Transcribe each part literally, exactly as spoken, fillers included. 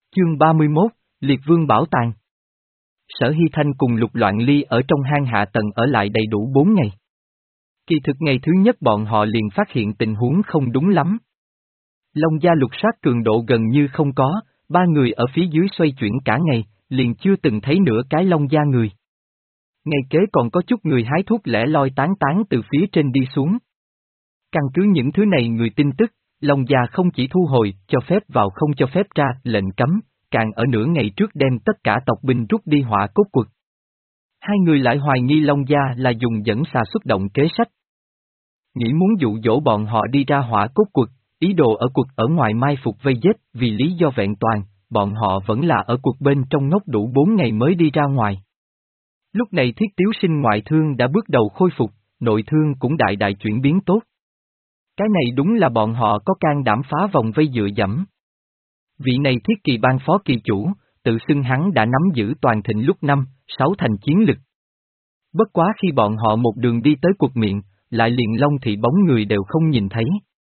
Chương ba mươi mốt, Liệt Vương Bảo Tàng. Sở Hy Thanh cùng Lục Loạn Ly ở trong hang hạ tầng ở lại đầy đủ bốn ngày. Kỳ thực ngày thứ nhất bọn họ liền phát hiện tình huống không đúng lắm. Long gia lục soát cường độ gần như không có, ba người ở phía dưới xoay chuyển cả ngày, liền chưa từng thấy nửa cái Long gia người. Ngày kế còn có chút người hái thuốc lẻ loi tán tán từ phía trên đi xuống. Căn cứ những thứ này người tin tức, Long gia không chỉ thu hồi, cho phép vào không cho phép ra, lệnh cấm, càng ở nửa ngày trước đem tất cả tộc binh rút đi hỏa cốt quật. Hai người lại hoài nghi Long gia là dùng dẫn xà xuất động kế sách. Nghĩ muốn dụ dỗ bọn họ đi ra hỏa cốt quật, ý đồ ở quật ở ngoài mai phục vây giết, vì lý do vẹn toàn, bọn họ vẫn là ở quật bên trong ngốc đủ bốn ngày mới đi ra ngoài. Lúc này Thiết Tiếu Sinh ngoại thương đã bước đầu khôi phục, nội thương cũng đại đại chuyển biến tốt. Cái này đúng là bọn họ có can đảm phá vòng vây dựa dẫm. Vị này Thiết Kỳ Bang phó kỳ chủ, tự xưng hắn đã nắm giữ toàn thịnh lúc năm, sáu thành chiến lực. Bất quá khi bọn họ một đường đi tới quật miệng, lại liền Long thị bóng người đều không nhìn thấy.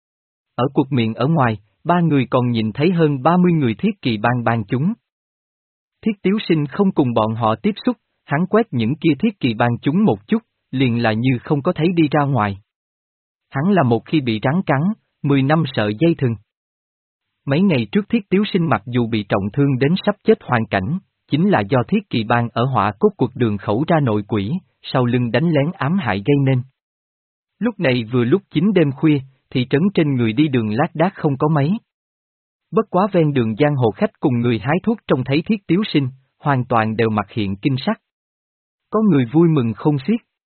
Ở quật miệng ở ngoài, ba người còn nhìn thấy hơn ba mươi người Thiết Kỳ Bang bang chúng. Thiết Tiếu Sinh không cùng bọn họ tiếp xúc, hắn quét những kia Thiết Kỳ Bang chúng một chút, liền là như không có thấy đi ra ngoài. Hắn là một khi bị rắn cắn, mười năm sợ dây thừng. Mấy ngày trước Thiết Tiếu Sinh mặc dù bị trọng thương đến sắp chết hoàn cảnh, chính là do Thiết Kỳ Bang ở hỏa cốt quật đường khẩu ra nội quỷ, sau lưng đánh lén ám hại gây nên. Lúc này vừa lúc chín đêm khuya, thị trấn trên người đi đường lác đác không có mấy. Bất quá ven đường giang hồ khách cùng người hái thuốc trông thấy Thiết Tiếu Sinh, hoàn toàn đều mặt hiện kinh sắc. Có người vui mừng không xiết.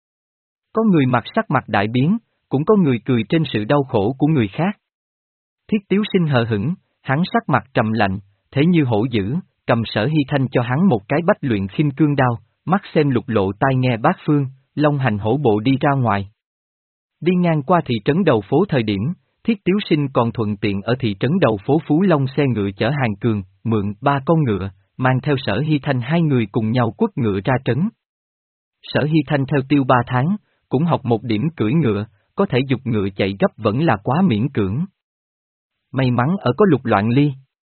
Có người mặt sắc mặt đại biến, cũng có người cười trên sự đau khổ của người khác. Thiết Tiếu Sinh hờ hững, hắn sắc mặt trầm lạnh, thế như hổ dữ, cầm Sở Hy Thanh cho hắn một cái bách luyện khinh cương đao, mắt xem lục lộ tai nghe bát phương, long hành hổ bộ đi ra ngoài. Đi ngang qua thị trấn đầu phố thời điểm, Thiết Tiếu Sinh còn thuận tiện ở thị trấn đầu phố Phú Long xe ngựa chở hàng cường, mượn ba con ngựa, mang theo Sở Hy Thanh hai người cùng nhau quất ngựa ra trấn. Sở Hy Thanh theo tiêu ba tháng, cũng học một điểm cưỡi ngựa, có thể dục ngựa chạy gấp vẫn là quá miễn cưỡng. May mắn ở có Lục Loạn Ly.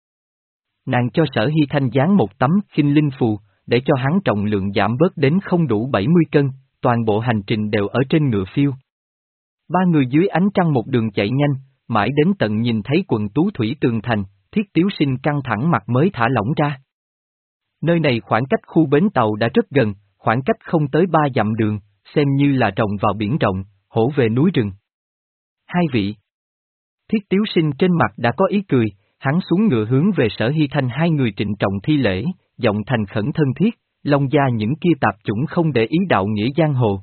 Nàng cho Sở Hy Thanh dán một tấm khinh linh phù, để cho hắn trọng lượng giảm bớt đến không đủ bảy mươi cân, toàn bộ hành trình đều ở trên ngựa phiêu. Ba người dưới ánh trăng một đường chạy nhanh, mãi đến tận nhìn thấy quần tú thủy tường thành, Thiết Tiếu Sinh căng thẳng mặt mới thả lỏng ra. Nơi này khoảng cách khu bến tàu đã rất gần, khoảng cách không tới ba dặm đường, xem như là rồng vào biển rộng, hổ về núi rừng. Hai vị. Thiết Tiếu Sinh trên mặt đã có ý cười, hắn xuống ngựa hướng về Sở Hy Thanh hai người trịnh trọng thi lễ, giọng thành khẩn thân thiết, Long gia những kia tạp chủng không để ý đạo nghĩa giang hồ.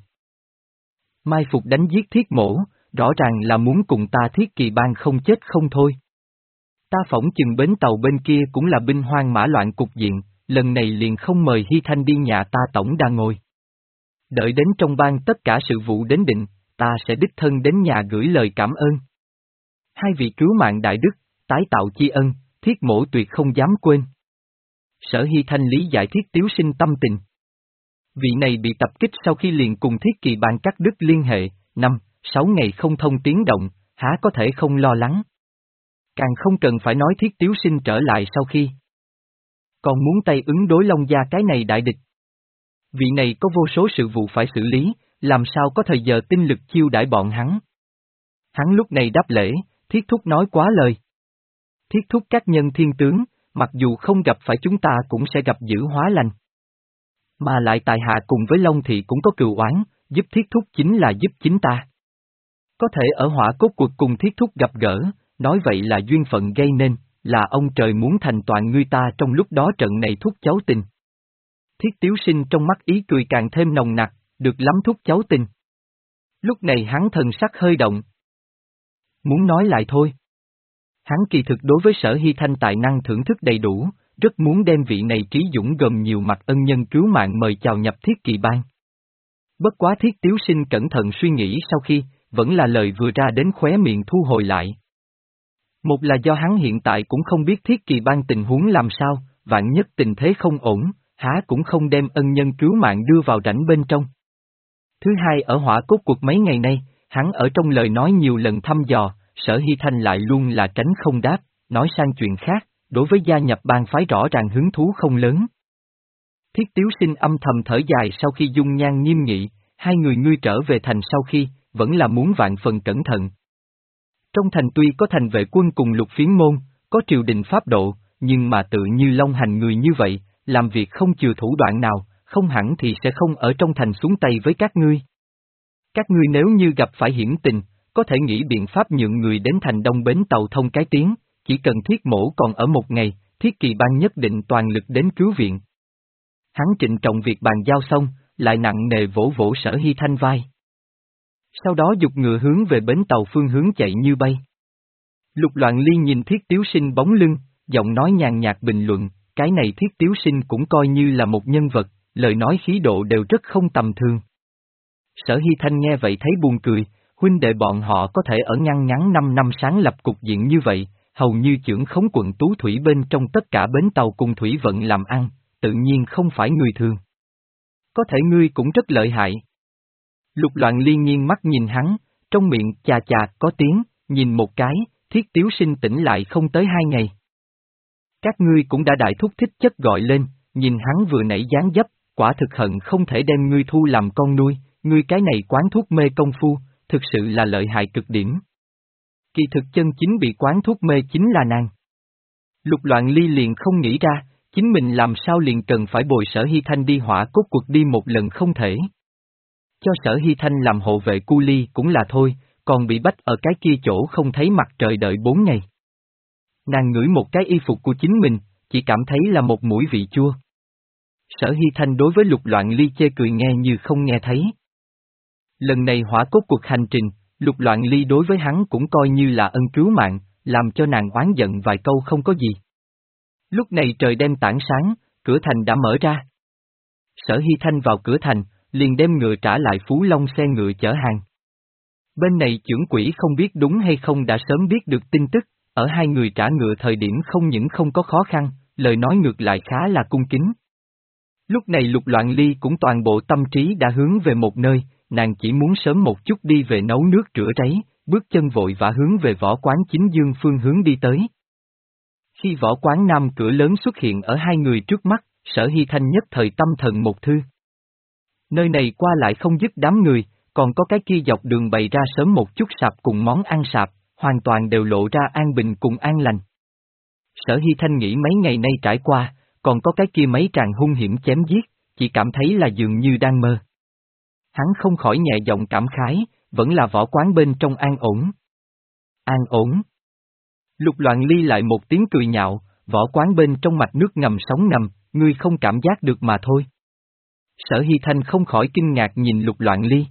Mai phục đánh giết Thiết mổ, rõ ràng là muốn cùng ta Thiết Kỳ Bang không chết không thôi. Ta phỏng chừng bến tàu bên kia cũng là binh hoang mã loạn cục diện, lần này liền không mời Hy Thanh đi nhà ta tổng đa ngồi. Đợi đến trong bang tất cả sự vụ đến định, ta sẽ đích thân đến nhà gửi lời cảm ơn. Hai vị cứu mạng đại đức, tái tạo tri ân, Thiết mổ tuyệt không dám quên. Sở Hy Thanh lý giải Thiết Tiếu Sinh tâm tình. Vị này bị tập kích sau khi liền cùng Thiết Kỳ Bang cắt đứt liên hệ, năm, sáu ngày không thông tiếng động, há có thể không lo lắng. Càng không cần phải nói Thiết Tiếu Sinh trở lại sau khi. Còn muốn tay ứng đối Long gia cái này đại địch. Vị này có vô số sự vụ phải xử lý, làm sao có thời giờ tinh lực chiêu đãi bọn hắn. Hắn lúc này đáp lễ, Thiết thúc nói quá lời. Thiết thúc các nhân thiên tướng, mặc dù không gặp phải chúng ta cũng sẽ gặp dữ hóa lành. Mà lại tài hạ cùng với Long thị cũng có cừu oán, giúp Thiết thúc chính là giúp chính ta. Có thể ở hỏa cốt quật cùng Thiết thúc gặp gỡ, nói vậy là duyên phận gây nên, là ông trời muốn thành toàn ngươi ta trong lúc đó trận này thúc cháu tình. Thiết Tiếu Sinh trong mắt ý cười càng thêm nồng nặc, được lắm thúc cháu tình. Lúc này hắn thần sắc hơi động. Muốn nói lại thôi. Hắn kỳ thực đối với Sở Hy Thanh tài năng thưởng thức đầy đủ, rất muốn đem vị này trí dũng gồm nhiều mặt ân nhân cứu mạng mời chào nhập Thiết Kỳ Bang. Bất quá Thiết Tiếu Sinh cẩn thận suy nghĩ sau khi, vẫn là lời vừa ra đến khóe miệng thu hồi lại. Một là do hắn hiện tại cũng không biết Thiết Kỳ Bang tình huống làm sao, vạn nhất tình thế không ổn, há cũng không đem ân nhân cứu mạng đưa vào rãnh bên trong. Thứ hai ở hỏa cốt quật mấy ngày nay, hắn ở trong lời nói nhiều lần thăm dò, Sở Hy Thanh lại luôn là tránh không đáp, nói sang chuyện khác, đối với gia nhập bang phái rõ ràng hứng thú không lớn. Thiết Tiếu Sinh âm thầm thở dài sau khi dung nhan nghiêm nghị, hai người ngươi trở về thành sau khi, vẫn là muốn vạn phần cẩn thận. Trong thành tuy có thành vệ quân cùng lục phiến môn, có triều đình pháp độ, nhưng mà tự như Long Hành người như vậy, làm việc không chừa thủ đoạn nào, không hẳn thì sẽ không ở trong thành xuống tay với các ngươi. Các ngươi nếu như gặp phải hiểm tình, có thể nghĩ biện pháp nhượng người đến thành đông bến tàu thông cái tiếng, chỉ cần Thiết Mổ còn ở một ngày, Thiết Kỳ Bang nhất định toàn lực đến cứu viện. Hắn trịnh trọng việc bàn giao xong, lại nặng nề vỗ vỗ Sở Hy Thanh vai. Sau đó dục ngựa hướng về bến tàu phương hướng chạy như bay. Lục Loạn Ly nhìn Thiết Tiếu Sinh bóng lưng, giọng nói nhàn nhạt bình luận, cái này Thiết Tiếu Sinh cũng coi như là một nhân vật, lời nói khí độ đều rất không tầm thường. Sở Hy Thanh nghe vậy thấy buồn cười, huynh đệ bọn họ có thể ở ngăn ngắn năm năm sáng lập cục diện như vậy, hầu như chưởng khống quận Tú Thủy bên trong tất cả bến tàu cùng thủy vận làm ăn, tự nhiên không phải người thường. Có thể ngươi cũng rất lợi hại. Lục Loạn Ly nghiêng mắt nhìn hắn, trong miệng chà chà có tiếng, nhìn một cái, Thiết Tiếu Sinh tỉnh lại không tới hai ngày. Các ngươi cũng đã đại thúc thích chất gọi lên, nhìn hắn vừa nãy dáng dấp, quả thực hận không thể đem ngươi thu làm con nuôi, ngươi cái này quán thuốc mê công phu, thực sự là lợi hại cực điểm. Kỳ thực chân chính bị quán thuốc mê chính là nàng. Lục Loạn Ly liền không nghĩ ra, chính mình làm sao liền cần phải bồi Sở Hy Thanh đi hỏa cốt cuộc đi một lần không thể. Cho Sở Hy Thanh làm hộ vệ cu ly cũng là thôi, còn bị bách ở cái kia chỗ không thấy mặt trời đợi bốn ngày. Nàng ngửi một cái y phục của chính mình, chỉ cảm thấy là một mũi vị chua. Sở Hy Thanh đối với Lục Loạn Ly chê cười nghe như không nghe thấy. Lần này hỏa cốt cuộc hành trình, Lục Loạn Ly đối với hắn cũng coi như là ân cứu mạng, làm cho nàng oán giận vài câu không có gì. Lúc này trời đêm tảng sáng, cửa thành đã mở ra. Sở Hy Thanh vào cửa thành, liền đem ngựa trả lại Phú Long xe ngựa chở hàng. Bên này chưởng quỷ không biết đúng hay không đã sớm biết được tin tức, ở hai người trả ngựa thời điểm không những không có khó khăn, lời nói ngược lại khá là cung kính. Lúc này Lục Loạn Ly cũng toàn bộ tâm trí đã hướng về một nơi, nàng chỉ muốn sớm một chút đi về nấu nước rửa ráy, bước chân vội vã hướng về võ quán chính dương phương hướng đi tới. Khi võ quán nam cửa lớn xuất hiện ở hai người trước mắt, Sở Hy Thanh nhất thời tâm thần một thư. Nơi này qua lại không dứt đám người, còn có cái kia dọc đường bày ra sớm một chút sạp cùng món ăn sạp, hoàn toàn đều lộ ra an bình cùng an lành. Sở Hy Thanh nghĩ mấy ngày nay trải qua, còn có cái kia mấy tràng hung hiểm chém giết, chỉ cảm thấy là dường như đang mơ. Hắn không khỏi nhẹ giọng cảm khái, vẫn là võ quán bên trong an ổn. An ổn. Lục Loạn Ly lại một tiếng cười nhạo, võ quán bên trong mạch nước ngầm sóng ngầm, ngươi không cảm giác được mà thôi. Sở Hy Thanh không khỏi kinh ngạc nhìn Lục Loạn Ly.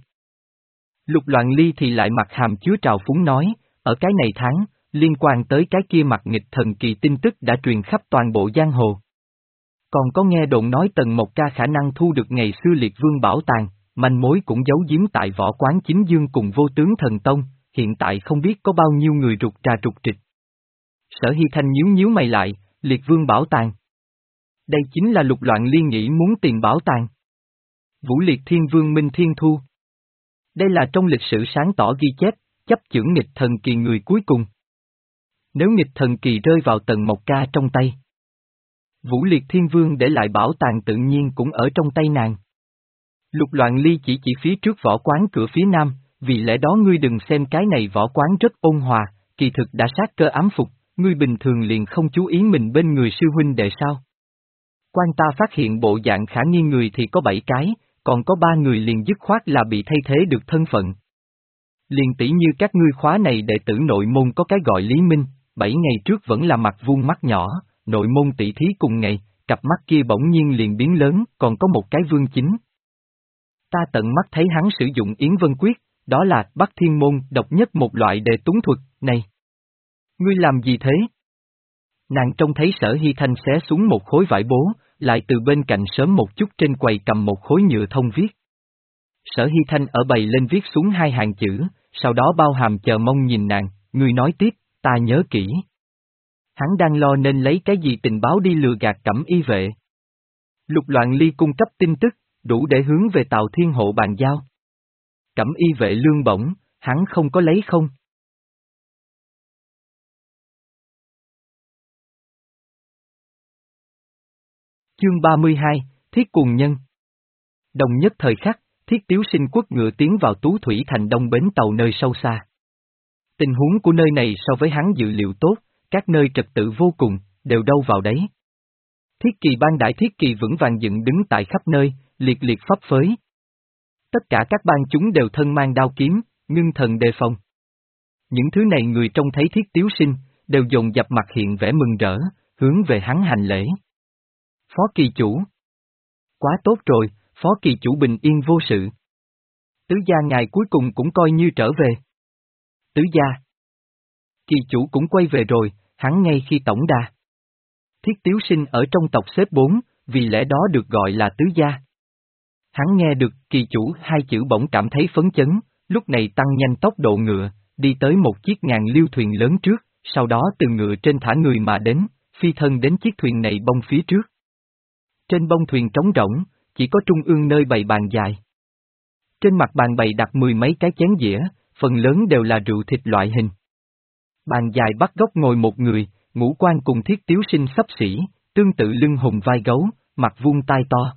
Lục Loạn Ly thì lại mặt hàm chứa trào phúng nói, ở cái này tháng, liên quan tới cái kia mặt nghịch thần kỳ tin tức đã truyền khắp toàn bộ giang hồ. Còn có nghe đồn nói Tần Mộc Ca khả năng thu được ngày xưa Liệt Vương bảo tàng, manh mối cũng giấu giếm tại võ quán chính dương cùng Vô Tướng Thần Tông, hiện tại không biết có bao nhiêu người rụt trà rụt trịch. Sở Hy Thanh nhíu nhíu mày lại, Liệt Vương bảo tàng. Đây chính là Lục Loạn Ly nghĩ muốn tìm bảo tàng. Vũ Liệt Thiên Vương Minh Thiên Thu. Đây là trong lịch sử sáng tỏ ghi chép, chấp chưởng nghịch thần kỳ người cuối cùng. Nếu nghịch thần kỳ rơi vào Tần Mộc Ca trong tay, Vũ Liệt Thiên Vương để lại bảo tàng tự nhiên cũng ở trong tay nàng. Lục Loạn Ly chỉ chỉ phía trước võ quán cửa phía nam, vì lẽ đó ngươi đừng xem cái này võ quán rất ôn hòa, kỳ thực đã sát cơ ám phục, ngươi bình thường liền không chú ý mình bên người sư huynh đệ sao. Quan ta phát hiện bộ dạng khả nghi người thì có bảy cái, còn có ba người liền dứt khoát là bị thay thế được thân phận. Liền tỷ như các ngươi khóa này đệ tử nội môn có cái gọi Lý Minh, bảy ngày trước vẫn là mặt vuông mắt nhỏ, nội môn tỷ thí cùng ngày, cặp mắt kia bỗng nhiên liền biến lớn, còn có một cái Vương Chính. Ta tận mắt thấy hắn sử dụng Yến Vân Quyết, đó là Bắc Thiên Môn độc nhất một loại đệ túng thuật, này. Ngươi làm gì thế? Nàng trông thấy Sở Hy Thanh xé xuống một khối vải bố, lại từ bên cạnh sớm một chút trên quầy cầm một khối nhựa thông viết. Sở Hy Thanh ở bày lên viết xuống hai hàng chữ, sau đó bao hàm chờ mong nhìn nàng, ngươi nói tiếp, ta nhớ kỹ. Hắn đang lo nên lấy cái gì tình báo đi lừa gạt Cẩm Y vệ. Lục Loạn Ly cung cấp tin tức, đủ để hướng về Tào Thiên Hộ bàn giao. Cẩm Y vệ lương bổng, hắn không có lấy không? Chương ba mươi hai, Thiết Cuồng Nhân. Đồng nhất thời khắc, Thiết Tiếu Sinh quất ngựa tiến vào Tú Thủy Thành đông bến tàu nơi sâu xa. Tình huống của nơi này so với hắn dự liệu tốt, các nơi trật tự vô cùng, đều đâu vào đấy. Thiết Kỳ Bang đại thiết kỳ vững vàng dựng đứng tại khắp nơi, liệt liệt phấp phới. Tất cả các bang chúng đều thân mang đao kiếm, ngưng thần đề phòng. Những thứ này người trông thấy Thiết Tiếu Sinh, đều dồn dập mặt hiện vẻ mừng rỡ, hướng về hắn hành lễ. Phó kỳ chủ. Quá tốt rồi, phó kỳ chủ bình yên vô sự. Tứ gia ngài cuối cùng cũng coi như trở về. Tứ gia. Kỳ chủ cũng quay về rồi, hắn ngay khi tổng đà. Thiết Tiếu Sinh ở trong tộc xếp bốn, vì lẽ đó được gọi là tứ gia. Hắn nghe được kỳ chủ hai chữ bỗng cảm thấy phấn chấn, lúc này tăng nhanh tốc độ ngựa, đi tới một chiếc ngàn liêu thuyền lớn trước, sau đó từ ngựa trên thả người mà đến, phi thân đến chiếc thuyền này bông phía trước. Trên bông thuyền trống rỗng, chỉ có trung ương nơi bày bàn dài. Trên mặt bàn bày đặt mười mấy cái chén dĩa, phần lớn đều là rượu thịt loại hình. Bàn dài bắt góc ngồi một người, ngũ quan cùng Thiết Tiếu Sinh xấp xỉ, tương tự lưng hùng vai gấu, mặt vuông tai to.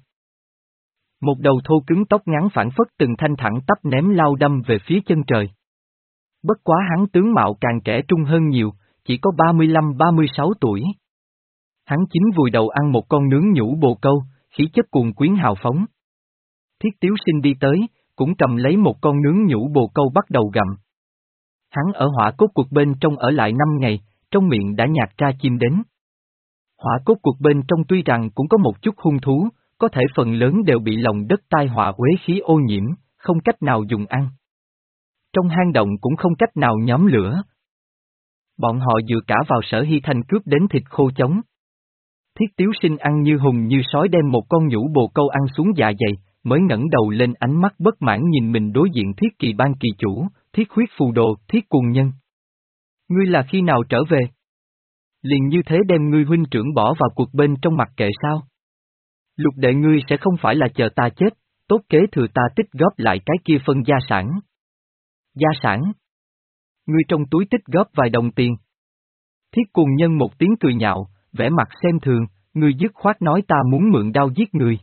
Một đầu thô cứng tóc ngắn phản phất từng thanh thẳng tắp ném lao đâm về phía chân trời. Bất quá hắn tướng mạo càng trẻ trung hơn nhiều, chỉ có ba mươi lăm ba mươi sáu tuổi. Hắn chính vùi đầu ăn một con nướng nhũ bồ câu, khí chất cuồng quyến hào phóng. Thiết Tiếu Sinh đi tới, cũng cầm lấy một con nướng nhũ bồ câu bắt đầu gặm. Hắn ở hỏa cốt cuộc bên trong ở lại năm ngày, trong miệng đã nhạt ra chim đến. Hỏa cốt cuộc bên trong tuy rằng cũng có một chút hung thú, có thể phần lớn đều bị lòng đất tai họa uế khí ô nhiễm, không cách nào dùng ăn. Trong hang động cũng không cách nào nhóm lửa. Bọn họ dựa cả vào Sở Hy Thanh cướp đến thịt khô chống. Thiết Tiếu Sinh ăn như hùng như sói đem một con nhũ bồ câu ăn xuống dạ dày, mới ngẩng đầu lên ánh mắt bất mãn nhìn mình đối diện Thiết Kỳ Bang kỳ chủ, Thiết Huyết Phù Đồ, Thiết Cuồng Nhân. Ngươi là khi nào trở về? Liền như thế đem ngươi huynh trưởng bỏ vào cuộc bên trong mặc kệ sao? Lục đệ ngươi sẽ không phải là chờ ta chết, tốt kế thừa ta tích góp lại cái kia phân gia sản. Gia sản? Ngươi trong túi tích góp vài đồng tiền. Thiết Cuồng Nhân một tiếng cười nhạo, vẻ mặt xem thường, ngươi dứt khoát nói ta muốn mượn đao giết người.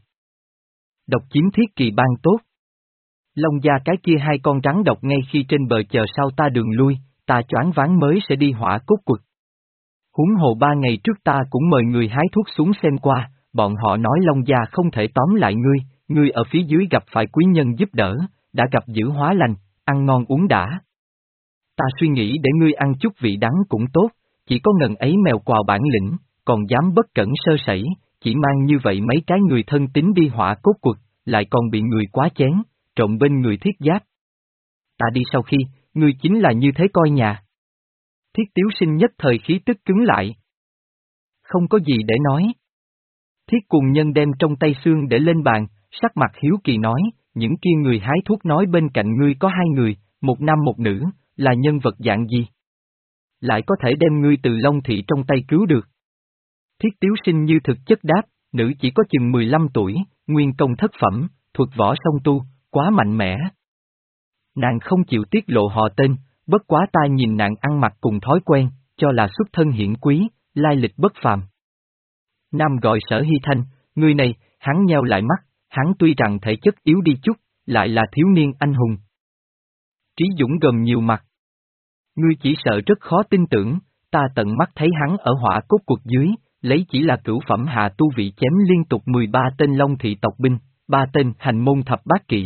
Độc chiếm Thiết Kỳ Bang tốt. Long gia cái kia hai con rắn độc ngay khi trên bờ chờ sau ta đường lui, ta choáng váng mới sẽ đi hỏa cốt quật. Huống hồ ba ngày trước ta cũng mời người hái thuốc xuống xem qua, bọn họ nói Long gia không thể tóm lại ngươi, ngươi ở phía dưới gặp phải quý nhân giúp đỡ, đã gặp giữ hóa lành, ăn ngon uống đã. Ta suy nghĩ để ngươi ăn chút vị đắng cũng tốt, chỉ có ngần ấy mèo quào bản lĩnh, còn dám bất cẩn sơ sẩy, chỉ mang như vậy mấy cái người thân tín đi hỏa cốt quật, lại còn bị người quá chén, trộn bên người Thiết Giáp. Ta đi sau khi, ngươi chính là như thế coi nhà. Thiết Tiếu Sinh nhất thời khí tức cứng lại. Không có gì để nói. Thiết Cuồng Nhân đem trong tay xương để lên bàn, sắc mặt hiếu kỳ nói, những kia người hái thuốc nói bên cạnh ngươi có hai người, một nam một nữ, là nhân vật dạng gì? Lại có thể đem ngươi từ Long Thị trong tay cứu được. Thiết Tiếu Sinh như thực chất đáp, nữ chỉ có chừng mười lăm tuổi, nguyên công thất phẩm, thuật võ song tu, quá mạnh mẽ. Nàng không chịu tiết lộ họ tên, bất quá ta nhìn nàng ăn mặc cùng thói quen, cho là xuất thân hiển quý, lai lịch bất phàm. Nam gọi Sở Hy Thanh, người này, hắn nheo lại mắt, hắn tuy rằng thể chất yếu đi chút, lại là thiếu niên anh hùng. Trí dũng gồm nhiều mặt. Ngươi chỉ sợ rất khó tin tưởng, ta tận mắt thấy hắn ở hỏa cốt cuộc dưới, lấy chỉ là cửu phẩm hạ tu vị chém liên tục mười ba tên Long Thị tộc binh, ba tên hành môn thập bát kỵ.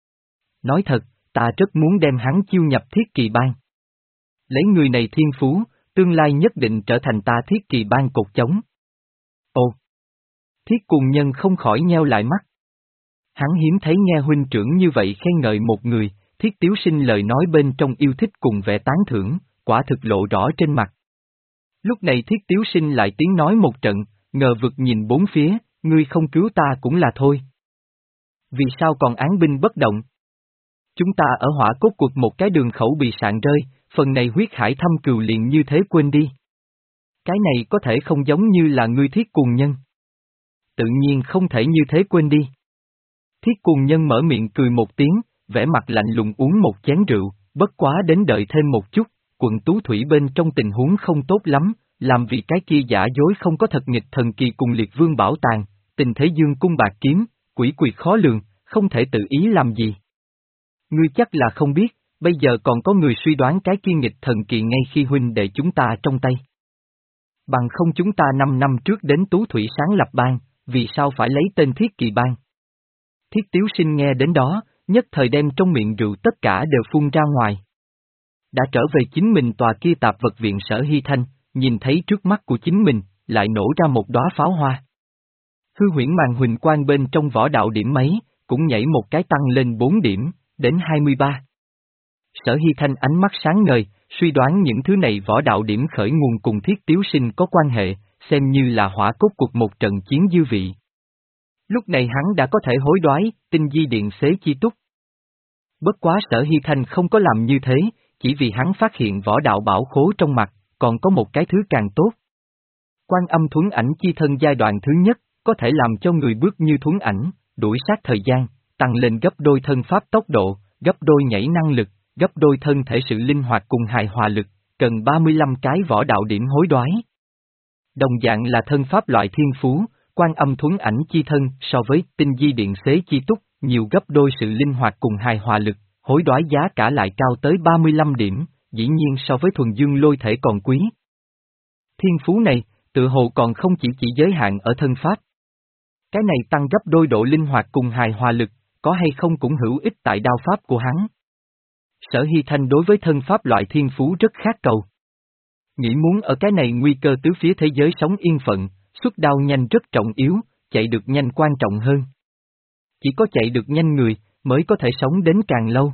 Nói thật, ta rất muốn đem hắn chiêu nhập Thiết Kỳ Bang. Lấy người này thiên phú, tương lai nhất định trở thành ta Thiết Kỳ Bang cột chống. Ồ! Thiết Cuồng Nhân không khỏi nheo lại mắt. Hắn hiếm thấy nghe huynh trưởng như vậy khen ngợi một người, Thiết Tiếu Sinh lời nói bên trong yêu thích cùng vẻ tán thưởng, quả thực lộ rõ trên mặt. Lúc này Thiết Tiếu Sinh lại tiếng nói một trận, ngờ vực nhìn bốn phía, ngươi không cứu ta cũng là thôi. Vì sao còn án binh bất động? Chúng ta ở hỏa cốt cuộc một cái đường khẩu bị sạn rơi, phần này huyết hải thâm cừu liền như thế quên đi. Cái này có thể không giống như là ngươi Thiết Cuồng Nhân. Tự nhiên không thể như thế quên đi. Thiết Cuồng Nhân mở miệng cười một tiếng, vẻ mặt lạnh lùng uống một chén rượu, bất quá đến đợi thêm một chút, quận Tú Thủy bên trong tình huống không tốt lắm, làm vì cái kia giả dối không có thật nghịch thần kỳ cùng liệt vương bảo tàng, tình thế dương cung bạc kiếm, quỷ quyệt khó lường, không thể tự ý làm gì. Ngươi chắc là không biết, bây giờ còn có người suy đoán cái kia nghịch thần kỳ ngay khi huynh đệ chúng ta trong tay. Bằng không chúng ta năm năm trước đến Tú Thủy sáng lập bang, vì sao phải lấy tên Thiết Kỳ bang? Thiết Tiếu Sinh nghe đến đó, nhất thời đem trong miệng rượu tất cả đều phun ra ngoài. Đã trở về chính mình tòa kia tạp vật viện Sở Hy Thanh, nhìn thấy trước mắt của chính mình, lại nổ ra một đóa pháo hoa. Hư huyễn màn huỳnh quang bên trong võ đạo điểm mấy, cũng nhảy một cái tăng lên bốn điểm, đến hai mươi ba. Sở Hy Thanh ánh mắt sáng ngời, suy đoán những thứ này võ đạo điểm khởi nguồn cùng Thiết Tiếu Sinh có quan hệ, xem như là hỏa cốt cuộc một trận chiến dư vị. Lúc này hắn đã có thể hối đoái, tinh di điện xế chi túc. Bất quá Sở Hy Thanh không có làm như thế, chỉ vì hắn phát hiện võ đạo bảo khố trong mặt, còn có một cái thứ càng tốt. Quan âm thuấn ảnh chi thân giai đoạn thứ nhất, có thể làm cho người bước như thuấn ảnh, đuổi sát thời gian, tăng lên gấp đôi thân pháp tốc độ, gấp đôi nhảy năng lực, gấp đôi thân thể sự linh hoạt cùng hài hòa lực, cần ba mươi lăm cái võ đạo điểm hối đoái. Đồng dạng là thân pháp loại thiên phú, quan âm thuấn ảnh chi thân so với tinh di điện xế chi túc, nhiều gấp đôi sự linh hoạt cùng hài hòa lực, hối đoái giá cả lại cao tới ba mươi lăm điểm, dĩ nhiên so với thuần dương lôi thể còn quý. Thiên phú này, tự hồ còn không chỉ chỉ giới hạn ở thân pháp. Cái này tăng gấp đôi độ linh hoạt cùng hài hòa lực, có hay không cũng hữu ích tại đao pháp của hắn. Sở Hy Thanh đối với thân pháp loại thiên phú rất khát cầu. Nghĩ muốn ở cái này nguy cơ tứ phía thế giới sống yên phận, xuất đao nhanh rất trọng yếu, chạy được nhanh quan trọng hơn. Chỉ có chạy được nhanh người, mới có thể sống đến càng lâu.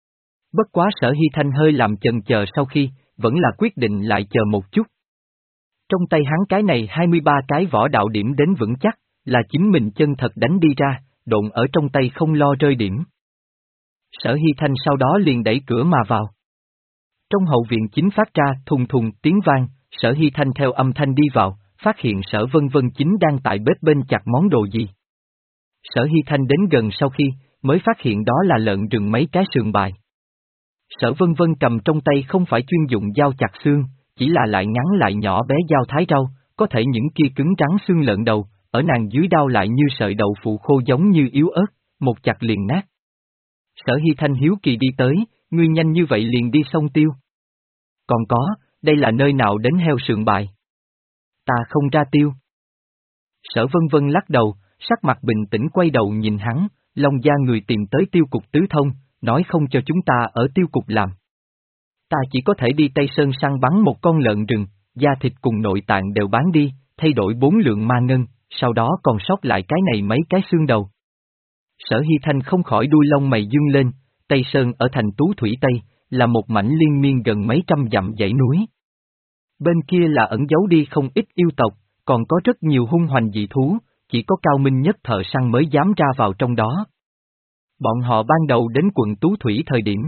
Bất quá Sở Hy Thanh hơi làm chần chờ sau khi, vẫn là quyết định lại chờ một chút. Trong tay hắn cái này hai mươi ba cái võ đạo điểm đến vững chắc, là chính mình chân thật đánh đi ra, độn ở trong tay không lo rơi điểm. Sở Hy Thanh sau đó liền đẩy cửa mà vào. Trong hậu viện chính phát ra thùng thùng tiếng vang, Sở Hy Thanh theo âm thanh đi vào, phát hiện Sở Vân Vân chính đang tại bếp bên chặt món đồ gì. Sở Hy Thanh đến gần sau khi, mới phát hiện đó là lợn rừng mấy cái sườn bài. Sở Vân Vân cầm trong tay không phải chuyên dụng dao chặt xương, chỉ là lại ngắn lại nhỏ bé dao thái rau, có thể những kia cứng rắn xương lợn đầu, ở nàng dưới đao lại như sợi đậu phụ khô giống như yếu ớt, một chặt liền nát. Sở Hy Thanh hiếu kỳ đi tới, ngươi nhanh như vậy liền đi xong tiêu. Còn có, đây là nơi nào đến heo sườn bài? Ta không ra tiêu. Sở Vân Vân lắc đầu, sắc mặt bình tĩnh quay đầu nhìn hắn, Long gia người tìm tới tiêu cục tứ thông, nói không cho chúng ta ở tiêu cục làm. Ta chỉ có thể đi Tây Sơn săn bắn một con lợn rừng, da thịt cùng nội tạng đều bán đi, thay đổi bốn lượng ma ngân, sau đó còn sót lại cái này mấy cái xương đầu. Sở Hy Thanh không khỏi đuôi lông mày dương lên, Tây Sơn ở thành Tú Thủy Tây, là một mảnh liên miên gần mấy trăm dặm dãy núi. Bên kia là ẩn giấu đi không ít yêu tộc, còn có rất nhiều hung hoành dị thú, chỉ có cao minh nhất thợ săn mới dám ra vào trong đó. Bọn họ ban đầu đến quận Tú Thủy thời điểm,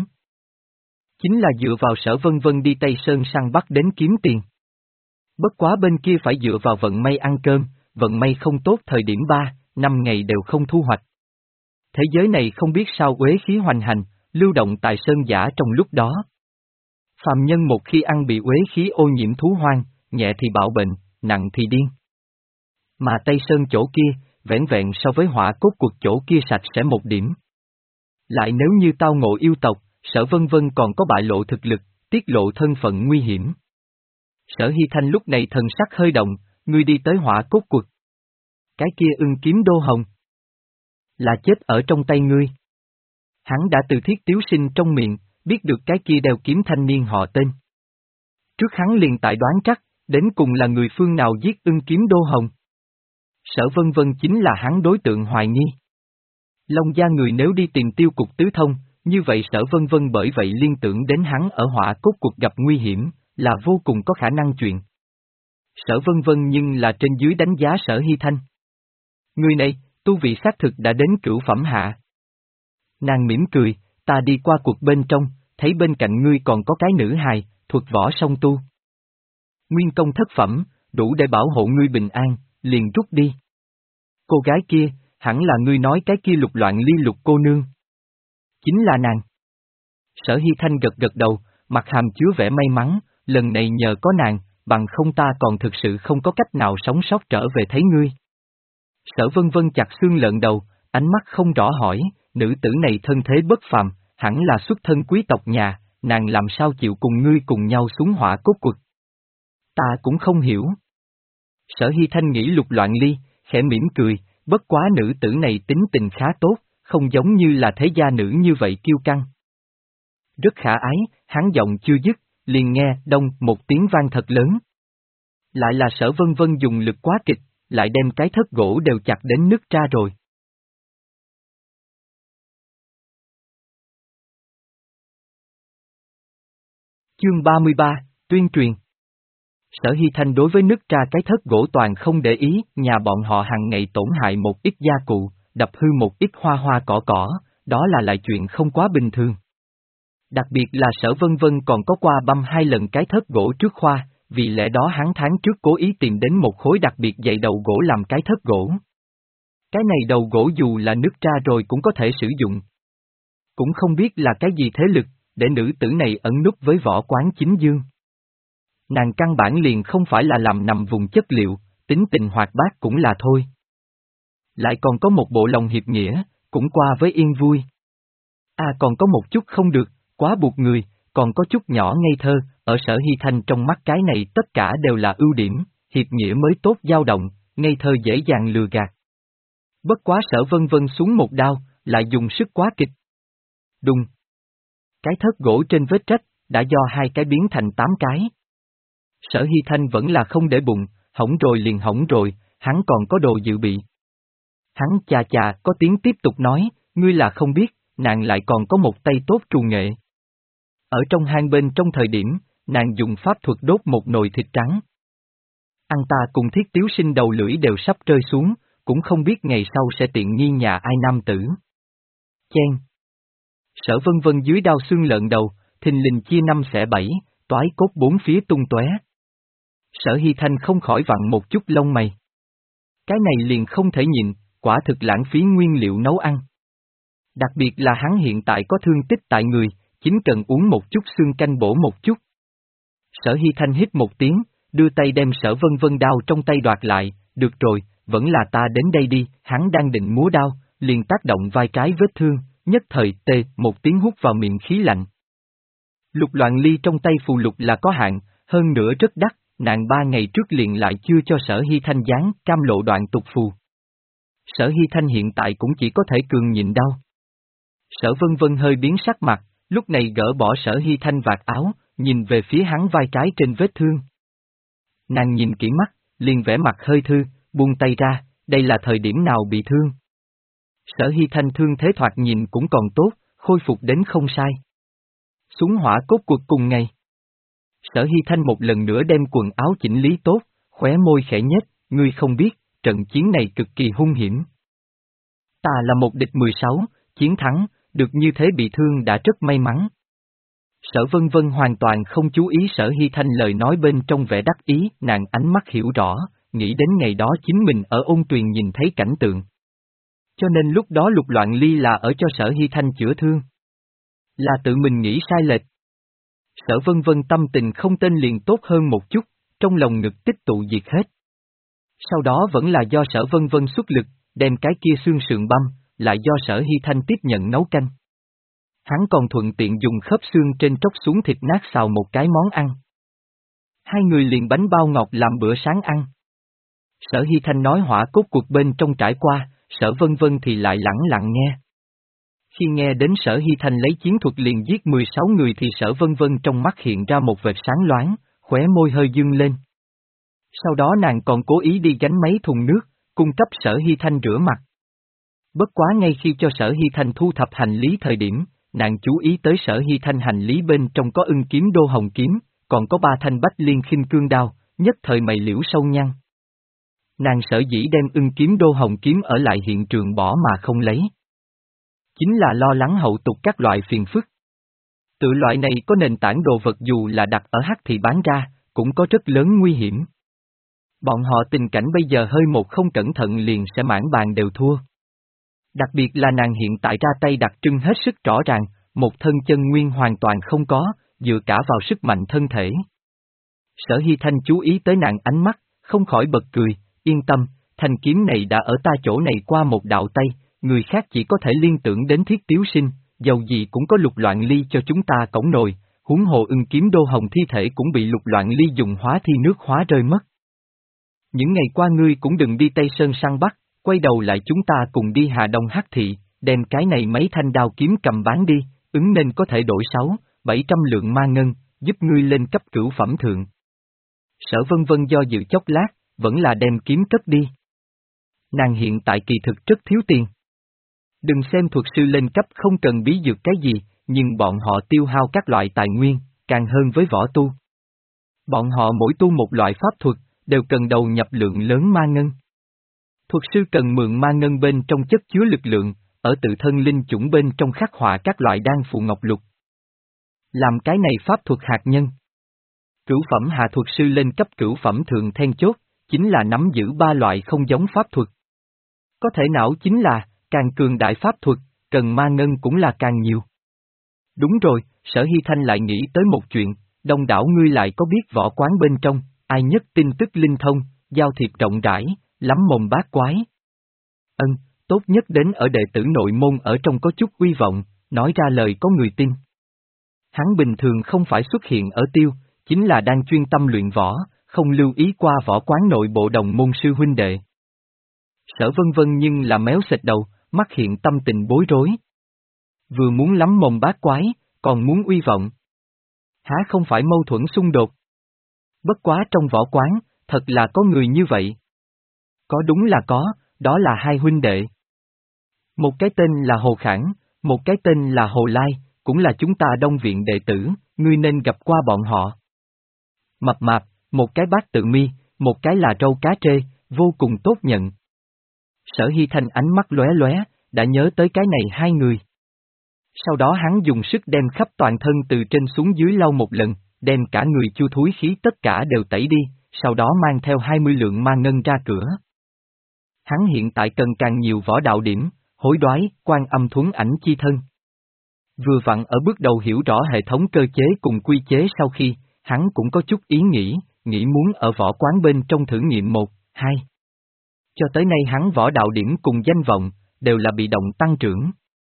chính là dựa vào Sở Vân Vân đi Tây Sơn săn bắt đến kiếm tiền. Bất quá bên kia phải dựa vào vận may ăn cơm, vận may không tốt thời điểm ba, năm ngày đều không thu hoạch. Thế giới này không biết sao uế khí hoành hành, lưu động tại sơn giả trong lúc đó. Phàm nhân một khi ăn bị uế khí ô nhiễm thú hoang, nhẹ thì bạo bệnh, nặng thì điên. Mà Tây Sơn chỗ kia, vẻn vẹn so với hỏa cốt cuộc chỗ kia sạch sẽ một điểm. Lại nếu như tao ngộ yêu tộc, Sở Vân Vân còn có bại lộ thực lực, tiết lộ thân phận nguy hiểm. Sở Hy Thanh lúc này thần sắc hơi động, ngươi đi tới hỏa cốt cuộc. Cái kia ưng kiếm đô hồng. Là chết ở trong tay ngươi. Hắn đã từ Thiết Tiếu Sinh trong miệng, biết được cái kia đeo kiếm thanh niên họ tên. Trước hắn liền tại đoán chắc, đến cùng là người phương nào giết ưng kiếm đô hồng. Sở Vân Vân chính là hắn đối tượng hoài nghi. Long gia người nếu đi tìm tiêu cục tứ thông, như vậy Sở Vân Vân bởi vậy liên tưởng đến hắn ở hỏa cốt cuộc gặp nguy hiểm, là vô cùng có khả năng chuyện. Sở Vân Vân nhưng là trên dưới đánh giá Sở Hy Thanh. Người này, tu vị xác thực đã đến cửu phẩm hạ. Nàng mỉm cười, ta đi qua cuộc bên trong, thấy bên cạnh ngươi còn có cái nữ hài, thuật võ song tu. Nguyên công thất phẩm, đủ để bảo hộ ngươi bình an, liền rút đi. Cô gái kia, hẳn là ngươi nói cái kia lục loạn ly lục cô nương. Chính là nàng. Sở Hy Thanh gật gật đầu, mặt hàm chứa vẻ may mắn, lần này nhờ có nàng, bằng không ta còn thực sự không có cách nào sống sót trở về thấy ngươi. Sở Vân Vân chặt xương lợn đầu, ánh mắt không rõ hỏi, nữ tử này thân thế bất phàm, hẳn là xuất thân quý tộc nhà, nàng làm sao chịu cùng ngươi cùng nhau xuống hỏa cốt quật. Ta cũng không hiểu. Sở Hy Thanh nghĩ Lục Loạn Ly, khẽ mỉm cười, bất quá nữ tử này tính tình khá tốt, không giống như là thế gia nữ như vậy kiêu căng. Rất khả ái, hắn giọng chưa dứt, liền nghe đông một tiếng vang thật lớn. Lại là Sở Vân Vân dùng lực quá kịch, lại đem cái thớt gỗ đều chặt đến nứt ra rồi. Chương ba mươi ba, tuyên truyền. Sở Hy Thanh đối với nứt ra cái thớt gỗ toàn không để ý, nhà bọn họ hàng ngày tổn hại một ít gia cụ, đập hư một ít hoa hoa cỏ cỏ, đó là lại chuyện không quá bình thường. Đặc biệt là Sở Vân Vân còn có qua băm hai lần cái thớt gỗ trước khoa, vì lẽ đó hắn tháng trước cố ý tìm đến một khối đặc biệt dày đầu gỗ làm cái thớt gỗ. Cái này đầu gỗ dù là nứt ra rồi cũng có thể sử dụng. Cũng không biết là cái gì thế lực, để nữ tử này ẩn núp với võ quán chính dương. Nàng căn bản liền không phải là làm nằm vùng chất liệu, tính tình hoạt bát cũng là thôi. Lại còn có một bộ lòng hiệp nghĩa, cũng qua với yên vui. À còn có một chút không được, quá buộc người, còn có chút nhỏ ngây thơ, ở Sở Hy Thanh trong mắt cái này tất cả đều là ưu điểm, hiệp nghĩa mới tốt dao động, ngây thơ dễ dàng lừa gạt. Bất quá Sở Vân Vân xuống một đao, lại dùng sức quá kịch. Đùng. Cái thớt gỗ trên vết rách, đã do hai cái biến thành tám cái. Sở Hy Thanh vẫn là không để bụng, hỏng rồi liền hỏng rồi, hắn còn có đồ dự bị. Hắn chà chà có tiếng tiếp tục nói, ngươi là không biết, nàng lại còn có một tay tốt trù nghệ. Ở trong hang bên trong thời điểm, nàng dùng pháp thuật đốt một nồi thịt trắng. Ăn ta cùng Thiết Tiếu Sinh đầu lưỡi đều sắp rơi xuống, cũng không biết ngày sau sẽ tiện nghi nhà ai nam tử. Chen. Sở Vân Vân dưới đao xương lợn đầu, thình lình chia năm xẻ bảy, toái cốt bốn phía tung tóe. Sở Hy Thanh không khỏi vặn một chút lông mày. Cái này liền không thể nhịn, quả thực lãng phí nguyên liệu nấu ăn. Đặc biệt là hắn hiện tại có thương tích tại người, chính cần uống một chút xương canh bổ một chút. Sở Hy Thanh hít một tiếng, đưa tay đem Sở Vân Vân đao trong tay đoạt lại, được rồi, vẫn là ta đến đây đi, hắn đang định múa đao, liền tác động vai trái vết thương, nhất thời tê một tiếng hút vào miệng khí lạnh. Lục Loạn Ly trong tay phù lục là có hạn, hơn nữa rất đắt, nàng ba ngày trước liền lại chưa cho Sở Hy Thanh dán cam lộ đoạn tục phù. Sở Hy Thanh hiện tại cũng chỉ có thể cường nhịn đau. Sở Vân Vân hơi biến sắc mặt, lúc này gỡ bỏ Sở Hy Thanh vạt áo, nhìn về phía hắn vai trái trên vết thương. Nàng nhìn kỹ mắt, liền vẽ mặt hơi thư, buông tay ra, đây là thời điểm nào bị thương. Sở Hy Thanh thương thế thoạt nhìn cũng còn tốt, khôi phục đến không sai. Xuống hỏa cốt cuộc cùng ngày. Sở Hy Thanh một lần nữa đem quần áo chỉnh lý tốt, khóe môi khẽ nhếch, ngươi không biết, trận chiến này cực kỳ hung hiểm. Ta là một địch mười sáu, chiến thắng, được như thế bị thương đã rất may mắn. Sở Vân Vân hoàn toàn không chú ý Sở Hy Thanh lời nói bên trong vẻ đắc ý, nàng ánh mắt hiểu rõ, nghĩ đến ngày đó chính mình ở ôn tuyền nhìn thấy cảnh tượng. Cho nên lúc đó Lục Loạn Ly là ở cho Sở Hy Thanh chữa thương. Là tự mình nghĩ sai lệch. Sở Vân Vân tâm tình không tên liền tốt hơn một chút, trong lòng ngực tích tụ diệt hết. Sau đó vẫn là do Sở Vân Vân xuất lực, đem cái kia xương sườn băm, lại do Sở Hy Thanh tiếp nhận nấu canh. Hắn còn thuận tiện dùng khớp xương trên tróc xuống thịt nát xào một cái món ăn. Hai người liền bánh bao ngọt làm bữa sáng ăn. Sở Hy Thanh nói hỏa cốt cuộc bên trong trải qua, Sở Vân Vân thì lại lẳng lặng nghe. Khi nghe đến Sở Hy Thanh lấy chiến thuật liền giết mười sáu người thì Sở Vân Vân trong mắt hiện ra một vệt sáng loáng, khóe môi hơi dương lên. Sau đó nàng còn cố ý đi gánh mấy thùng nước, cung cấp Sở Hy Thanh rửa mặt. Bất quá ngay khi cho Sở Hy Thanh thu thập hành lý thời điểm, nàng chú ý tới Sở Hy Thanh hành lý bên trong có ưng kiếm đô hồng kiếm, còn có ba thanh bách liên khinh cương đao, nhất thời mày liễu sâu nhăn. Nàng sở dĩ đem ưng kiếm đô hồng kiếm ở lại hiện trường bỏ mà không lấy. Chính là lo lắng hậu tục các loại phiền phức. Tự loại này có nền tảng đồ vật dù là đặt ở hắc thì bán ra, cũng có rất lớn nguy hiểm. Bọn họ tình cảnh bây giờ hơi một không cẩn thận liền sẽ mãn bàn đều thua. Đặc biệt là nàng hiện tại ra tay đặc trưng hết sức rõ ràng, một thân chân nguyên hoàn toàn không có, dựa cả vào sức mạnh thân thể. Sở Hy Thanh chú ý tới nàng ánh mắt, không khỏi bật cười, yên tâm, thanh kiếm này đã ở ta chỗ này qua một đạo tay, người khác chỉ có thể liên tưởng đến Thiết Tiếu Sinh, dầu gì cũng có Lục Loạn Ly cho chúng ta cõng nồi, huống hồ ưng kiếm đô hồng thi thể cũng bị Lục Loạn Ly dùng hóa thi nước hóa rơi mất. Những ngày qua ngươi cũng đừng đi Tây Sơn săn bắt, quay đầu lại chúng ta cùng đi Hà Đông Hắc Thị, đem cái này mấy thanh đao kiếm cầm bán đi, ứng nên có thể đổi sáu, bảy trăm lượng ma ngân, giúp ngươi lên cấp cửu phẩm thượng. Sở Vân Vân do dự chốc lát, vẫn là đem kiếm cất đi. Nàng hiện tại kỳ thực rất thiếu tiền. Đừng xem thuật sư lên cấp không cần bí dược cái gì, nhưng bọn họ tiêu hao các loại tài nguyên, càng hơn với võ tu. Bọn họ mỗi tu một loại pháp thuật, đều cần đầu nhập lượng lớn ma ngân. Thuật sư cần mượn ma ngân bên trong chất chứa lực lượng, ở tự thân linh chủng bên trong khắc họa các loại đan phụ ngọc lục. Làm cái này pháp thuật hạt nhân. Cửu phẩm hạ thuật sư lên cấp cửu phẩm thượng then chốt, chính là nắm giữ ba loại không giống pháp thuật. Có thể não chính là, càng cường đại pháp thuật, cần ma ngân cũng là càng nhiều. Đúng rồi, Sở Hy Thanh lại nghĩ tới một chuyện, đông đảo ngươi lại có biết võ quán bên trong, ai nhất tin tức linh thông, giao thiệp rộng rãi, lắm mồm bát quái. Ân, tốt nhất đến ở đệ tử nội môn ở trong có chút uy vọng, nói ra lời có người tin. Hắn bình thường không phải xuất hiện ở tiêu, chính là đang chuyên tâm luyện võ, không lưu ý qua võ quán nội bộ đồng môn sư huynh đệ. Sở Vân Vân nhưng là méo xệch đầu, mắt hiện tâm tình bối rối. Vừa muốn lắm mồm bát quái, còn muốn uy vọng. Há không phải mâu thuẫn xung đột. Bất quá trong võ quán, thật là có người như vậy. Có đúng là có, đó là hai huynh đệ. Một cái tên là Hồ Khảng, một cái tên là Hồ Lai, cũng là chúng ta Đông viện đệ tử, ngươi nên gặp qua bọn họ. Mập mạp, một cái bát tự mi, một cái là râu cá trê, vô cùng tốt nhận. Sở Hy Thanh ánh mắt lóe lóe, đã nhớ tới cái này hai người. Sau đó hắn dùng sức đem khắp toàn thân từ trên xuống dưới lau một lần, đem cả người chu thúi khí tất cả đều tẩy đi, sau đó mang theo hai mươi lượng ma ngân ra cửa. Hắn hiện tại cần càng nhiều võ đạo điểm, hối đoái, quan âm thuấn ảnh chi thân. Vừa vặn ở bước đầu hiểu rõ hệ thống cơ chế cùng quy chế sau khi, hắn cũng có chút ý nghĩ, nghĩ muốn ở võ quán bên trong thử nghiệm một, hai. Cho tới nay hắn võ đạo điểm cùng danh vọng, đều là bị động tăng trưởng.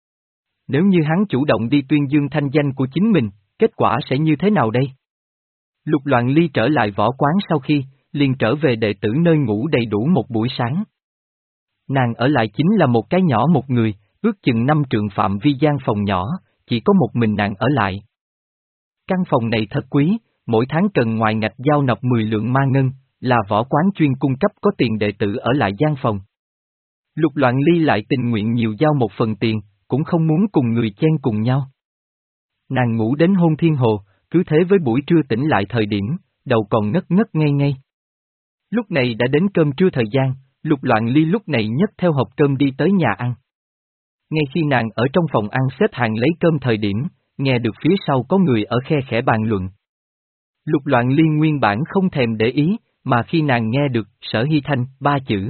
Nếu như hắn chủ động đi tuyên dương thanh danh của chính mình, kết quả sẽ như thế nào đây? Lục Loạn Ly trở lại võ quán sau khi, liền trở về đệ tử nơi ngủ đầy đủ một buổi sáng. Nàng ở lại chính là một cái nhỏ một người, ước chừng năm trượng phạm vi gian phòng nhỏ, chỉ có một mình nàng ở lại. Căn phòng này thật quý, mỗi tháng cần ngoài ngạch giao nộp mười lượng ma ngân, là võ quán chuyên cung cấp có tiền đệ tử ở lại gian phòng. Lục Loạn Ly lại tình nguyện nhiều giao một phần tiền, cũng không muốn cùng người chen cùng nhau. Nàng ngủ đến hôn thiên hồ, cứ thế với buổi trưa tỉnh lại thời điểm, đầu còn ngất ngất ngây ngây. Lúc này đã đến cơm trưa thời gian, Lục Loạn Ly lúc này nhấc theo hộp cơm đi tới nhà ăn. Ngay khi nàng ở trong phòng ăn xếp hàng lấy cơm thời điểm, nghe được phía sau có người ở khe khẽ bàn luận. Lục Loạn Ly nguyên bản không thèm để ý, mà khi nàng nghe được Sở Hy Thanh ba chữ,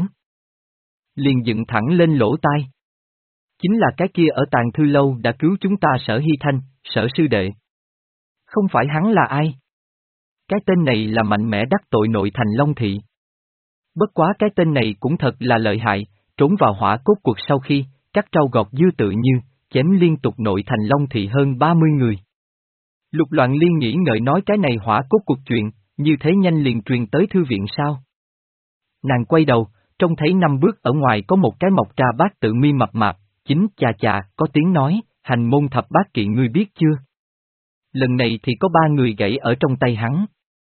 liền dựng thẳng lên lỗ tai. Chính là cái kia ở Tàng Thư Lâu đã cứu chúng ta Sở Hy Thanh, Sở sư đệ. Không phải hắn là ai? Cái tên này là mạnh mẽ đắc tội nội thành Long Thị. Bất quá cái tên này cũng thật là lợi hại, trốn vào hỏa cốt cuộc sau khi, cắt trâu gọt dưa tự như, chém liên tục nội thành Long Thị hơn ba mươi người. Lục Loạn Ly nghĩ ngợi nói cái này hỏa cốt cuộc chuyện, như thế nhanh liền truyền tới thư viện sao? Nàng quay đầu, trông thấy năm bước ở ngoài có một cái mọc ra bát tự mi mập mạp, chính chà chà, có tiếng nói, hành môn thập bát kỵ ngươi biết chưa? Lần này thì có ba người gãy ở trong tay hắn.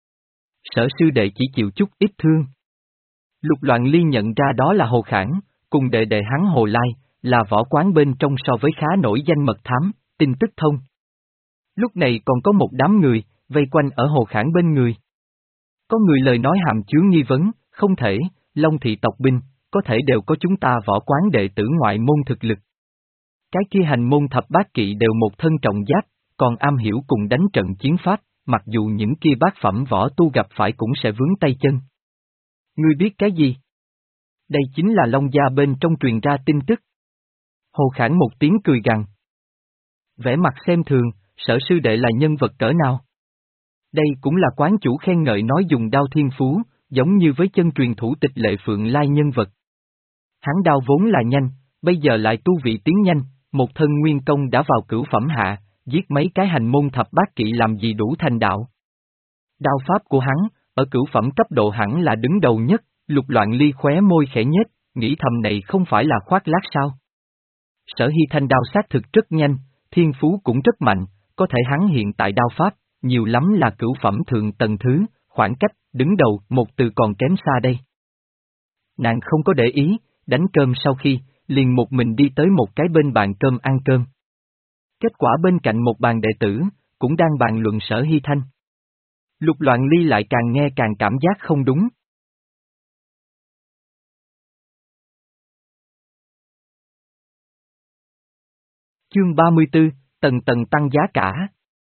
Sở sư đệ chỉ chịu chút ít thương. Lục Loạn Ly nhận ra đó là Hồ Khảng, cùng đệ đệ hắn Hồ Lai, là võ quán bên trong so với khá nổi danh mật thám, tin tức thông. Lúc này còn có một đám người, vây quanh ở Hồ Khảng bên người. Có người lời nói hàm chứa nghi vấn, không thể, Long Thị tộc binh, có thể đều có chúng ta võ quán đệ tử ngoại môn thực lực. Cái kia hành môn thập bát kỵ đều một thân trọng giáp, còn am hiểu cùng đánh trận chiến pháp, mặc dù những kia bát phẩm võ tu gặp phải cũng sẽ vướng tay chân. Ngươi biết cái gì? Đây chính là Long gia bên trong truyền ra tin tức. Hồ Khảng một tiếng cười gằn. Vẻ mặt xem thường, Sở sư đệ là nhân vật cỡ nào? Đây cũng là quán chủ khen ngợi nói dùng đao thiên phú, giống như với chân truyền thủ tịch Lệ Phượng Lai nhân vật. Hắn đao vốn là nhanh, bây giờ lại tu vị tiến nhanh, một thân nguyên công đã vào cửu phẩm hạ, giết mấy cái hành môn thập bát kỵ làm gì đủ thành đạo. Đao pháp của hắn, ở cửu phẩm cấp độ hẳn là đứng đầu nhất, Lục Loạn Ly khóe môi khẽ nhếch, nghĩ thầm này không phải là khoác lác sao. Sở Hy Thanh đao sát thực rất nhanh, thiên phú cũng rất mạnh, có thể hắn hiện tại đao pháp, nhiều lắm là cửu phẩm thượng tầng thứ, khoảng cách, đứng đầu, một từ còn kém xa đây. Nàng không có để ý, đánh cơm sau khi, liền một mình đi tới một cái bên bàn cơm ăn cơm. Kết quả bên cạnh một bàn đệ tử, cũng đang bàn luận Sở Hy Thanh. Lục Loạn Ly lại càng nghe càng cảm giác không đúng. Chương ba mươi tư, tầng tầng tăng giá cả.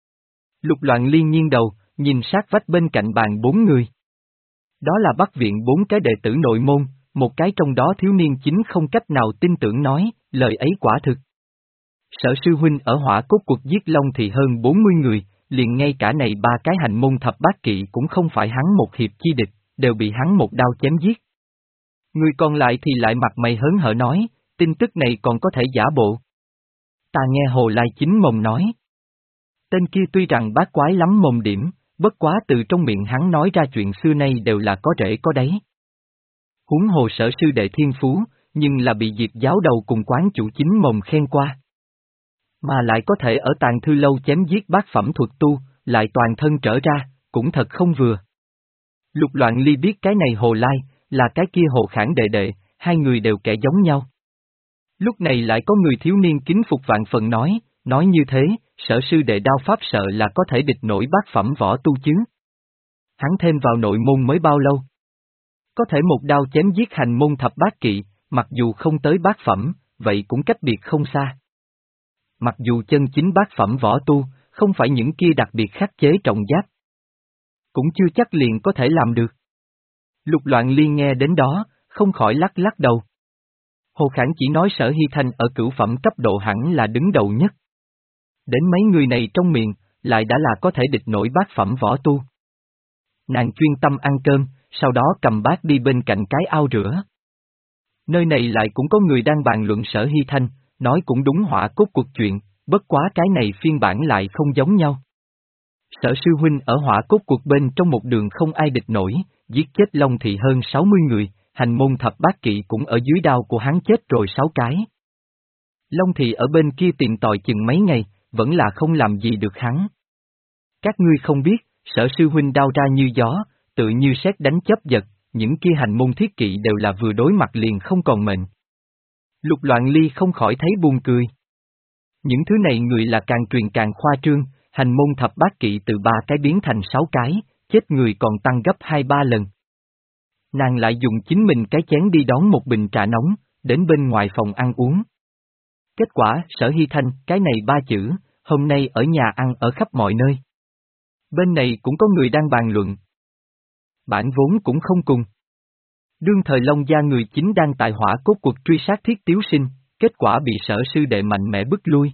Lục Loạn Ly nghiêng đầu, nhìn sát vách bên cạnh bàn bốn người. Đó là Bắc viện bốn cái đệ tử nội môn, một cái trong đó thiếu niên chính không cách nào tin tưởng nói, lời ấy quả thực. Sở sư huynh ở Hỏa Cốt cuộc giết Long thì hơn bốn mươi người, liền ngay cả này ba cái hành môn thập bát kỵ cũng không phải hắn một hiệp chi địch, đều bị hắn một đao chém giết. Người còn lại thì lại mặt mày hớn hở nói, tin tức này còn có thể giả bộ. Ta nghe Hồ Lai Chính mồm nói. Tên kia tuy rằng bát quái lắm mồm điểm, bất quá từ trong miệng hắn nói ra chuyện xưa nay đều là có rễ có đáy. Huống hồ sở sư đệ thiên phú, nhưng là bị Diệp giáo đầu cùng quán chủ Chính mồm khen qua. Mà lại có thể ở Tàng Thư Lâu chém giết bát phẩm thuật tu, lại toàn thân trở ra, cũng thật không vừa. Lục Loạn Ly biết cái này Hồ Lai, là cái kia Hồ Khản đệ đệ, hai người đều kẻ giống nhau. Lúc này lại có người thiếu niên kính phục vạn phần nói, nói như thế, sở sư đệ đao pháp sợ là có thể địch nổi bát phẩm võ tu chứ. Hắn thêm vào nội môn mới bao lâu? Có thể một đao chém giết hành môn thập bát kỵ, mặc dù không tới bát phẩm, vậy cũng cách biệt không xa. Mặc dù chân chính bát phẩm võ tu, không phải những kia đặc biệt khắc chế trọng giáp, cũng chưa chắc liền có thể làm được. Lục Loạn Ly nghe đến đó, không khỏi lắc lắc đầu. Hồ Khản chỉ nói Sở Hy Thanh ở cửu phẩm cấp độ hẳn là đứng đầu nhất. Đến mấy người này trong miệng, lại đã là có thể địch nổi bát phẩm võ tu. Nàng chuyên tâm ăn cơm, sau đó cầm bát đi bên cạnh cái ao rửa. Nơi này lại cũng có người đang bàn luận Sở Hy Thanh, nói cũng đúng Hỏa Cốt cuộc chuyện, bất quá cái này phiên bản lại không giống nhau. Sở sư huynh ở Hỏa Cốt cuộc bên trong một đường không ai địch nổi, giết chết Long Thị hơn sáu mươi người, hành môn thập bát kỵ cũng ở dưới đao của hắn chết rồi sáu cái. Long Thị ở bên kia tìm tòi chừng mấy ngày, vẫn là không làm gì được hắn. Các ngươi không biết, sở sư huynh đao ra như gió, tự như sét đánh chớp giật, những kia hành môn thiết kỵ đều là vừa đối mặt liền không còn mệnh. Lục Loạn Ly không khỏi thấy buồn cười. Những thứ này người là càng truyền càng khoa trương, hành môn thập bát kỵ từ ba cái biến thành sáu cái, chết người còn tăng gấp hai ba lần. Nàng lại dùng chính mình cái chén đi đón một bình trà nóng, đến bên ngoài phòng ăn uống. Kết quả, Sở Hy Thanh, cái này ba chữ, hôm nay ở nhà ăn ở khắp mọi nơi. Bên này cũng có người đang bàn luận. Bản vốn cũng không cùng. Đương thời Long gia người chính đang tại Hỏa Cốt cuộc truy sát Thiết Tiếu Sinh, kết quả bị sở sư đệ mạnh mẽ bức lui.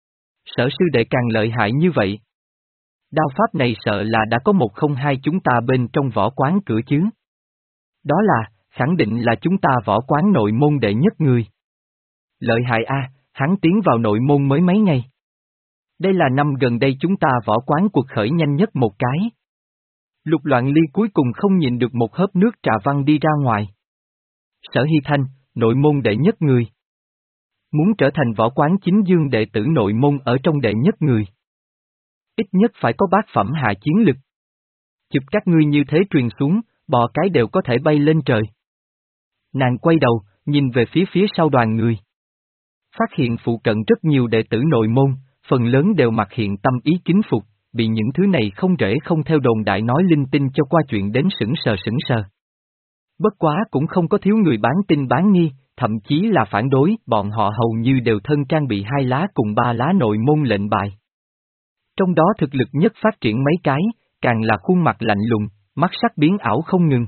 Sở sư đệ càng lợi hại như vậy. Đao pháp này sợ là đã có một không hai chúng ta bên trong võ quán cửa chứ. Đó là, khẳng định là chúng ta võ quán nội môn đệ nhất người. Lợi hại a, hắn tiến vào nội môn mới mấy ngày. Đây là năm gần đây chúng ta võ quán cuộc khởi nhanh nhất một cái. Lục Loạn Ly cuối cùng không nhìn được một hớp nước trà văng đi ra ngoài. Sở Hy Thanh, nội môn đệ nhất người. Muốn trở thành võ quán chính dương đệ tử nội môn ở trong đệ nhất người. Ít nhất phải có bát phẩm hạ chiến lực. Chụp các ngươi như thế truyền xuống, bò cái đều có thể bay lên trời. Nàng quay đầu, nhìn về phía phía sau đoàn người. Phát hiện phụ cận rất nhiều đệ tử nội môn, phần lớn đều mặc hiện tâm ý kính phục, bị những thứ này không rễ không theo đồn đại nói linh tinh cho qua chuyện đến sững sờ sững sờ. Bất quá cũng không có thiếu người bán tin bán nghi, thậm chí là phản đối, bọn họ hầu như đều thân trang bị hai lá cùng ba lá nội môn lệnh bài. Trong đó thực lực nhất phát triển mấy cái, càng là khuôn mặt lạnh lùng, mắt sắc biến ảo không ngừng.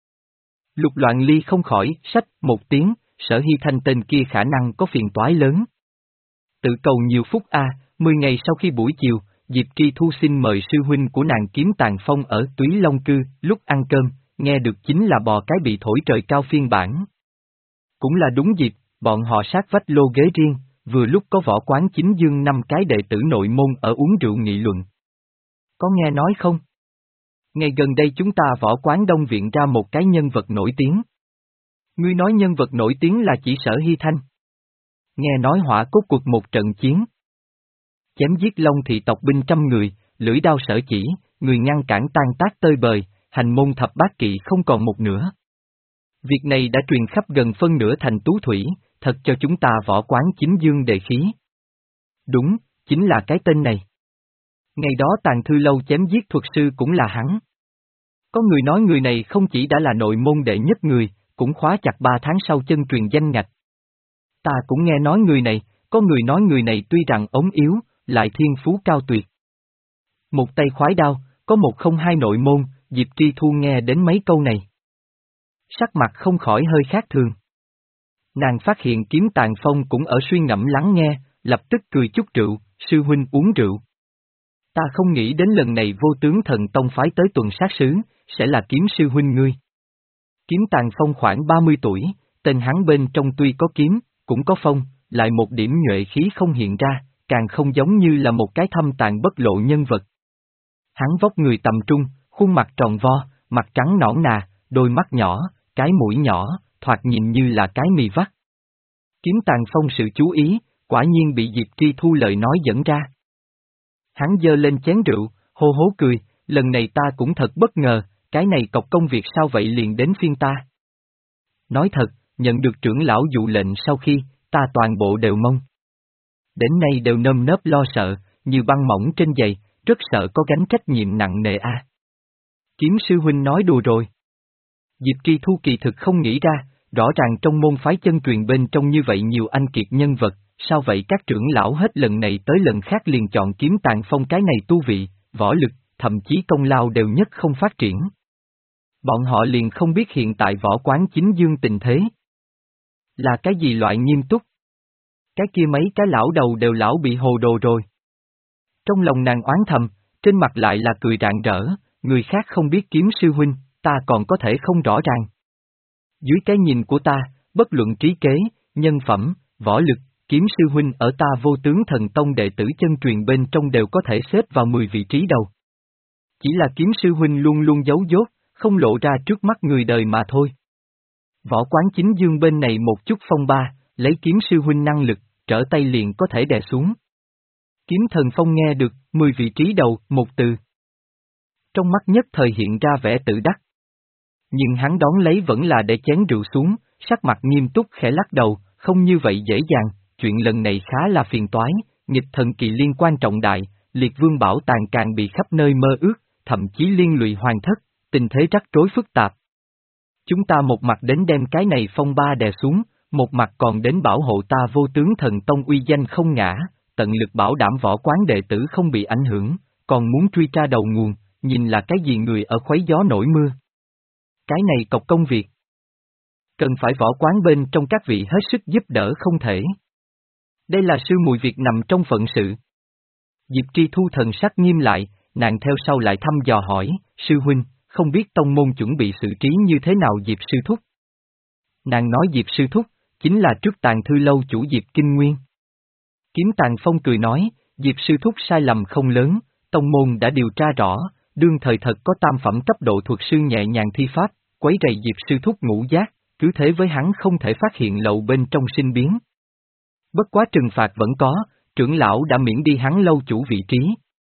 Lục Loạn Ly không khỏi, sách, một tiếng, Sở Hy Thanh tên kia khả năng có phiền toái lớn. Tự cầu nhiều phút a, mười ngày sau khi buổi chiều, Diệp Kỳ Thu xin mời sư huynh của nàng kiếm Tàn Phong ở Túy Long Cư, lúc ăn cơm, nghe được chính là bò cái bị thổi trời cao phiên bản. Cũng là đúng dịp, bọn họ sát vách lô ghế riêng, vừa lúc có võ quán chính dương năm cái đệ tử nội môn ở uống rượu nghị luận. Có nghe nói không? Ngày gần đây chúng ta võ quán Đông viện ra một cái nhân vật nổi tiếng. Ngươi nói nhân vật nổi tiếng là chỉ Sở Hy Thanh. Nghe nói hỏa cốt cuộc một trận chiến. Chém giết Long thị tộc binh trăm người, lưỡi đao sở chỉ, người ngăn cản tan tác tơi bời, hành môn thập bát kỵ không còn một nửa. Việc này đã truyền khắp gần phân nửa thành Tú Thủy, thật cho chúng ta võ quán chính dương đề khí. Đúng, chính là cái tên này. Ngày đó Tàng Thư Lâu chém giết thuật sư cũng là hắn. Có người nói người này không chỉ đã là nội môn đệ nhất người, cũng khóa chặt ba tháng sau chân truyền danh ngạch. Ta cũng nghe nói người này, có người nói người này tuy rằng ốm yếu, lại thiên phú cao tuyệt. Một tay khoái đao, có một không hai nội môn, Diệp Tri Thu nghe đến mấy câu này. Sắc mặt không khỏi hơi khác thường. Nàng phát hiện Kiếm Tàng Phong cũng ở suy ngẫm lắng nghe, lập tức cười chút rượu, sư huynh uống rượu. Ta không nghĩ đến lần này Vô Tướng Thần Tông phái tới tuần sát sứ, sẽ là Kiếm sư huynh ngươi. Kiếm Tàng Phong khoảng ba mươi tuổi, tên hắn bên trong tuy có kiếm, cũng có phong, lại một điểm nhuệ khí không hiện ra, càng không giống như là một cái thâm tàng bất lộ nhân vật. Hắn vóc người tầm trung, khuôn mặt tròn vo, mặt trắng nõn nà, đôi mắt nhỏ, cái mũi nhỏ, thoạt nhìn như là cái mì vắt. Kiếm Tàng Phong sự chú ý, quả nhiên bị Diệp Tri Thu lời nói dẫn ra. Hắn giơ lên chén rượu, hô hố cười, lần này ta cũng thật bất ngờ, cái này cọc công việc sao vậy liền đến phiên ta. Nói thật, nhận được trưởng lão dụ lệnh sau khi, ta toàn bộ đều mong. Đến nay đều nơm nớp lo sợ, như băng mỏng trên giày, rất sợ có gánh trách nhiệm nặng nề a. À. Kiếm sư huynh nói đùa rồi. Diệp Tri Thu kỳ thực không nghĩ ra, rõ ràng trong môn phái chân truyền bên trong như vậy nhiều anh kiệt nhân vật, sao vậy các trưởng lão hết lần này tới lần khác liền chọn Kiếm Tàng Phong cái này tu vị, võ lực, thậm chí công lao đều nhất không phát triển. Bọn họ liền không biết hiện tại võ quán chính dương tình thế. Là cái gì loại nghiêm túc? Cái kia mấy cái lão đầu đều lão bị hồ đồ rồi. Trong lòng nàng oán thầm, trên mặt lại là cười rạng rỡ, người khác không biết Kiếm sư huynh, ta còn có thể không rõ ràng. Dưới cái nhìn của ta, bất luận trí kế, nhân phẩm, võ lực, Kiếm sư huynh ở ta Vô Tướng Thần Tông đệ tử chân truyền bên trong đều có thể xếp vào mười vị trí đầu. Chỉ là Kiếm sư huynh luôn luôn giấu dốt, không lộ ra trước mắt người đời mà thôi. Võ quán chính dương bên này một chút phong ba, lấy Kiếm sư huynh năng lực, trở tay liền có thể đè xuống. Kiếm Thần Phong nghe được, mười vị trí đầu, một từ. Trong mắt nhất thời hiện ra vẻ tự đắc. Nhưng hắn đón lấy vẫn là để chén rượu xuống, sắc mặt nghiêm túc khẽ lắc đầu, không như vậy dễ dàng, chuyện lần này khá là phiền toái, nghịch thần kỳ liên quan trọng đại, liệt vương bảo tàng càng bị khắp nơi mơ ước, thậm chí liên lụy hoàng thất, tình thế rắc rối phức tạp. Chúng ta một mặt đến đem cái này phong ba đè xuống, một mặt còn đến bảo hộ ta Vô Tướng Thần Tông uy danh không ngã, tận lực bảo đảm võ quán đệ tử không bị ảnh hưởng, còn muốn truy tra đầu nguồn, nhìn là cái gì người ở khuấy gió nổi mưa. Cái này cọc công việc. Cần phải võ quán bên trong các vị hết sức giúp đỡ không thể. Đây là sư mùi việc nằm trong phận sự. Diệp Tri Thu thần sắc nghiêm lại, nàng theo sau lại thăm dò hỏi, sư huynh, không biết tông môn chuẩn bị xử trí như thế nào Diệp sư thúc. Nàng nói Diệp sư thúc, chính là trước Tàng Thư Lâu chủ Diệp Kinh Nguyên. Kiếm Tàng Phong cười nói, Diệp sư thúc sai lầm không lớn, tông môn đã điều tra rõ, đương thời thật có tam phẩm cấp độ thuật sư nhẹ nhàng thi pháp, quấy rầy Diệp sư thúc ngũ giác, cứ thế với hắn không thể phát hiện lậu bên trong sinh biến. Bất quá trừng phạt vẫn có, trưởng lão đã miễn đi hắn lâu chủ vị trí.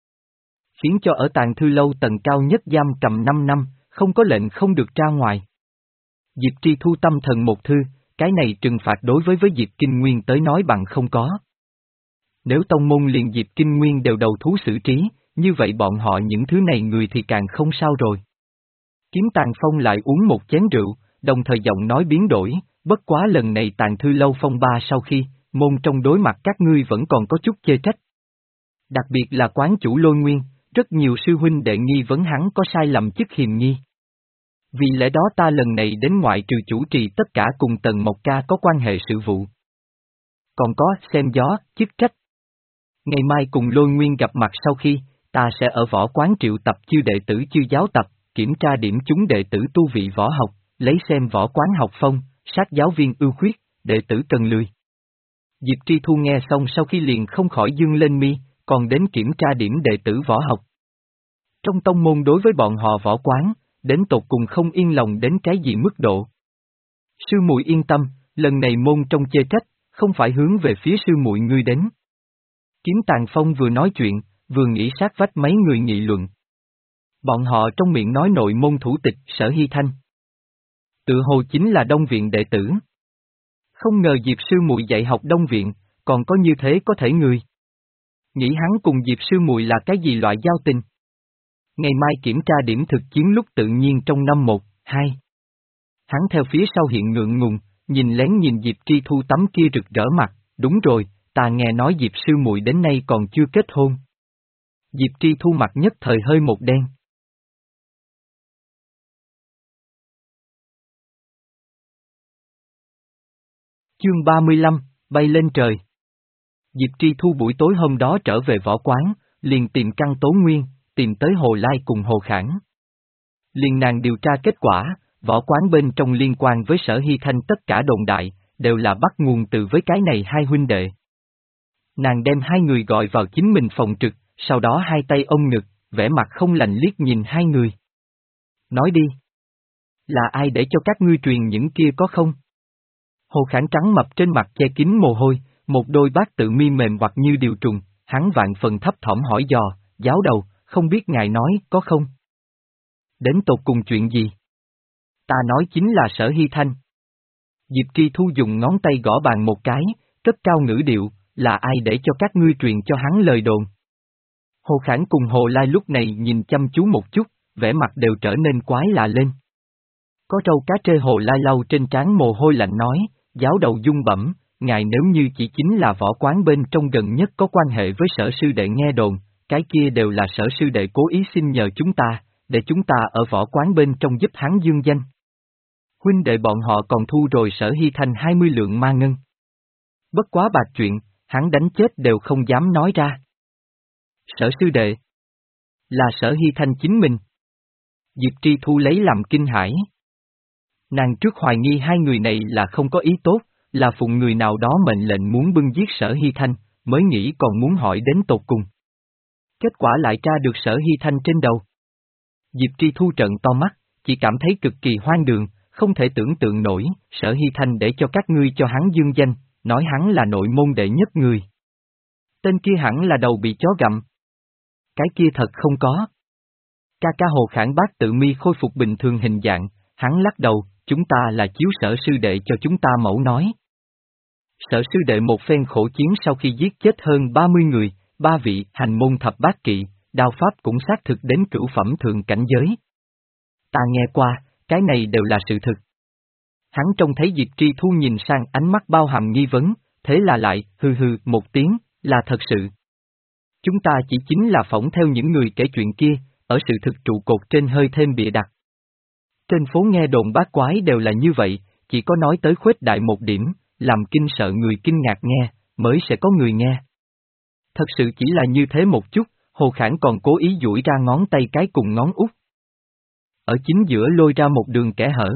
Khiến cho ở Tàng Thư Lâu tầng cao nhất giam cầm năm năm, không có lệnh không được ra ngoài. Diệp Tri Thu tâm thần một thư, cái này trừng phạt đối với với Diệp Kinh Nguyên tới nói bằng không có. Nếu tông môn liền Diệp Kinh Nguyên đều đầu thú xử trí, như vậy bọn họ những thứ này người thì càng không sao rồi. Kiếm Tàng Phong lại uống một chén rượu, đồng thời giọng nói biến đổi, bất quá lần này Tàng Thư Lâu phong ba sau khi, môn trong đối mặt các ngươi vẫn còn có chút chê trách. Đặc biệt là quán chủ Lôi Nguyên, rất nhiều sư huynh đệ nghi vấn hắn có sai lầm chức hiềm nghi. Vì lẽ đó ta lần này đến ngoại trừ chủ trì tất cả cùng Tần Mộc Ca có quan hệ sự vụ. Còn có xem gió, chức trách. Ngày mai cùng Lôi Nguyên gặp mặt sau khi, ta sẽ ở võ quán triệu tập chư đệ tử chư giáo tập, kiểm tra điểm chúng đệ tử tu vị võ học, lấy xem võ quán học phong, sát giáo viên ưu khuyết, đệ tử cần lười. Diệp Tri Thu nghe xong sau khi liền không khỏi dương lên mi, còn đến kiểm tra điểm đệ tử võ học. Trong tông môn đối với bọn họ võ quán, đến tột cùng không yên lòng đến cái gì mức độ. Sư muội yên tâm, lần này môn trong chê trách, không phải hướng về phía sư muội ngươi đến. Kiếm Tàn Phong vừa nói chuyện, vừa nghĩ sát vách mấy người nghị luận. Bọn họ trong miệng nói nội môn thủ tịch Sở Hy Thanh. Tự hồ chính là Đông Viện đệ tử. Không ngờ Diệp sư muội dạy học Đông Viện, còn có như thế có thể người. Nghĩ hắn cùng Diệp sư muội là cái gì loại giao tình. Ngày mai kiểm tra điểm thực chiến lúc tự nhiên trong năm một, hai. Hắn theo phía sau hiện ngượng ngùng, nhìn lén nhìn Diệp Tri Thu tấm kia rực rỡ mặt, đúng rồi, ta nghe nói Diệp sư muội đến nay còn chưa kết hôn. Diệp Tri Thu mặt nhất thời hơi một đen. Chương ba mươi lăm, bay lên trời. Diệp Tri Thu buổi tối hôm đó trở về võ quán, liền tìm Căn Tố Nguyên, tìm tới Hồ Lai cùng Hồ Khảng. Liền nàng điều tra kết quả, võ quán bên trong liên quan với Sở Hy Thanh tất cả đồn đại, đều là bắt nguồn từ với cái này hai huynh đệ. Nàng đem hai người gọi vào chính mình phòng trực, sau đó hai tay ôm ngực, vẻ mặt không lành liếc nhìn hai người. Nói đi. Là ai để cho các ngươi truyền những kia có không? Hồ Khảng trắng mập trên mặt che kín mồ hôi, một đôi bát tự mi mềm hoặc như điều trùng, hắn vạn phần thấp thỏm hỏi dò, giáo đầu, không biết ngài nói có không? Đến tột cùng chuyện gì? Ta nói chính là Sở Hy Thanh. Diệp Tri Thu dùng ngón tay gõ bàn một cái, cất cao ngữ điệu, là ai để cho các ngươi truyền cho hắn lời đồn? Hồ Khảng cùng Hồ Lai lúc này nhìn chăm chú một chút, vẻ mặt đều trở nên quái lạ lên. Có trâu cá trê Hồ Lai lau trên trán mồ hôi lạnh nói, giáo đầu dung bẩm, ngài nếu như chỉ chính là võ quán bên trong gần nhất có quan hệ với Sở sư đệ nghe đồn, cái kia đều là Sở sư đệ cố ý xin nhờ chúng ta, để chúng ta ở võ quán bên trong giúp hắn dương danh. Huynh đệ bọn họ còn thu rồi Sở Hy Thanh hai mươi lượng ma ngân. Bất quá bạc chuyện, hắn đánh chết đều không dám nói ra. Sở sư đệ. Là Sở Hy Thanh chính mình. Diệp Tri Thu lấy làm kinh hãi. Nàng trước hoài nghi hai người này là không có ý tốt, là phụng người nào đó mệnh lệnh muốn bưng giết Sở Hy Thanh, mới nghĩ còn muốn hỏi đến tột cùng. Kết quả lại tra được Sở Hy Thanh trên đầu. Diệp Tri Thu trợn to mắt, chỉ cảm thấy cực kỳ hoang đường, không thể tưởng tượng nổi, Sở Hy Thanh để cho các ngươi cho hắn dương danh, nói hắn là nội môn đệ nhất người. Tên kia hẳn là đầu bị chó gặm. Cái kia thật không có. Ca ca Hồ Khảng bác tự mi khôi phục bình thường hình dạng, hắn lắc đầu, chúng ta là chiếu Sở sư đệ cho chúng ta mẫu nói. Sở sư đệ một phen khổ chiến sau khi giết chết hơn ba mươi người, ba vị hành môn thập bát kỵ, đao pháp cũng xác thực đến cửu phẩm thượng cảnh giới. Ta nghe qua, cái này đều là sự thực. Hắn trông thấy Diệp Tri Thu nhìn sang ánh mắt bao hàm nghi vấn, thế là lại, hừ hừ, một tiếng, là thật sự. Chúng ta chỉ chính là phỏng theo những người kể chuyện kia, ở sự thực trụ cột trên hơi thêm bịa đặt. Trên phố nghe đồn bát quái đều là như vậy, chỉ có nói tới khuếch đại một điểm, làm kinh sợ người kinh ngạc nghe, mới sẽ có người nghe. Thật sự chỉ là như thế một chút, Hồ Khảng còn cố ý duỗi ra ngón tay cái cùng ngón út. Ở chính giữa lôi ra một đường kẽ hở.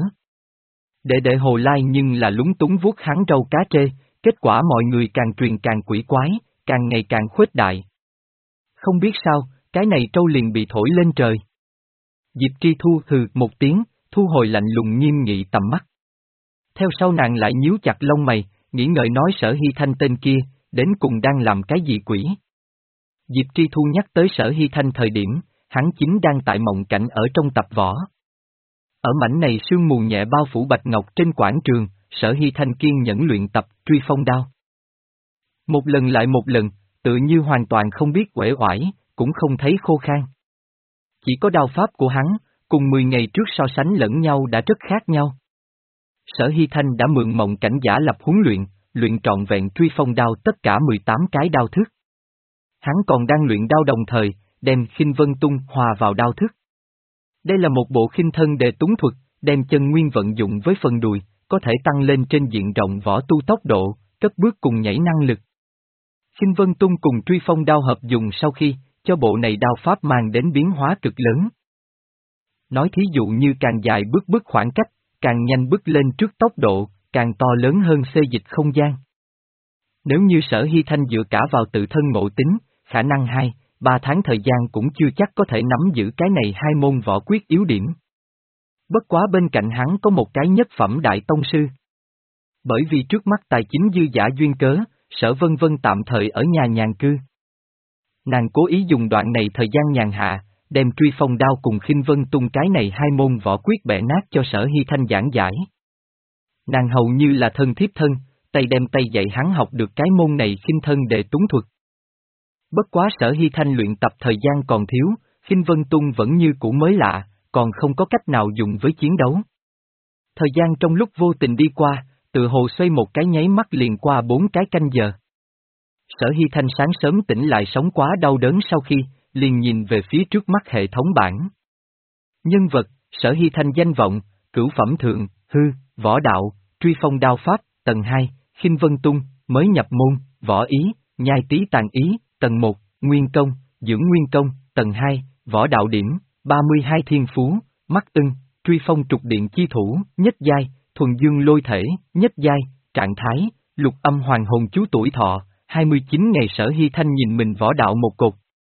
Đệ đệ Hồ Lai nhưng là lúng túng vuốt hắn râu cá trê, kết quả mọi người càng truyền càng quỷ quái, càng ngày càng khuếch đại. Không biết sao, cái này trâu liền bị thổi lên trời. Diệp Tri Thu hừ một tiếng, thu hồi lạnh lùng nghiêm nghị tầm mắt. Theo sau nàng lại nhíu chặt lông mày, nghĩ ngợi nói Sở Hy Thanh tên kia, đến cùng đang làm cái gì quỷ. Diệp Tri Thu nhắc tới Sở Hy Thanh thời điểm, hắn chính đang tại mộng cảnh ở trong tập võ. Ở mảnh này sương mù nhẹ bao phủ bạch ngọc trên quảng trường, Sở Hy Thanh kiên nhẫn luyện tập truy phong đao. Một lần lại một lần, tự như hoàn toàn không biết uể oải, cũng không thấy khô khan. Chỉ có đao pháp của hắn, cùng mười ngày trước so sánh lẫn nhau đã rất khác nhau. Sở Hy Thanh đã mượn mộng cảnh giả lập huấn luyện, luyện trọn vẹn truy phong đao tất cả mười tám cái đao thức. Hắn còn đang luyện đao đồng thời, đem khinh vân tung hòa vào đao thức. Đây là một bộ khinh thân đệ túng thuật, đem chân nguyên vận dụng với phần đùi, có thể tăng lên trên diện rộng võ tu tốc độ, cất bước cùng nhảy năng lực. Khinh vân tung cùng truy phong đao hợp dùng sau khi, cho bộ này đao pháp mang đến biến hóa cực lớn. Nói thí dụ như càng dài bước bước khoảng cách, càng nhanh bước lên trước tốc độ, càng to lớn hơn xê dịch không gian. Nếu như Sở Hy Thanh dựa cả vào tự thân ngộ tính, khả năng hai, ba tháng thời gian cũng chưa chắc có thể nắm giữ cái này hai môn võ quyết yếu điểm. Bất quá bên cạnh hắn có một cái nhất phẩm đại tông sư. Bởi vì trước mắt tài chính dư dả duyên cớ, Sở Vân Vân tạm thời ở nhà nhàn cư. Nàng cố ý dùng đoạn này thời gian nhàn hạ, đem Truy Phong đao cùng Khinh Vân tung cái này hai môn võ quyết bẻ nát cho Sở Hy Thanh giảng giải. Nàng hầu như là thân thiếp thân, tay đem tay dạy hắn học được cái môn này khinh thân đệ túng thuật. Bất quá Sở Hy Thanh luyện tập thời gian còn thiếu, Khinh Vân tung vẫn như cũ mới lạ, còn không có cách nào dùng với chiến đấu. Thời gian trong lúc vô tình đi qua, tự hồ xoay một cái nháy mắt liền qua bốn cái canh giờ. Sở Hy Thanh sáng sớm tỉnh lại sống quá đau đớn sau khi, liền nhìn về phía trước mắt hệ thống bảng. Nhân vật, Sở Hy Thanh danh vọng, cửu phẩm thượng, hư, võ đạo, Truy Phong đao pháp, tầng hai, Khinh Vân tung, mới nhập môn, võ ý, nhai tí tàn ý, tầng một, nguyên công, dưỡng nguyên công, tầng hai, võ đạo điểm, ba mươi hai thiên phú, mắt ưng, Truy Phong trục điện chi thủ, nhất giai, thuần dương lôi thể, nhất giai, trạng thái, lục âm hoàng hồn chú tuổi thọ, hai mươi chín ngày. Sở Hy Thanh nhìn mình võ đạo một cột.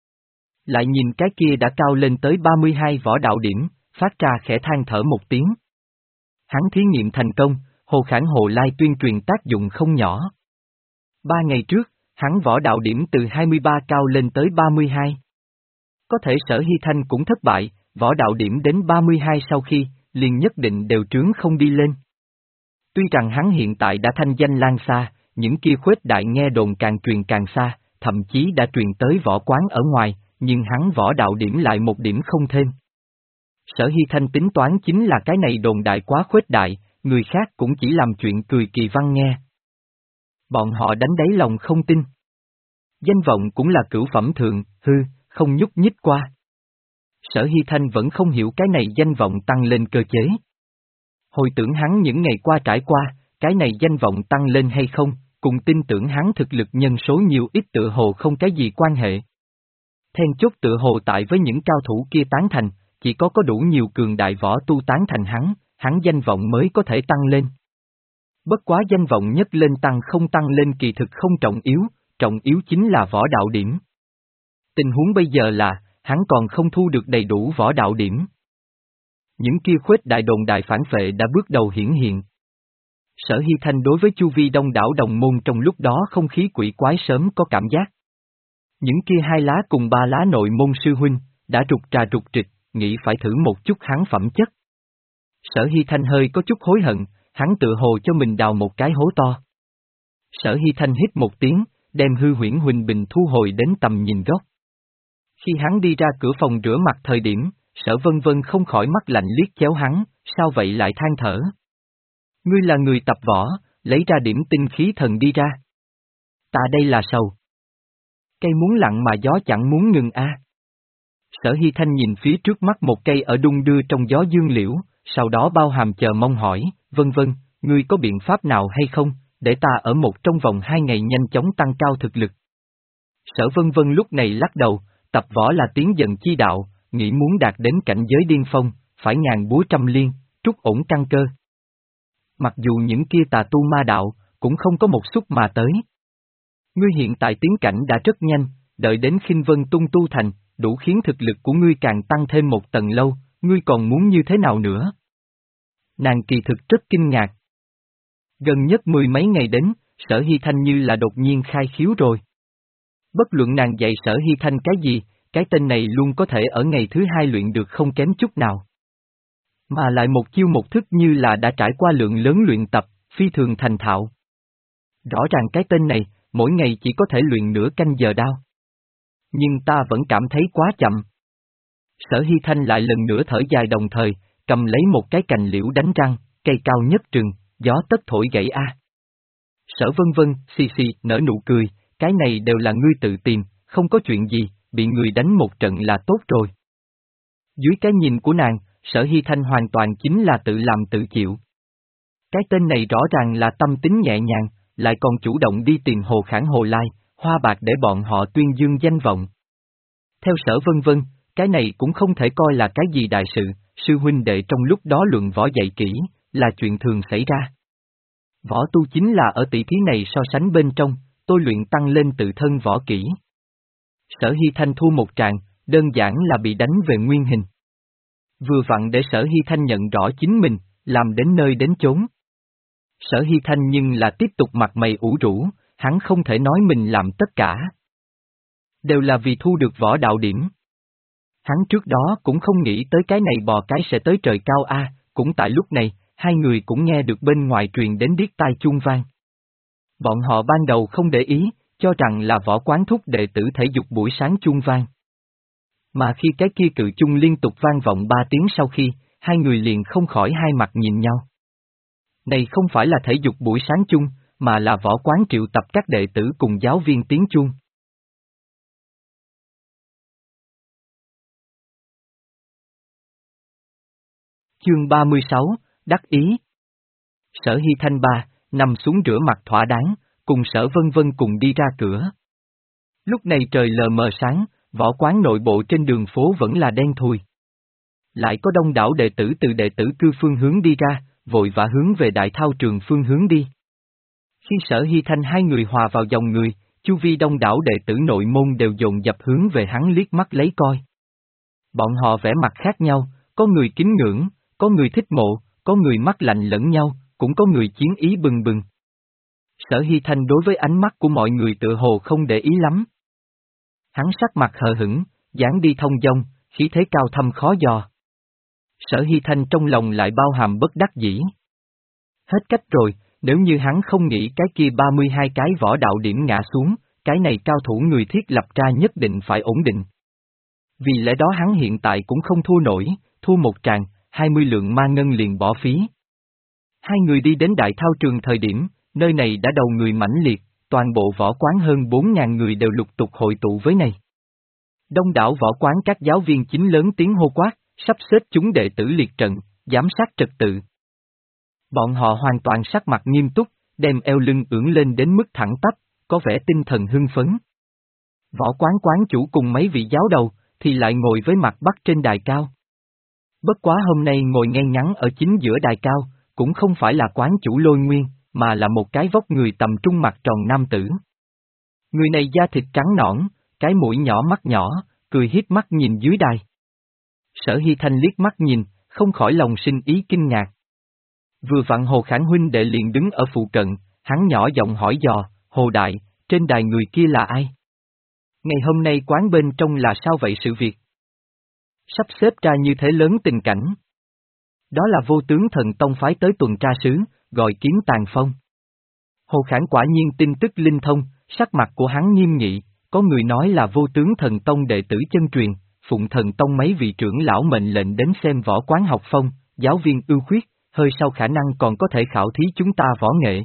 Lại nhìn cái kia đã cao lên tới ba mươi hai võ đạo điểm, phát ra khẽ than thở một tiếng. Hắn thí nghiệm thành công, Hồ Khản Hồ Lai tuyên truyền tác dụng không nhỏ. Ba ngày trước, hắn võ đạo điểm từ hai mươi ba cao lên tới ba mươi hai. Có thể Sở Hy Thanh cũng thất bại, võ đạo điểm đến ba mươi hai sau khi, liền nhất định đều trướng không đi lên. Tuy rằng hắn hiện tại đã thanh danh lan xa, những kia khuếch đại nghe đồn càng truyền càng xa, thậm chí đã truyền tới võ quán ở ngoài, nhưng hắn võ đạo điểm lại một điểm không thêm. Sở Hy Thanh tính toán chính là cái này đồn đại quá khuếch đại, người khác cũng chỉ làm chuyện cười kỳ văn nghe. Bọn họ đánh đáy lòng không tin. Danh vọng cũng là cửu phẩm thượng, hư, không nhúc nhích qua. Sở Hy Thanh vẫn không hiểu cái này danh vọng tăng lên cơ chế. Hồi tưởng hắn những ngày qua trải qua, cái này danh vọng tăng lên hay không, cùng tin tưởng hắn thực lực nhân số nhiều ít tự hồ không cái gì quan hệ. Then chốt tự hồ tại với những cao thủ kia tán thành, chỉ có có đủ nhiều cường đại võ tu tán thành hắn, hắn danh vọng mới có thể tăng lên. Bất quá danh vọng nhất lên tăng không tăng lên kỳ thực không trọng yếu, trọng yếu chính là võ đạo điểm. Tình huống bây giờ là, hắn còn không thu được đầy đủ võ đạo điểm. Những kia khuếch đại đồn đại phản vệ đã bước đầu hiển hiện. Sở Hy Thanh đối với chu vi đông đảo đồng môn trong lúc đó không khí quỷ quái sớm có cảm giác. Những kia hai lá cùng ba lá nội môn sư huynh, đã rụt trà rụt trịch, nghĩ phải thử một chút hắn phẩm chất. Sở Hy Thanh hơi có chút hối hận, hắn tự hồ cho mình đào một cái hố to. Sở Hy Thanh hít một tiếng, đem hư huyễn huỳnh bình thu hồi đến tầm nhìn góc. Khi hắn đi ra cửa phòng rửa mặt thời điểm, Sở Vân Vân không khỏi mắt lạnh liếc chéo hắn, sao vậy lại than thở? Ngươi là người tập võ, lấy ra điểm tinh khí thần đi ra. Ta đây là sầu. Cây muốn lặng mà gió chẳng muốn ngừng a. À. Sở Hy Thanh nhìn phía trước mắt một cây ở đung đưa trong gió dương liễu, sau đó bao hàm chờ mong hỏi, Vân Vân, ngươi có biện pháp nào hay không, để ta ở một trong vòng hai ngày nhanh chóng tăng cao thực lực. Sở Vân Vân lúc này lắc đầu, tập võ là tiến dần chi đạo, nghĩ muốn đạt đến cảnh giới điên phong, phải ngàn búa trăm liên, trút ổn căn cơ. Mặc dù những kia tà tu ma đạo, cũng không có một xúc mà tới. Ngươi hiện tại tiến cảnh đã rất nhanh, đợi đến Khinh Vân tung tu thành, đủ khiến thực lực của ngươi càng tăng thêm một tầng lâu, ngươi còn muốn như thế nào nữa? Nàng kỳ thực rất kinh ngạc. Gần nhất mười mấy ngày đến, Sở Hy Thanh như là đột nhiên khai khiếu rồi. Bất luận nàng dạy Sở Hy Thanh cái gì, cái tên này luôn có thể ở ngày thứ hai luyện được không kém chút nào. Mà lại một chiêu một thức như là đã trải qua lượng lớn luyện tập, phi thường thành thạo. Rõ ràng cái tên này, mỗi ngày chỉ có thể luyện nửa canh giờ đao. Nhưng ta vẫn cảm thấy quá chậm. Sở Hy Thanh lại lần nữa thở dài đồng thời, cầm lấy một cái cành liễu đánh răng, cây cao nhất rừng, gió tất thổi gãy a. À. Sở Vân Vân, xì xì, nở nụ cười, cái này đều là ngươi tự tìm, không có chuyện gì, bị người đánh một trận là tốt rồi. Dưới cái nhìn của nàng, Sở Hy Thanh hoàn toàn chính là tự làm tự chịu. Cái tên này rõ ràng là tâm tính nhẹ nhàng, lại còn chủ động đi tìm Hồ Khản Hồ Lai, Hoa Bạc để bọn họ tuyên dương danh vọng. Theo Sở Vân Vân, cái này cũng không thể coi là cái gì đại sự, sư huynh đệ trong lúc đó luận võ dạy kỹ, là chuyện thường xảy ra. Võ tu chính là ở tỷ thí này so sánh bên trong, tôi luyện tăng lên tự thân võ kỹ. Sở Hy Thanh thua một tràng, đơn giản là bị đánh về nguyên hình. Vừa vặn để Sở Hy Thanh nhận rõ chính mình, làm đến nơi đến chốn. Sở Hy Thanh nhưng là tiếp tục mặt mày ủ rũ, hắn không thể nói mình làm tất cả. Đều là vì thu được võ đạo điểm. Hắn trước đó cũng không nghĩ tới cái này bò cái sẽ tới trời cao a, cũng tại lúc này, hai người cũng nghe được bên ngoài truyền đến điếc tai chuông vang. Bọn họ ban đầu không để ý, cho rằng là võ quán thúc đệ tử thể dục buổi sáng chuông vang. Mà khi cái kia cự chung liên tục vang vọng ba tiếng sau khi, hai người liền không khỏi hai mặt nhìn nhau. Này không phải là thể dục buổi sáng chung, mà là võ quán triệu tập các đệ tử cùng giáo viên tiếng chuông. Chương ba mươi sáu, đắc ý. Sở Hy Thanh ba, nằm xuống rửa mặt thỏa đáng, cùng Sở Vân Vân cùng đi ra cửa. Lúc này trời lờ mờ sáng, võ quán nội bộ trên đường phố vẫn là đen thui. Lại có đông đảo đệ tử từ đệ tử cư phương hướng đi ra, vội vã hướng về đại thao trường phương hướng đi. Khi Sở Hy Thanh hai người hòa vào dòng người, chu vi đông đảo đệ tử nội môn đều dồn dập hướng về hắn liếc mắt lấy coi. Bọn họ vẻ mặt khác nhau, có người kính ngưỡng, có người thích mộ, có người mắt lạnh lẫn nhau, cũng có người chiến ý bừng bừng. Sở Hy Thanh đối với ánh mắt của mọi người tự hồ không để ý lắm. Hắn sắc mặt hờ hững, dáng đi thông dong, khí thế cao thâm khó dò. Sở Hy Thanh trong lòng lại bao hàm bất đắc dĩ. Hết cách rồi, nếu như hắn không nghĩ cái kia ba mươi hai cái võ đạo điểm ngã xuống, cái này cao thủ người thiết lập ra nhất định phải ổn định. Vì lẽ đó hắn hiện tại cũng không thua nổi, thua một tràng, hai mươi lượng ma ngân liền bỏ phí. Hai người đi đến đại thao trường thời điểm, nơi này đã đầu người mãnh liệt, toàn bộ võ quán hơn bốn ngàn người đều lục tục hội tụ với này. Đông đảo võ quán các giáo viên chính lớn tiếng hô quát, sắp xếp chúng đệ tử liệt trận, giám sát trật tự. Bọn họ hoàn toàn sắc mặt nghiêm túc, đem eo lưng ưỡn lên đến mức thẳng tắp, có vẻ tinh thần hưng phấn. Võ quán quán chủ cùng mấy vị giáo đầu, thì lại ngồi với mặt bắc trên đài cao. Bất quá hôm nay ngồi ngay ngắn ở chính giữa đài cao, cũng không phải là quán chủ Lôi Nguyên, mà là một cái vóc người tầm trung mặt tròn nam tử. Người này da thịt trắng nõn, cái mũi nhỏ mắt nhỏ, cười hiếp mắt nhìn dưới đài. Sở Hy Thanh liếc mắt nhìn, không khỏi lòng sinh ý kinh ngạc. Vừa vặn Hồ Khản huynh đệ liền đứng ở phụ cận, hắn nhỏ giọng hỏi dò, Hồ Đại, trên đài người kia là ai? Ngày hôm nay quán bên trong là sao vậy sự việc? Sắp xếp ra như thế lớn tình cảnh. Đó là vô tướng thần tông phái tới tuần tra sứ, gọi Kiếm Tàn Phong. Hồ Khản quả nhiên tin tức linh thông, sắc mặt của hắn nghiêm nghị, có người nói là vô tướng thần tông đệ tử chân truyền, phụng thần tông mấy vị trưởng lão mệnh lệnh đến xem võ quán học phong, giáo viên ưu khuyết, hơi sau khả năng còn có thể khảo thí chúng ta võ nghệ.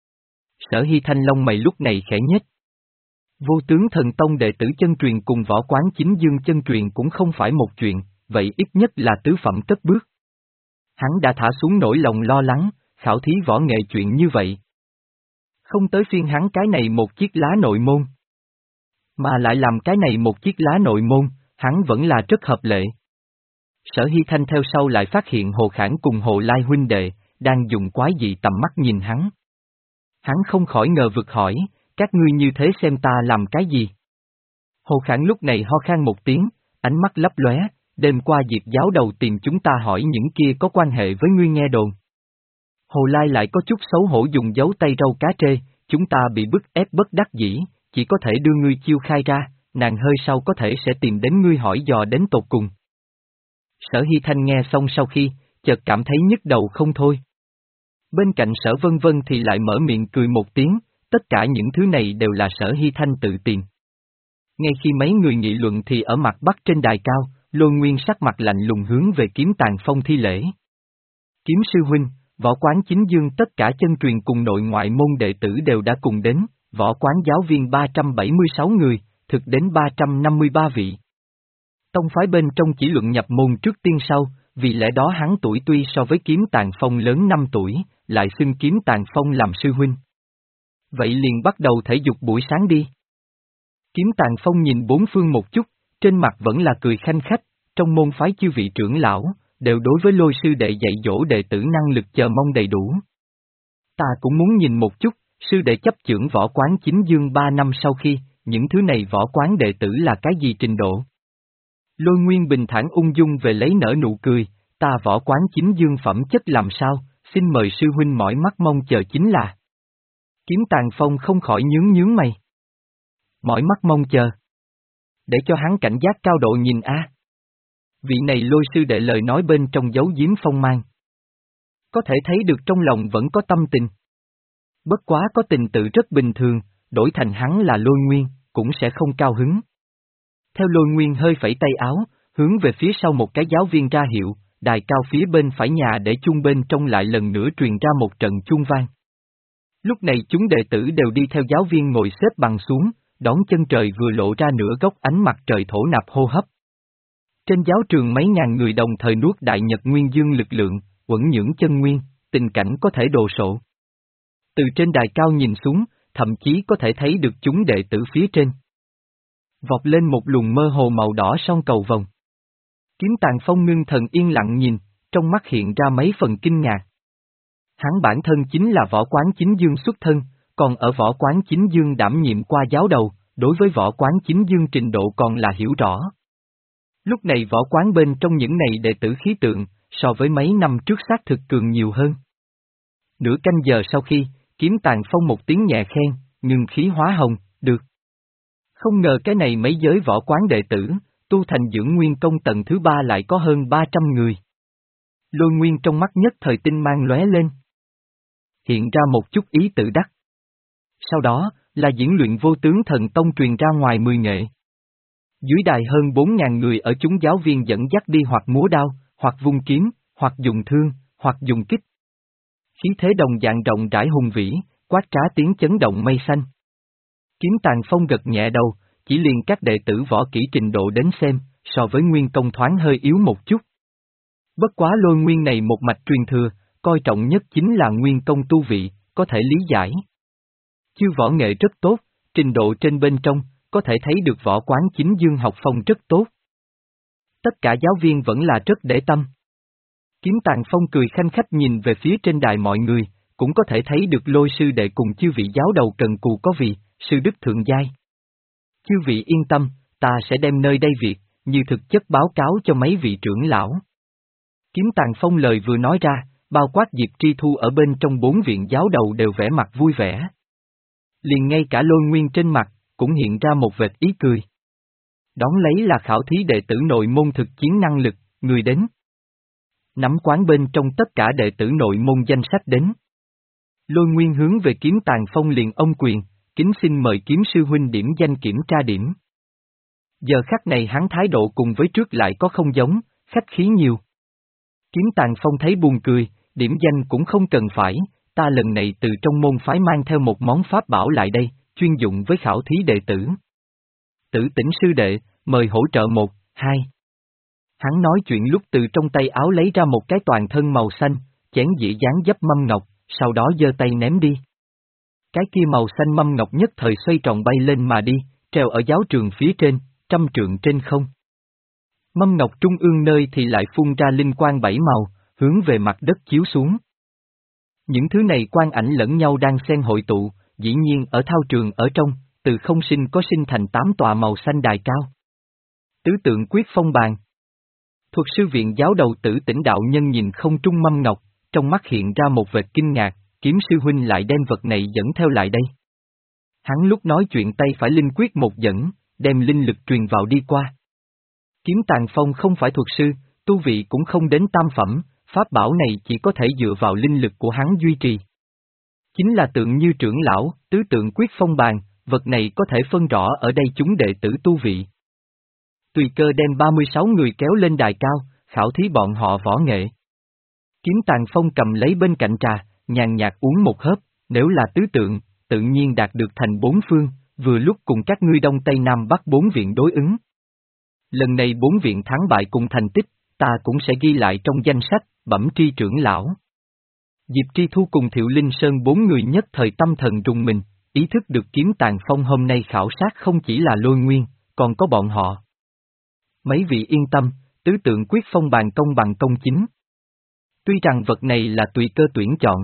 Sở Hy Thanh lông mày lúc này khẽ nhếch. Vô tướng thần tông đệ tử chân truyền cùng võ quán chính dương chân truyền cũng không phải một chuyện, vậy ít nhất là tứ phẩm cất bước. Hắn đã thả xuống nỗi lòng lo lắng, khảo thí võ nghệ chuyện như vậy. Không tới phiên hắn cái này một chiếc lá nội môn. Mà lại làm cái này một chiếc lá nội môn, hắn vẫn là rất hợp lệ. Sở Hy Thanh theo sau lại phát hiện Hồ Khản cùng Hồ Lai huynh đệ, đang dùng quái dị tầm mắt nhìn hắn. Hắn không khỏi ngờ vực hỏi, các ngươi như thế xem ta làm cái gì? Hồ Khản lúc này ho khan một tiếng, ánh mắt lấp lóe, đêm qua Diệp giáo đầu tìm chúng ta hỏi những kia có quan hệ với ngươi nghe đồn. Hồ Lai lại có chút xấu hổ dùng dấu tay râu cá trê, chúng ta bị bức ép bất đắc dĩ, chỉ có thể đưa ngươi chiêu khai ra, nàng hơi sau có thể sẽ tìm đến ngươi hỏi dò đến tột cùng. Sở Hy Thanh nghe xong sau khi, chợt cảm thấy nhức đầu không thôi. Bên cạnh Sở Vân Vân thì lại mở miệng cười một tiếng, tất cả những thứ này đều là Sở Hy Thanh tự tìm. Ngay khi mấy người nghị luận thì ở mặt bắc trên đài cao, Lôi Nguyên sắc mặt lạnh lùng hướng về Kiếm Tàn Phong thi lễ. Kiếm sư huynh, võ quán chính dương tất cả chân truyền cùng nội ngoại môn đệ tử đều đã cùng đến, võ quán giáo viên ba trăm bảy mươi sáu người, thực đến ba trăm năm mươi ba vị. Tông phái bên trong chỉ luận nhập môn trước tiên sau, vì lẽ đó hắn tuổi tuy so với Kiếm Tàn Phong lớn năm tuổi, lại xưng Kiếm Tàn Phong làm sư huynh. Vậy liền bắt đầu thể dục buổi sáng đi. Kiếm Tàn Phong nhìn bốn phương một chút, trên mặt vẫn là cười khanh khách, trong môn phái chư vị trưởng lão, đều đối với lôi sư đệ dạy dỗ đệ tử năng lực chờ mong đầy đủ. Ta cũng muốn nhìn một chút, sư đệ chấp chưởng võ quán chính dương ba năm sau khi, những thứ này võ quán đệ tử là cái gì trình độ? Lôi Nguyên bình thản ung dung về lấy nở nụ cười, ta võ quán chính dương phẩm chất làm sao, xin mời sư huynh mỏi mắt mong chờ chính là. Kiếm Tàn Phong không khỏi nhướng nhướng mày. Mỏi mắt mong chờ. Để cho hắn cảnh giác cao độ nhìn a. Vị này lôi sư đệ lời nói bên trong giấu giếm phong mang. Có thể thấy được trong lòng vẫn có tâm tình. Bất quá có tình tự rất bình thường, đổi thành hắn là Lôi Nguyên, cũng sẽ không cao hứng. Theo Lôi Nguyên hơi phẩy tay áo, hướng về phía sau một cái giáo viên ra hiệu, đài cao phía bên phải nhà để chuông bên trong lại lần nữa truyền ra một trận chuông vang. Lúc này chúng đệ tử đều đi theo giáo viên ngồi xếp bằng xuống, đón chân trời vừa lộ ra nửa góc ánh mặt trời thổ nạp hô hấp. Trên giáo trường mấy ngàn người đồng thời nuốt đại nhật nguyên dương lực lượng, uẩn nhưỡng chân nguyên, tình cảnh có thể đồ sộ. Từ trên đài cao nhìn xuống, thậm chí có thể thấy được chúng đệ tử phía trên. Vọt lên một luồng mơ hồ màu đỏ song cầu vồng. Kiếm Tàn Phong ngưng thần yên lặng nhìn, trong mắt hiện ra mấy phần kinh ngạc. Hắn bản thân chính là võ quán chính dương xuất thân, còn ở võ quán chính dương đảm nhiệm qua giáo đầu, đối với võ quán chính dương trình độ còn là hiểu rõ. Lúc này võ quán bên trong những này đệ tử khí tượng, so với mấy năm trước xác thực cường nhiều hơn. Nửa canh giờ sau khi, Kiếm Tàn Phong một tiếng nhẹ khen, ngưng khí hóa hồng, được. Không ngờ cái này mấy giới võ quán đệ tử, tu thành dưỡng nguyên công tầng thứ ba lại có hơn ba trăm người. Lôi Nguyên trong mắt nhất thời tinh mang lóe lên. Hiện ra một chút ý tự đắc. Sau đó, là diễn luyện vô tướng thần tông truyền ra ngoài mười nghệ. Dưới đài hơn bốn ngàn người ở chúng giáo viên dẫn dắt đi hoặc múa đao, hoặc vung kiếm, hoặc dùng thương, hoặc dùng kích. Khí thế đồng dạng rộng rãi hùng vĩ, quát trá tiếng chấn động mây xanh. Kiếm Tàn Phong gật nhẹ đầu, chỉ liền các đệ tử võ kỹ trình độ đến xem, so với nguyên công thoáng hơi yếu một chút. Bất quá Lôi Nguyên này một mạch truyền thừa, coi trọng nhất chính là nguyên công tu vị, có thể lý giải. Chư võ nghệ rất tốt, trình độ trên bên trong, có thể thấy được võ quán chính dương học phong rất tốt. Tất cả giáo viên vẫn là rất để tâm. Kiếm Tàn Phong cười khanh khách nhìn về phía trên đài mọi người, cũng có thể thấy được Lôi sư đệ cùng chư vị giáo đầu cần cù có vị, sư đức thượng giai. Chư vị yên tâm, ta sẽ đem nơi đây việc, như thực chất báo cáo cho mấy vị trưởng lão. Kiếm Tàn Phong lời vừa nói ra, bao quát Diệp Tri Thu ở bên trong bốn viện giáo đầu đều vẻ mặt vui vẻ. Liền ngay cả Lôi Nguyên trên mặt, cũng hiện ra một vệt ý cười. Đón lấy là khảo thí đệ tử nội môn thực chiến năng lực, người đến. Nắm quán bên trong tất cả đệ tử nội môn danh sách đến. Lôi Nguyên hướng về Kiếm Tàn Phong liền ông quyền, kính xin mời kiếm sư huynh điểm danh kiểm tra điểm. Giờ khắc này hắn thái độ cùng với trước lại có không giống, khách khí nhiều. Kiếm Tàn Phong thấy buồn cười, điểm danh cũng không cần phải, ta lần này từ trong môn phái mang theo một món pháp bảo lại đây, chuyên dụng với khảo thí đệ tử. Tử Tĩnh sư đệ, mời hỗ trợ một, hai. Hắn nói chuyện lúc từ trong tay áo lấy ra một cái toàn thân màu xanh, chén dĩa dáng dấp mâm ngọc, sau đó giơ tay ném đi. Cái kia màu xanh mâm ngọc nhất thời xoay tròn bay lên mà đi, treo ở giáo trường phía trên, trăm trượng trên không. Mâm ngọc trung ương nơi thì lại phun ra linh quang bảy màu, hướng về mặt đất chiếu xuống. Những thứ này quang ảnh lẫn nhau đang xen hội tụ, dĩ nhiên ở thao trường ở trong, từ không sinh có sinh thành tám tòa màu xanh đài cao. Tứ tượng quyết phong bàn. Thuật sư viện giáo đầu Tử Tĩnh đạo nhân nhìn không trung mâm ngọc, trong mắt hiện ra một vệt kinh ngạc, kiếm sư huynh lại đem vật này dẫn theo lại đây. Hắn lúc nói chuyện tay phải linh quyết một dẫn, đem linh lực truyền vào đi qua. Kiếm Tàn Phong không phải thuật sư, tu vị cũng không đến tam phẩm, pháp bảo này chỉ có thể dựa vào linh lực của hắn duy trì. Chính là tượng như trưởng lão, tứ tượng quyết phong bàn, vật này có thể phân rõ ở đây chúng đệ tử tu vị. Tùy cơ đem ba mươi sáu người kéo lên đài cao, khảo thí bọn họ võ nghệ. Kiếm Tàn Phong cầm lấy bên cạnh trà, nhàn nhạt uống một hớp, nếu là tứ tượng, tự nhiên đạt được thành bốn phương, vừa lúc cùng các ngươi Đông Tây Nam Bắc bốn viện đối ứng. Lần này bốn viện thắng bại cùng thành tích, ta cũng sẽ ghi lại trong danh sách, bẩm tri trưởng lão. Diệp Tri Thu cùng Thiệu Linh Sơn bốn người nhất thời tâm thần rùng mình, ý thức được Kiếm Tàn Phong hôm nay khảo sát không chỉ là Lôi Nguyên, còn có bọn họ. Mấy vị yên tâm, tứ tượng quyết phong bàn công bằng công chính. Tuy rằng vật này là tùy cơ tuyển chọn.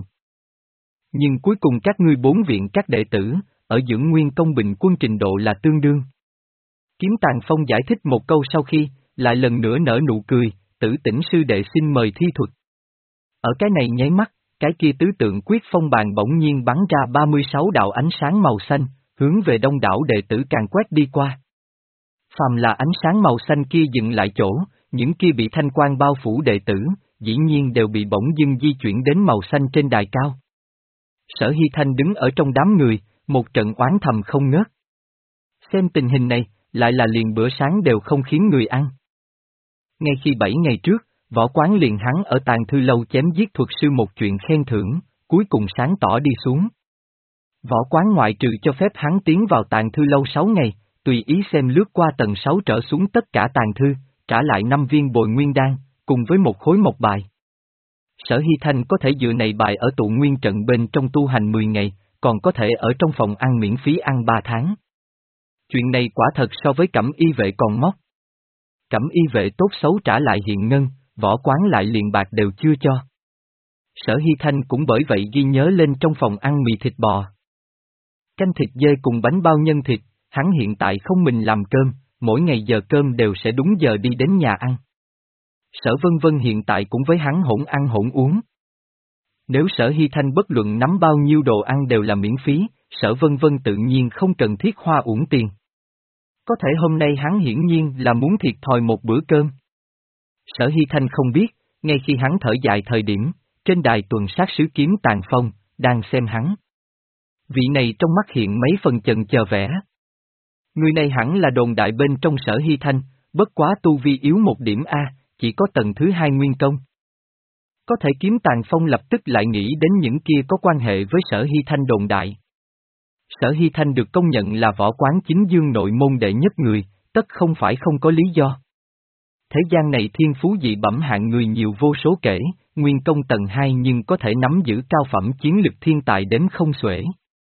Nhưng cuối cùng các ngươi bốn viện các đệ tử, ở dưỡng nguyên công bình quân trình độ là tương đương. Kiếm Tàng Phong giải thích một câu sau khi, lại lần nữa nở nụ cười, Tử Tĩnh sư đệ xin mời thi thuật. Ở cái này nháy mắt, cái kia tứ tượng quyết phong bàn bỗng nhiên bắn ra ba mươi sáu đạo ánh sáng màu xanh, hướng về đông đảo đệ tử càng quét đi qua. Phàm là ánh sáng màu xanh kia dừng lại chỗ, những kia bị thanh quang bao phủ đệ tử, dĩ nhiên đều bị bỗng dưng di chuyển đến màu xanh trên đài cao. Sở Hy Thanh đứng ở trong đám người, một trận oán thầm không ngớt. Xem tình hình này, lại là liền bữa sáng đều không khiến người ăn. Ngay khi bảy ngày trước, Võ Quán liền hắn ở Tàng Thư Lâu chém giết thuật sư một chuyện khen thưởng, cuối cùng sáng tỏ đi xuống. Võ Quán ngoại trừ cho phép hắn tiến vào Tàng Thư Lâu sáu ngày, tùy ý xem lướt qua tầng sáu trở xuống tất cả tàng thư, trả lại năm viên bồi nguyên đan, cùng với một khối mộc bài. Sở Hy Thanh có thể dựa này bài ở tụ nguyên trận bên trong tu hành mười ngày, còn có thể ở trong phòng ăn miễn phí ăn ba tháng. Chuyện này quả thật so với Cẩm Y vệ còn móc. Cẩm Y vệ tốt xấu trả lại hiện ngân, Võ Quán lại liền bạc đều chưa cho. Sở Hy Thanh cũng bởi vậy ghi nhớ lên trong phòng ăn mì thịt bò. Canh thịt dê cùng bánh bao nhân thịt, hắn hiện tại không mình làm cơm, mỗi ngày giờ cơm đều sẽ đúng giờ đi đến nhà ăn. Sở Vân Vân hiện tại cũng với hắn hỗn ăn hỗn uống. Nếu Sở Hy Thanh bất luận nắm bao nhiêu đồ ăn đều là miễn phí, Sở Vân Vân tự nhiên không cần thiết hoa uổng tiền. Có thể hôm nay hắn hiển nhiên là muốn thiệt thòi một bữa cơm. Sở Hy Thanh không biết, ngay khi hắn thở dài thời điểm, trên đài tuần sát sứ Kiếm Tàng Phong, đang xem hắn. Vị này trong mắt hiện mấy phần chần chờ vẻ. Người này hẳn là đồn đại bên trong Sở Hy Thanh, bất quá tu vi yếu một điểm A, chỉ có tầng thứ hai nguyên công. Có thể Kiếm Tàng Phong lập tức lại nghĩ đến những kia có quan hệ với Sở Hy Thanh đồn đại. Sở Hy Thanh được công nhận là võ quán chính dương nội môn đệ nhất người, tất không phải không có lý do. Thế gian này thiên phú dị bẩm hạng người nhiều vô số kể, nguyên công tầng hai nhưng có thể nắm giữ cao phẩm chiến lực thiên tài đến không xuể.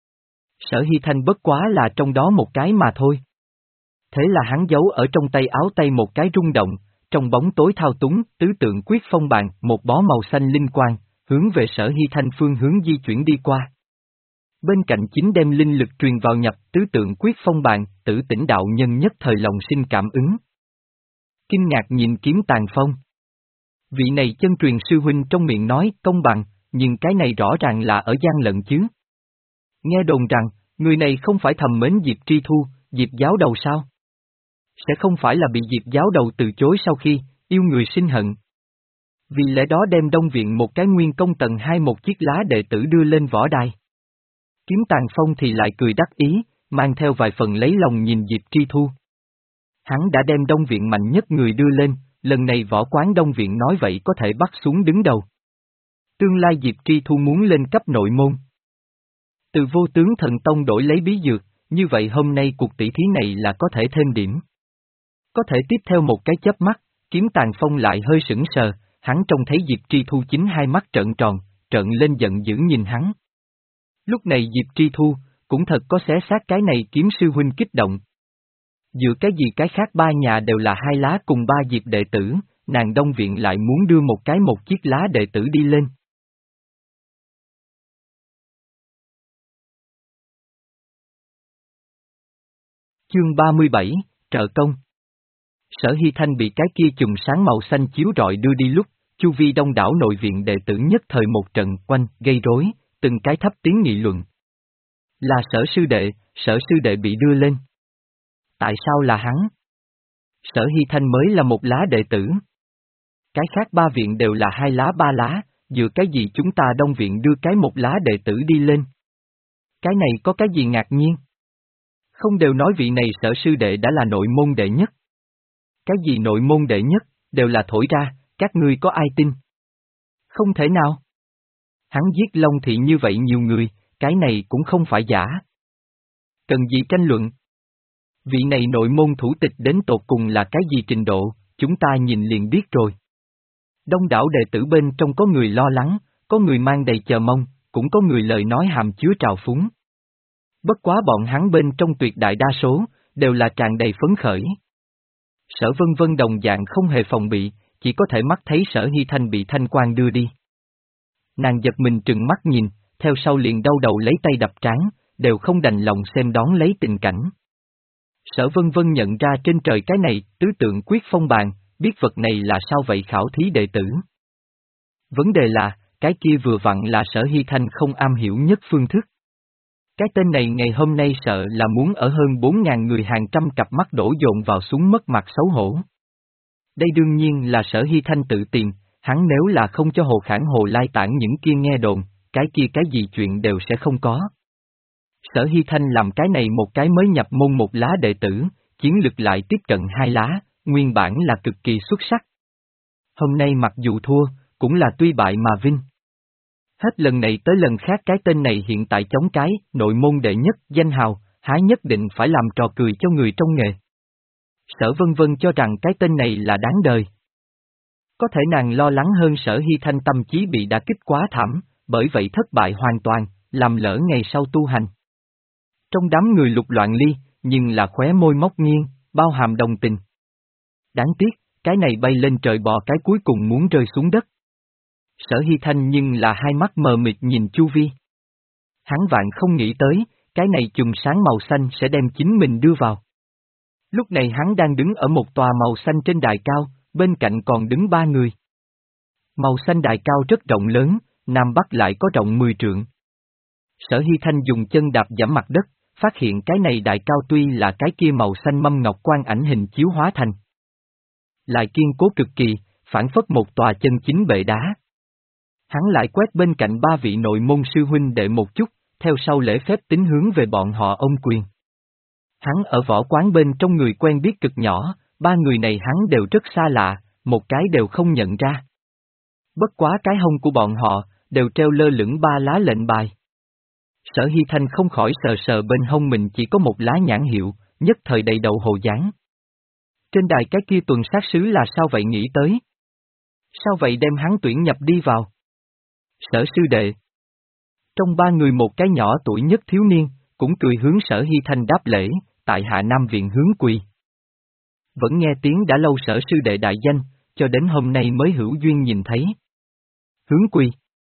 Sở Hy Thanh bất quá là trong đó một cái mà thôi. Thế là hắn giấu ở trong tay áo tay một cái rung động, trong bóng tối thao túng, tứ tượng quyết phong bàn, một bó màu xanh linh quang, hướng về Sở Hy Thanh phương hướng di chuyển đi qua. Bên cạnh chính đem linh lực truyền vào nhập tứ tượng quyết phong bàn, Tử Tĩnh đạo nhân nhất thời lòng sinh cảm ứng. Kinh ngạc nhìn Kiếm Tàng Phong. Vị này chân truyền sư huynh trong miệng nói công bằng, nhưng cái này rõ ràng là ở gian lận chứ. Nghe đồn rằng, người này không phải thầm mến Diệp Tri Thu, Diệp giáo đầu sao? Sẽ không phải là bị Diệp giáo đầu từ chối sau khi, yêu người sinh hận. Vì lẽ đó đem Đông Viện một cái nguyên công tầng hai một chiếc lá đệ tử đưa lên võ đài. Kiếm Tàng Phong thì lại cười đắc ý, mang theo vài phần lấy lòng nhìn Diệp Tri Thu. Hắn đã đem Đông Viện mạnh nhất người đưa lên, lần này võ quán Đông Viện nói vậy có thể bắt xuống đứng đầu. Tương lai Diệp Tri Thu muốn lên cấp nội môn. Từ vô tướng thần tông đổi lấy bí dược, như vậy hôm nay cuộc tỷ thí này là có thể thêm điểm. Có thể tiếp theo một cái chớp mắt, Kiếm Tàng Phong lại hơi sững sờ, hắn trông thấy Diệp Tri Thu chính hai mắt trợn tròn, trợn lên giận dữ nhìn hắn. Lúc này Diệp Tri Thu, cũng thật có xé xác cái này Kiếm sư huynh kích động. Dựa cái gì cái khác ba nhà đều là hai lá cùng ba Diệp đệ tử, nàng Đông Viện lại muốn đưa một cái một chiếc lá đệ tử đi lên. Chương ba mươi bảy, trợ công. Sở Hy Thanh bị cái kia chùm sáng màu xanh chiếu rọi đưa đi lúc, chu vi đông đảo nội viện đệ tử nhất thời một trận quanh, gây rối, từng cái thấp tiếng nghị luận. Là Sở sư đệ, Sở sư đệ bị đưa lên. Tại sao là hắn? Sở Hy Thanh mới là một lá đệ tử. Cái khác ba viện đều là hai lá ba lá, dựa cái gì chúng ta Đông Viện đưa cái một lá đệ tử đi lên? Cái này có cái gì ngạc nhiên? Không đều nói vị này Sở sư đệ đã là nội môn đệ nhất. Cái gì nội môn đệ nhất, đều là thổi ra, các ngươi có ai tin? Không thể nào. Hắn giết Long Thị như vậy nhiều người, cái này cũng không phải giả. Cần gì tranh luận? Vị này nội môn thủ tịch đến tột cùng là cái gì trình độ, chúng ta nhìn liền biết rồi. Đông đảo đệ tử bên trong có người lo lắng, có người mang đầy chờ mong, cũng có người lời nói hàm chứa trào phúng. Bất quá bọn hắn bên trong tuyệt đại đa số, đều là tràn đầy phấn khởi. Sở Vân Vân đồng dạng không hề phòng bị, chỉ có thể mắt thấy Sở Hy Thanh bị thanh quan đưa đi. Nàng giật mình trừng mắt nhìn, theo sau liền đau đầu lấy tay đập trán, đều không đành lòng xem đón lấy tình cảnh. Sở Vân Vân nhận ra trên trời cái này, tứ tượng quyết phong bàn, biết vật này là sao vậy khảo thí đệ tử. Vấn đề là, cái kia vừa vặn là Sở Hy Thanh không am hiểu nhất phương thức. Cái tên này ngày hôm nay sợ là muốn ở hơn bốn ngàn người hàng trăm cặp mắt đổ dồn vào xuống mất mặt xấu hổ. Đây đương nhiên là Sở Hy Thanh tự tìm, hắn nếu là không cho Hồ Khản Hồ lai tản những kia nghe đồn, cái kia cái gì chuyện đều sẽ không có. Sở Hy Thanh làm cái này một cái mới nhập môn một lá đệ tử, chiến lực lại tiếp cận hai lá, nguyên bản là cực kỳ xuất sắc. Hôm nay mặc dù thua, cũng là tuy bại mà vinh. Hết lần này tới lần khác cái tên này hiện tại chống cái, nội môn đệ nhất, danh hào, há nhất định phải làm trò cười cho người trong nghề. Sở Vân Vân cho rằng cái tên này là đáng đời. Có thể nàng lo lắng hơn Sở Hy Thanh tâm trí bị đả kích quá thảm, bởi vậy thất bại hoàn toàn, làm lỡ ngày sau tu hành. Trong đám người Lục Loạn Ly, nhưng là khóe môi móc nghiêng, bao hàm đồng tình. Đáng tiếc, cái này bay lên trời bò cái cuối cùng muốn rơi xuống đất. Sở Hy Thanh nhưng là hai mắt mờ mịt nhìn chu vi. Hắn vạn không nghĩ tới, cái này chùm sáng màu xanh sẽ đem chính mình đưa vào. Lúc này hắn đang đứng ở một tòa màu xanh trên đài cao, bên cạnh còn đứng ba người. Màu xanh đài cao rất rộng lớn, Nam Bắc lại có rộng mười trượng. Sở Hy Thanh dùng chân đạp giẫm mặt đất, phát hiện cái này đại cao tuy là cái kia màu xanh mâm ngọc quan ảnh hình chiếu hóa thành. Lại kiên cố cực kỳ, phản phất một tòa chân chính bệ đá. Hắn lại quét bên cạnh ba vị nội môn sư huynh đệ một chút, theo sau lễ phép tính hướng về bọn họ ôm quyền. Hắn ở võ quán bên trong người quen biết cực nhỏ, ba người này hắn đều rất xa lạ, một cái đều không nhận ra. Bất quá cái hông của bọn họ, đều treo lơ lửng ba lá lệnh bài. Sở Hy Thanh không khỏi sờ sờ bên hông mình chỉ có một lá nhãn hiệu, nhất thời đầy đầu hồ dáng. Trên đài cái kia tuần sát sứ là sao vậy nghĩ tới? Sao vậy đem hắn tuyển nhập đi vào? Sở sư đệ. Trong ba người một cái nhỏ tuổi nhất thiếu niên, cũng cười hướng Sở Hy Thanh đáp lễ, tại Hạ Nam viện hướng quỳ. Vẫn nghe tiếng đã lâu Sở sư đệ đại danh, cho đến hôm nay mới hữu duyên nhìn thấy. Hướng quỳ.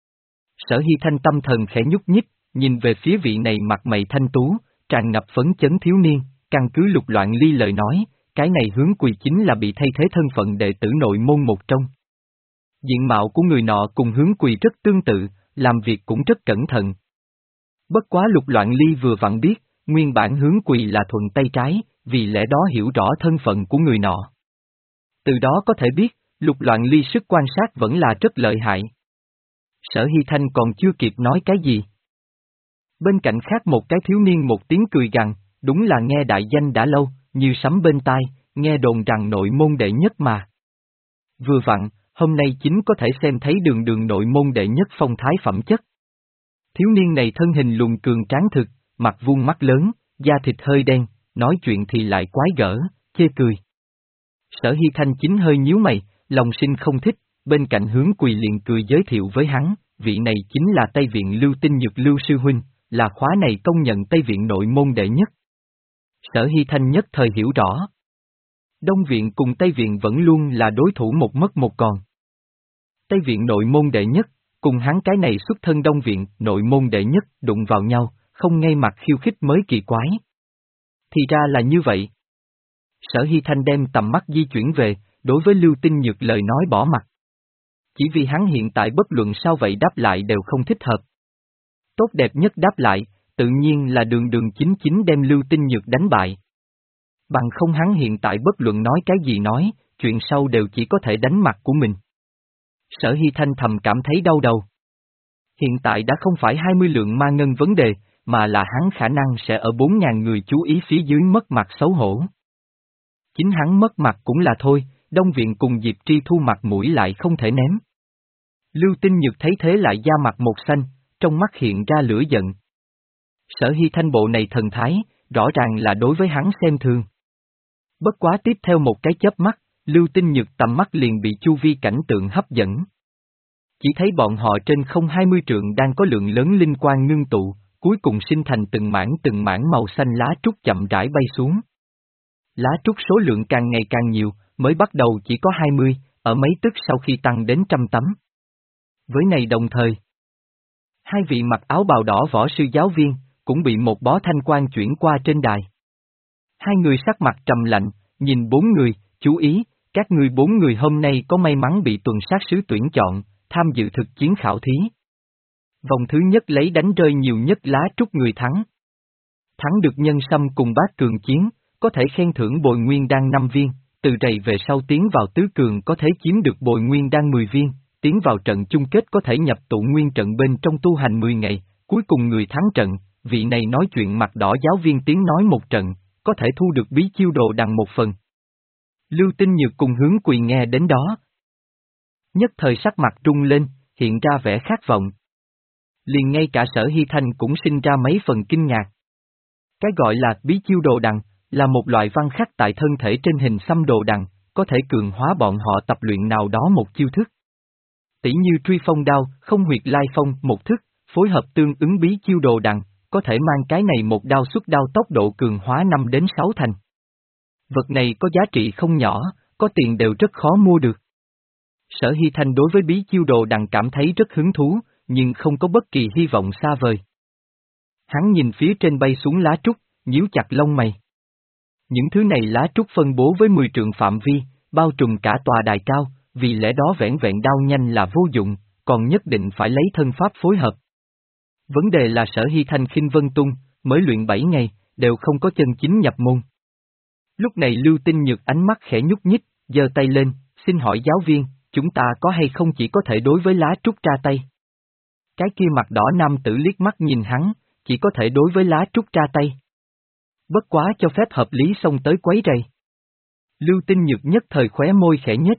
Sở Hy Thanh tâm thần khẽ nhúc nhích, nhìn về phía vị này mặt mày thanh tú, tràn ngập phấn chấn thiếu niên, căn cứ Lục Loạn Ly lời nói, cái này hướng quỳ chính là bị thay thế thân phận đệ tử nội môn một trong. Diện mạo của người nọ cùng hướng quỳ rất tương tự, làm việc cũng rất cẩn thận. Bất quá Lục Loạn Ly vừa vặn biết, nguyên bản hướng quỳ là thuận tay trái, vì lẽ đó hiểu rõ thân phận của người nọ. Từ đó có thể biết, Lục Loạn Ly sức quan sát vẫn là rất lợi hại. Sở Hy Thanh còn chưa kịp nói cái gì. Bên cạnh khác một cái thiếu niên một tiếng cười gằn, đúng là nghe đại danh đã lâu, như sấm bên tai, nghe đồn rằng nội môn đệ nhất mà. Vừa vặn, hôm nay chính có thể xem thấy đường đường nội môn đệ nhất phong thái phẩm chất. Thiếu niên này thân hình lùn cường tráng thực, mặt vuông mắt lớn, da thịt hơi đen, nói chuyện thì lại quái gở, chê cười. Sở Hy Thanh chính hơi nhíu mày, lòng sinh không thích, bên cạnh hướng quỳ liền cười giới thiệu với hắn, vị này chính là Tây Viện Lưu Tinh Nhược Lưu Sư Huynh, là khóa này công nhận Tây Viện nội môn đệ nhất. Sở Hy Thanh nhất thời hiểu rõ. Đông Viện cùng Tây Viện vẫn luôn là đối thủ một mất một còn. Tây Viện nội môn đệ nhất, cùng hắn cái này xuất thân Đông Viện nội môn đệ nhất đụng vào nhau, không ngay mặt khiêu khích mới kỳ quái. Thì ra là như vậy. Sở Hy Thanh đem tầm mắt di chuyển về, đối với Lưu Tinh Nhược lời nói bỏ mặt. Chỉ vì hắn hiện tại bất luận sao vậy đáp lại đều không thích hợp. Tốt đẹp nhất đáp lại, tự nhiên là đường đường chính chính đem Lưu Tinh Nhược đánh bại. Bằng không hắn hiện tại bất luận nói cái gì nói, chuyện sau đều chỉ có thể đánh mặt của mình. Sở Hy Thanh thầm cảm thấy đau đầu. Hiện tại đã không phải hai mươi lượng ma ngân vấn đề, mà là hắn khả năng sẽ ở bốn ngàn người chú ý phía dưới mất mặt xấu hổ. Chính hắn mất mặt cũng là thôi, Đông Viện cùng Diệp Tri Thu mặt mũi lại không thể ném. Lưu Tinh Nhược thấy thế lại da mặt một xanh, trong mắt hiện ra lửa giận. Sở Hy Thanh bộ này thần thái, rõ ràng là đối với hắn xem thường. Bất quá tiếp theo một cái chớp mắt, Lưu Tinh Nhược tầm mắt liền bị chu vi cảnh tượng hấp dẫn. Chỉ thấy bọn họ trên không hai mươi trượng đang có lượng lớn linh quang ngưng tụ, cuối cùng sinh thành từng mảng từng mảng màu xanh lá trúc chậm rãi bay xuống. Lá trúc số lượng càng ngày càng nhiều, mới bắt đầu chỉ có hai mươi, ở mấy tức sau khi tăng đến trăm tấm. Với này đồng thời, hai vị mặc áo bào đỏ võ sư giáo viên, cũng bị một bó thanh quan chuyển qua trên đài. Hai người sắc mặt trầm lạnh, nhìn bốn người, chú ý, các ngươi bốn người hôm nay có may mắn bị tuần sát sứ tuyển chọn, tham dự thực chiến khảo thí. Vòng thứ nhất lấy đánh rơi nhiều nhất lá trúc người thắng. Thắng được nhân sâm cùng bát cường chiến, có thể khen thưởng bồi nguyên đan năm viên, từ rày về sau tiến vào tứ cường có thể chiếm được bồi nguyên đan mười viên, tiến vào trận chung kết có thể nhập tụ nguyên trận bên trong tu hành mười ngày, cuối cùng người thắng trận, vị này nói chuyện mặt đỏ giáo viên tiếng nói một trận, có thể thu được bí chiêu đồ đằng một phần. Lưu Tinh Nhược cùng Hướng Quỳ nghe đến đó. Nhất thời sắc mặt trung lên, hiện ra vẻ khát vọng. Liền ngay cả Sở Hy Thanh cũng sinh ra mấy phần kinh ngạc. Cái gọi là bí chiêu đồ đằng, là một loại văn khắc tại thân thể trên hình xăm đồ đằng, có thể cường hóa bọn họ tập luyện nào đó một chiêu thức. Tỷ như truy phong đao, không huyệt lai phong một thức, phối hợp tương ứng bí chiêu đồ đằng, có thể mang cái này một đao xuất đao tốc độ cường hóa năm đến sáu thành. Vật này có giá trị không nhỏ, có tiền đều rất khó mua được. Sở Hy Thanh đối với bí chiêu đồ đằng cảm thấy rất hứng thú, nhưng không có bất kỳ hy vọng xa vời. Hắn nhìn phía trên bay xuống lá trúc, nhíu chặt lông mày. Những thứ này lá trúc phân bố với mười trượng phạm vi, bao trùm cả tòa đài cao, vì lẽ đó vẻn vẹn đao nhanh là vô dụng, còn nhất định phải lấy thân pháp phối hợp. Vấn đề là Sở Hy Thanh khinh vân tung, mới luyện bảy ngày, đều không có chân chính nhập môn. Lúc này Lưu Tinh Nhược ánh mắt khẽ nhúc nhích, giơ tay lên, xin hỏi giáo viên, chúng ta có hay không chỉ có thể đối với lá trúc tra tay? Cái kia mặt đỏ nam tử liếc mắt nhìn hắn, chỉ có thể đối với lá trúc tra tay. Bất quá cho phép hợp lý xông tới quấy rầy. Lưu Tinh Nhược nhất thời khóe môi khẽ nhếch.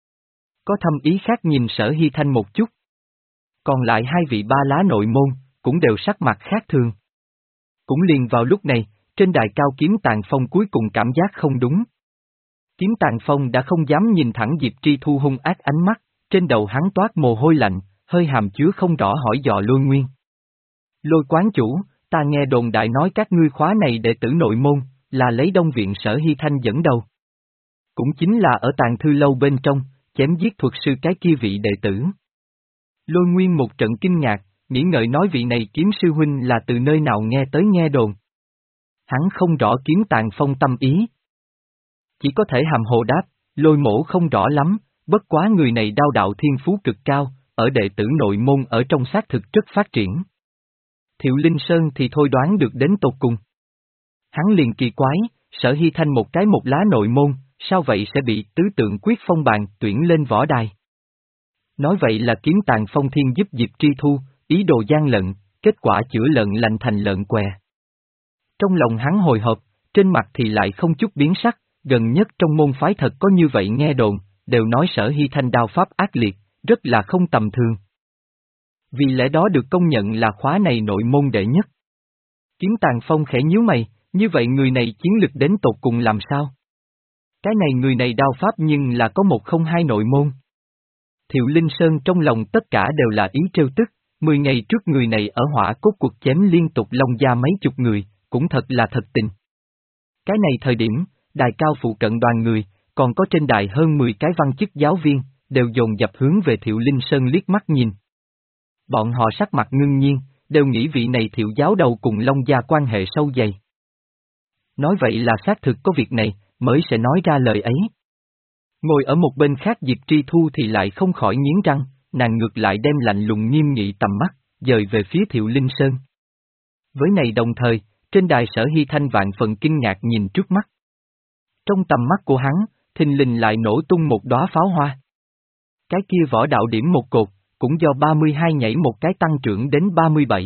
Có thâm ý khác nhìn Sở Hy Thanh một chút. Còn lại hai vị ba lá nội môn, cũng đều sắc mặt khác thường. Cũng liền vào lúc này, trên đài cao Kiếm Tàn Phong cuối cùng cảm giác không đúng. Kiếm Tàn Phong đã không dám nhìn thẳng Diệp Tri Thu hung ác ánh mắt, trên đầu hắn toát mồ hôi lạnh, hơi hàm chứa không rõ hỏi dò Lôi Nguyên. Lôi quán chủ, ta nghe đồn đại nói các ngươi khóa này đệ tử nội môn, là lấy Đông Viện Sở Hy Thanh dẫn đầu. Cũng chính là ở Tàn Thư Lâu bên trong, chém giết thuật sư cái kia vị đệ tử. Lôi Nguyên một trận kinh ngạc, nghĩ ngợi nói vị này kiếm sư huynh là từ nơi nào nghe tới nghe đồn. Hắn không rõ Kiếm Tàn Phong tâm ý. Chỉ có thể hàm hồ đáp, Lôi mổ không rõ lắm, bất quá người này đao đạo thiên phú cực cao, ở đệ tử nội môn ở trong xác thực rất phát triển. Thiệu Linh Sơn thì thôi đoán được đến tột cùng. Hắn liền kỳ quái, Sở Hy Thanh một cái một lá nội môn, sao vậy sẽ bị tứ tượng quyết phong bàn tuyển lên võ đài? Nói vậy là Kiếm Tàn Phong thiên giúp Diệp Tri Thu, ý đồ gian lận, kết quả chữa lợn lành thành lợn què. Trong lòng hắn hồi hộp, trên mặt thì lại không chút biến sắc, gần nhất trong môn phái thật có như vậy nghe đồn, đều nói Sở Hy Thanh đao pháp ác liệt, rất là không tầm thường. Vì lẽ đó được công nhận là khóa này nội môn đệ nhất. Kiếm Tàn Phong khẽ nhíu mày, như vậy người này chiến lực đến tột cùng làm sao? Cái này người này đao pháp nhưng là có một không hai nội môn. Thiệu Linh Sơn trong lòng tất cả đều là ý trêu tức, mười ngày trước người này ở hỏa cốt cuộc chém liên tục long gia mấy chục người, cũng thật là thật tình. Cái này thời điểm, đài cao phụ cận đoàn người, còn có trên đài hơn mười cái văn chức giáo viên, đều dồn dập hướng về Thiệu Linh Sơn liếc mắt nhìn. Bọn họ sắc mặt ngưng nhiên, đều nghĩ vị này Thiệu giáo đầu cùng Long gia quan hệ sâu dày. Nói vậy là xác thực có việc này, mới sẽ nói ra lời ấy. Ngồi ở một bên khác Diệp Tri Thu thì lại không khỏi nghiến răng, nàng ngược lại đem lạnh lùng nghiêm nghị tầm mắt, dời về phía Thiệu Linh Sơn. Với này đồng thời, trên đài Sở Hy Thanh vạn phần kinh ngạc nhìn trước mắt. Trong tầm mắt của hắn, thình lình lại nổ tung một đóa pháo hoa. Cái kia võ đạo điểm một cột, cũng do ba mươi hai nhảy một cái tăng trưởng đến ba mươi bảy.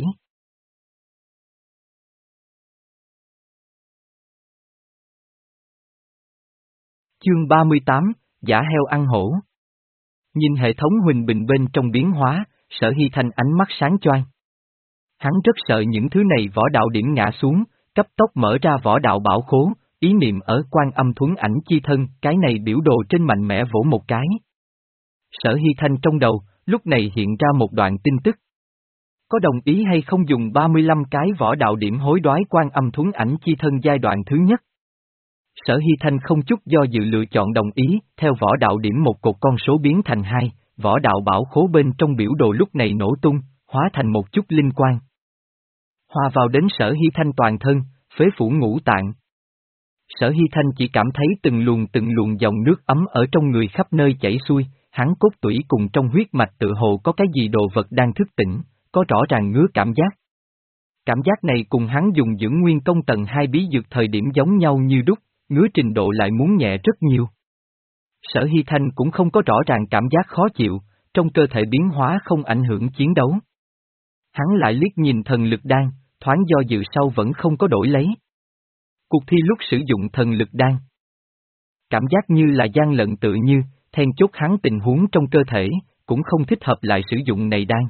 Chương ba mươi tám, giả heo ăn hổ. Nhìn hệ thống huỳnh bình bên trong biến hóa, Sở Hy Thanh ánh mắt sáng choang. Hắn rất sợ những thứ này võ đạo điểm ngã xuống, cấp tốc mở ra võ đạo bảo khố, ý niệm ở Quan Âm Thuấn Ảnh chi thân, cái này biểu đồ trên mạnh mẽ vỗ một cái. Sở Hy Thanh trong đầu, lúc này hiện ra một đoạn tin tức. Có đồng ý hay không dùng ba mươi lăm cái võ đạo điểm hối đoái Quan Âm Thuấn Ảnh chi thân giai đoạn thứ nhất? Sở Hy Thanh không chút do dự lựa chọn đồng ý, theo võ đạo điểm một cột con số biến thành hai, võ đạo bảo khố bên trong biểu đồ lúc này nổ tung, hóa thành một chút linh quang. Hòa vào đến Sở Hy Thanh toàn thân, phế phủ ngũ tạng. Sở Hy Thanh chỉ cảm thấy từng luồng từng luồng dòng nước ấm ở trong người khắp nơi chảy xuôi, hắn cốt tủy cùng trong huyết mạch tự hồ có cái gì đồ vật đang thức tỉnh, có rõ ràng ngứa cảm giác. Cảm giác này cùng hắn dùng dưỡng nguyên công tầng hai bí dược thời điểm giống nhau như đúc, ngứa trình độ lại muốn nhẹ rất nhiều. Sở Hy Thanh cũng không có rõ ràng cảm giác khó chịu, trong cơ thể biến hóa không ảnh hưởng chiến đấu. Hắn lại liếc nhìn thần lực đan, thoáng do dự sau vẫn không có đổi lấy. Cuộc thi lúc sử dụng thần lực đan. Cảm giác như là gian lận tự như, then chốt hắn tình huống trong cơ thể, cũng không thích hợp lại sử dụng này đan.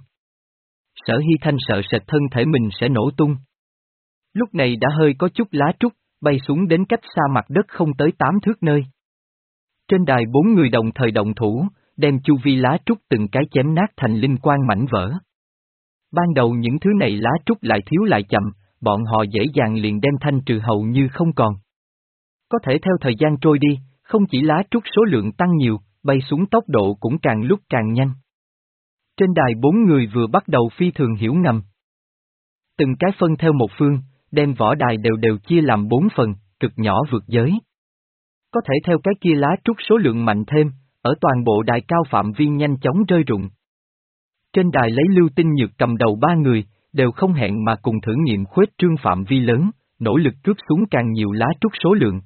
Sở Hy Thanh sợ sệt thân thể mình sẽ nổ tung. Lúc này đã hơi có chút lá trúc, bay xuống đến cách xa mặt đất không tới tám thước nơi. Trên đài bốn người đồng thời động thủ, đem chu vi lá trúc từng cái chém nát thành linh quang mảnh vỡ. Ban đầu những thứ này lá trúc lại thiếu lại chậm, bọn họ dễ dàng liền đem thanh trừ hầu như không còn. Có thể theo thời gian trôi đi, không chỉ lá trúc số lượng tăng nhiều, bay xuống tốc độ cũng càng lúc càng nhanh. Trên đài bốn người vừa bắt đầu phi thường hiểu ngầm. Từng cái phân theo một phương, đem võ đài đều đều chia làm bốn phần, cực nhỏ vượt giới. Có thể theo cái kia lá trúc số lượng mạnh thêm, ở toàn bộ đài cao phạm vi nhanh chóng rơi rụng. Trên đài lấy Lưu Tinh Nhược cầm đầu ba người, đều không hẹn mà cùng thử nghiệm khuếch trương phạm vi lớn, nỗ lực cướp xuống càng nhiều lá trúc số lượng.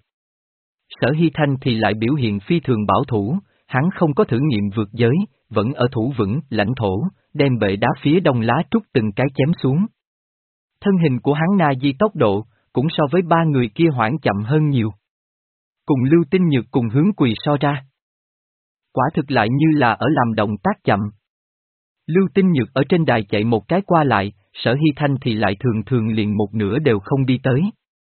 Sở Hy Thanh thì lại biểu hiện phi thường bảo thủ, hắn không có thử nghiệm vượt giới, vẫn ở thủ vững lãnh thổ, đem bệ đá phía đông lá trúc từng cái chém xuống. Thân hình của hắn na di tốc độ, cũng so với ba người kia hoãn chậm hơn nhiều. Cùng Lưu Tinh Nhược cùng hướng Quỳ so ra. Quả thực lại như là ở làm động tác chậm. Lưu Tinh Nhược ở trên đài chạy một cái qua lại, Sở Hy Thanh thì lại thường thường liền một nửa đều không đi tới.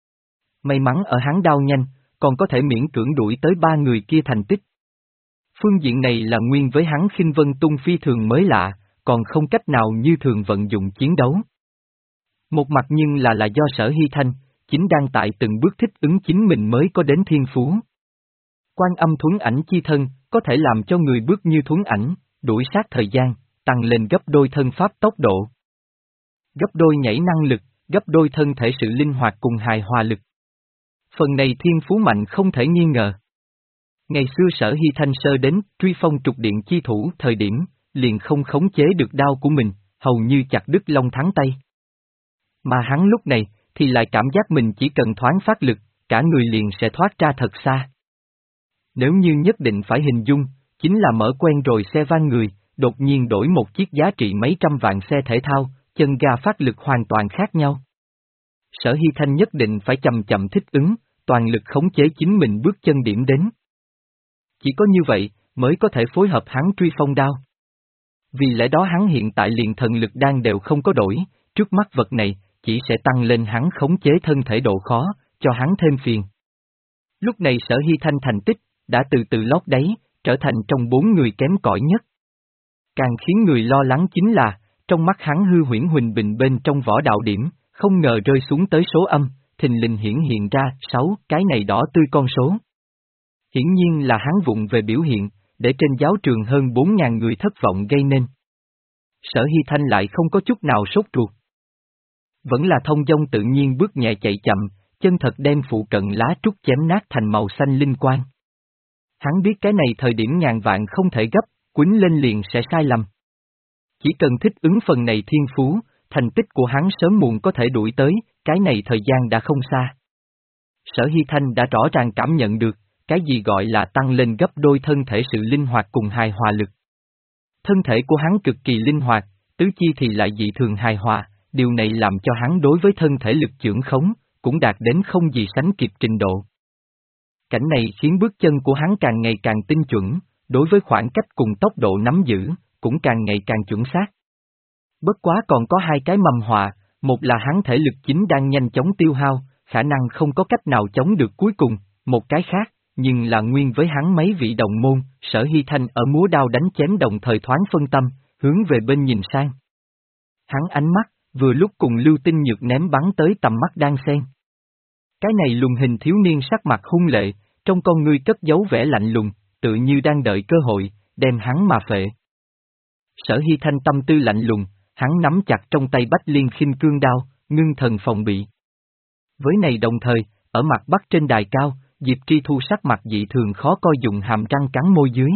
May mắn ở hắn đao nhanh, còn có thể miễn cưỡng đuổi tới ba người kia thành tích. Phương diện này là nguyên với hắn khinh vân tung phi thường mới lạ, còn không cách nào như thường vận dụng chiến đấu. Một mặt nhưng là là do Sở Hy Thanh, chính đang tại từng bước thích ứng chính mình mới có đến thiên phú. Quan âm thuấn ảnh chi thân, có thể làm cho người bước như thuấn ảnh, đuổi sát thời gian, tăng lên gấp đôi thân pháp tốc độ. Gấp đôi nhảy năng lực, gấp đôi thân thể sự linh hoạt cùng hài hòa lực. Phần này thiên phú mạnh không thể nghi ngờ. Ngày xưa Sở Hy Thanh sơ đến truy phong trục điện chi thủ thời điểm, liền không khống chế được đao của mình, hầu như chặt đứt long thắng tay. Mà hắn lúc này, thì lại cảm giác mình chỉ cần thoáng phát lực, cả người liền sẽ thoát ra thật xa. Nếu như nhất định phải hình dung, chính là mở quen rồi xe van người, đột nhiên đổi một chiếc giá trị mấy trăm vạn xe thể thao, chân ga phát lực hoàn toàn khác nhau. Sở Hy Thanh nhất định phải chậm chậm thích ứng, toàn lực khống chế chính mình bước chân điểm đến. Chỉ có như vậy, mới có thể phối hợp hắn truy phong đao. Vì lẽ đó hắn hiện tại liền thần lực đan đều không có đổi, trước mắt vật này, chỉ sẽ tăng lên hắn khống chế thân thể độ khó, cho hắn thêm phiền. Lúc này Sở Hy Thanh thành tích, đã từ từ lót đáy, trở thành trong bốn người kém cỏi nhất. Càng khiến người lo lắng chính là, trong mắt hắn hư huyễn huỳnh bình bên trong võ đạo điểm, không ngờ rơi xuống tới số âm, thình lình hiển hiện ra sáu cái này đỏ tươi con số. Hiển nhiên là hắn vụng về biểu hiện, để trên giáo trường hơn bốn ngàn người thất vọng gây nên. Sở Hy Thanh lại không có chút nào sốt ruột. Vẫn là thông dong tự nhiên bước nhẹ chạy chậm, chân thật đem phụ cận lá trúc chém nát thành màu xanh linh quang. Hắn biết cái này thời điểm ngàn vạn không thể gấp, quýnh lên liền sẽ sai lầm. Chỉ cần thích ứng phần này thiên phú, thành tích của hắn sớm muộn có thể đuổi tới, cái này thời gian đã không xa. Sở Hy Thanh đã rõ ràng cảm nhận được, cái gì gọi là tăng lên gấp đôi thân thể sự linh hoạt cùng hài hòa lực. Thân thể của hắn cực kỳ linh hoạt, tứ chi thì lại dị thường hài hòa, điều này làm cho hắn đối với thân thể lực chưởng khống, cũng đạt đến không gì sánh kịp trình độ. Cảnh này khiến bước chân của hắn càng ngày càng tinh chuẩn, đối với khoảng cách cùng tốc độ nắm giữ, cũng càng ngày càng chuẩn xác. Bất quá còn có hai cái mầm họa, một là hắn thể lực chính đang nhanh chóng tiêu hao, khả năng không có cách nào chống được cuối cùng, một cái khác, nhưng là nguyên với hắn mấy vị đồng môn, Sở Hy Thanh ở múa đao đánh chém đồng thời thoáng phân tâm, hướng về bên nhìn sang. Hắn ánh mắt, vừa lúc cùng Lưu Tinh Nhược ném bắn tới tầm mắt đang xen. Cái này lùn hình thiếu niên sắc mặt hung lệ, trong con ngươi cất giấu vẻ lạnh lùng, tự như đang đợi cơ hội, đem hắn mà phệ. Sở Hy Thanh tâm tư lạnh lùng, hắn nắm chặt trong tay Bách Liên Khinh Cương đao, ngưng thần phòng bị. Với này đồng thời, ở mặt bắc trên đài cao, Diệp Tri Thu sắc mặt dị thường khó coi, dùng hàm răng cắn môi dưới.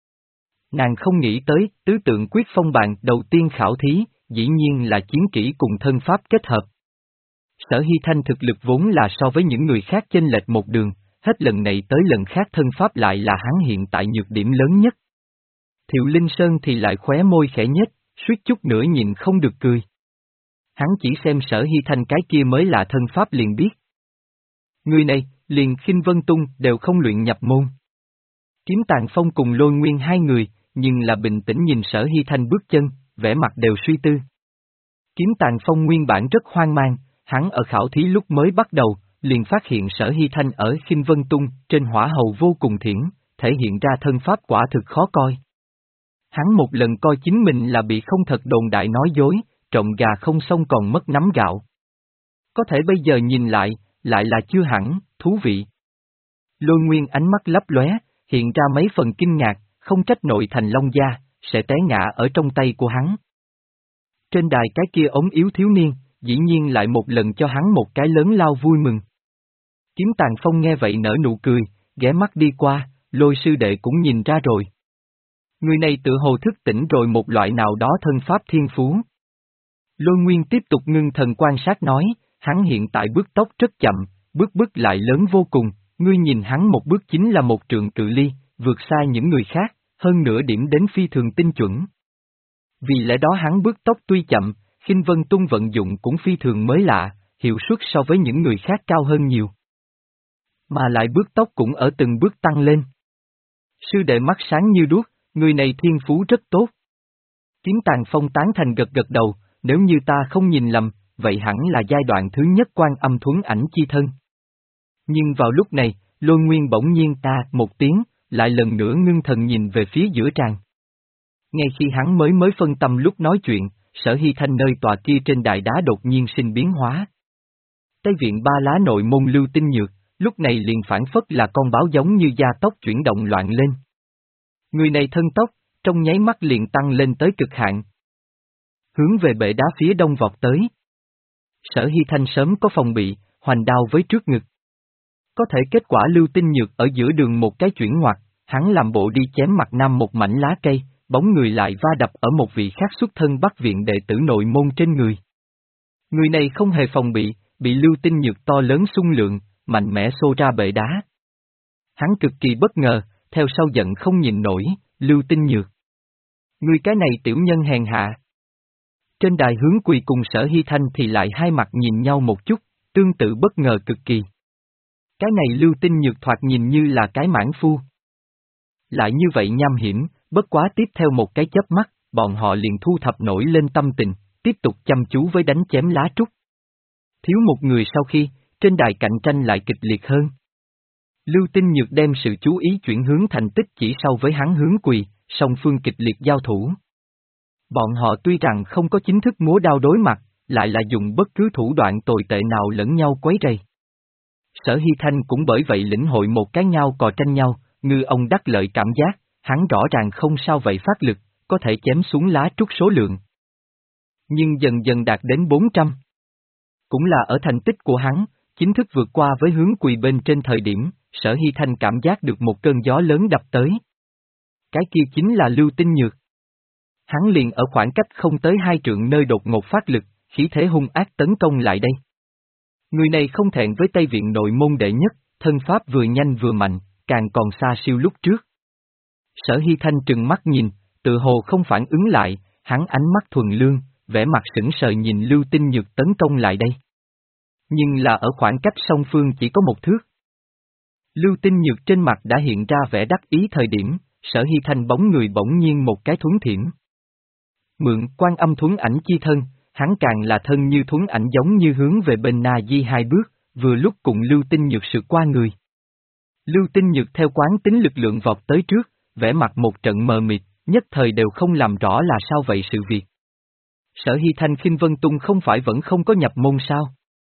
Nàng không nghĩ tới, tứ tượng quyết phong bàn đầu tiên khảo thí, dĩ nhiên là chiến kỹ cùng thân pháp kết hợp. Sở Hy Thanh thực lực vốn là so với những người khác chênh lệch một đường, hết lần này tới lần khác thân pháp lại là hắn hiện tại nhược điểm lớn nhất. Thiệu Linh Sơn thì lại khóe môi khẽ nhếch, suýt chút nữa nhìn không được cười. Hắn chỉ xem Sở Hy Thanh cái kia mới là thân pháp liền biết. Người này, liền Khinh Vân Tung đều không luyện nhập môn. Kiếm Tàn Phong cùng Lôi Nguyên hai người, nhưng là bình tĩnh nhìn Sở Hy Thanh bước chân, vẻ mặt đều suy tư. Kiếm Tàn Phong nguyên bản rất hoang mang, hắn ở khảo thí lúc mới bắt đầu, liền phát hiện Sở Hy Thanh ở Khinh Vân Tung, trên hỏa hầu vô cùng thiển, thể hiện ra thân pháp quả thực khó coi. Hắn một lần coi chính mình là bị không thật đồn đại nói dối, trộm gà không xong còn mất nắm gạo. Có thể bây giờ nhìn lại, lại là chưa hẳn, thú vị. Lôi Nguyên ánh mắt lấp lóe, hiện ra mấy phần kinh ngạc, không trách nội thành Long Gia, sẽ té ngã ở trong tay của hắn. Trên đài cái kia ống yếu thiếu niên, dĩ nhiên lại một lần cho hắn một cái lớn lao vui mừng. Kiếm Tàn Phong nghe vậy nở nụ cười, ghé mắt đi qua, Lôi sư đệ cũng nhìn ra rồi. Người này tự hồ thức tỉnh rồi một loại nào đó thân pháp thiên phú. Lôi Nguyên tiếp tục ngưng thần quan sát nói, hắn hiện tại bước tốc rất chậm, bước bước lại lớn vô cùng, ngươi nhìn hắn một bước chính là một trượng cự ly, vượt xa những người khác, hơn nửa điểm đến phi thường tinh chuẩn. Vì lẽ đó hắn bước tốc tuy chậm, Khinh Vân Tung vận dụng cũng phi thường mới lạ, hiệu suất so với những người khác cao hơn nhiều. Mà lại bước tốc cũng ở từng bước tăng lên. Sư đệ mắt sáng như đuốc, người này thiên phú rất tốt. Kiếm Tàn Phong tán thành gật gật đầu, nếu như ta không nhìn lầm, vậy hẳn là giai đoạn thứ nhất Quan Âm Thuấn Ảnh chi thân. Nhưng vào lúc này, Lôi Nguyên bỗng nhiên ta một tiếng, lại lần nữa ngưng thần nhìn về phía giữa tràng. Ngay khi hắn mới mới phân tâm lúc nói chuyện, Sở Hy Thanh nơi tòa kia trên đài đá đột nhiên sinh biến hóa. Tây viện ba lá nội môn Lưu Tinh Nhược, lúc này liền phản phất là con báo giống như gia tốc chuyển động loạn lên. Người này thân tốc, trong nháy mắt liền tăng lên tới cực hạn. Hướng về bệ đá phía đông vọt tới. Sở Hy Thanh sớm có phòng bị, hoành đao với trước ngực. Có thể kết quả Lưu Tinh Nhược ở giữa đường một cái chuyển ngoặt, hắn làm bộ đi chém mặt nam một mảnh lá cây, bóng người lại va đập ở một vị khác xuất thân Bắc viện đệ tử nội môn trên người. Người này không hề phòng bị, bị Lưu Tinh Nhược to lớn xung lượng, mạnh mẽ xô ra bệ đá. Hắn cực kỳ bất ngờ, theo sau giận không nhìn nổi, Lưu Tinh Nhược. Ngươi cái này tiểu nhân hèn hạ. Trên đài hướng quỳ cùng Sở Hy Thanh thì lại hai mặt nhìn nhau một chút, tương tự bất ngờ cực kỳ. Cái này Lưu Tinh Nhược thoạt nhìn như là cái mãn phu. Lại như vậy nham hiểm, bất quá tiếp theo một cái chớp mắt, bọn họ liền thu thập nổi lên tâm tình, tiếp tục chăm chú với đánh chém lá trúc. Thiếu một người sau khi, trên đài cạnh tranh lại kịch liệt hơn. Lưu Tinh Nhược đem sự chú ý chuyển hướng thành tích chỉ sau với hắn hướng quỳ, song phương kịch liệt giao thủ. Bọn họ tuy rằng không có chính thức múa đao đối mặt, lại là dùng bất cứ thủ đoạn tồi tệ nào lẫn nhau quấy rầy. Sở Hy Thanh cũng bởi vậy lĩnh hội một cái nhau cò tranh nhau, ngư ông đắc lợi cảm giác, hắn rõ ràng không sao vậy phát lực, có thể chém xuống lá trúc số lượng. Nhưng dần dần đạt đến bốn trăm. Cũng là ở thành tích của hắn, chính thức vượt qua với hướng quỳ bên trên thời điểm, Sở Hy Thanh cảm giác được một cơn gió lớn đập tới. Cái kia chính là Lưu Tinh Nhược. Hắn liền ở khoảng cách không tới hai trượng nơi đột ngột phát lực, khí thế hung ác tấn công lại đây. Người này không thẹn với Tây viện nội môn đệ nhất, thân pháp vừa nhanh vừa mạnh, càng còn xa siêu lúc trước. Sở Hy Thanh trừng mắt nhìn, tự hồ không phản ứng lại, hắn ánh mắt thuần lương, vẻ mặt sững sờ nhìn Lưu Tinh Nhược tấn công lại đây. Nhưng là ở khoảng cách song phương chỉ có một thước. Lưu Tinh Nhược trên mặt đã hiện ra vẻ đắc ý thời điểm, Sở Hy Thanh bóng người bỗng nhiên một cái thuấn thiểm. Mượn Quan Âm Thuấn Ảnh chi thân, hắn càng là thân như thuấn ảnh giống như hướng về bên Na Di hai bước, vừa lúc cùng Lưu Tinh Nhược sượt qua người. Lưu Tinh Nhược theo quán tính lực lượng vọt tới trước, vẻ mặt một trận mờ mịt, nhất thời đều không làm rõ là sao vậy sự việc. Sở Hy Thanh Khinh Vân Tung không phải vẫn không có nhập môn sao?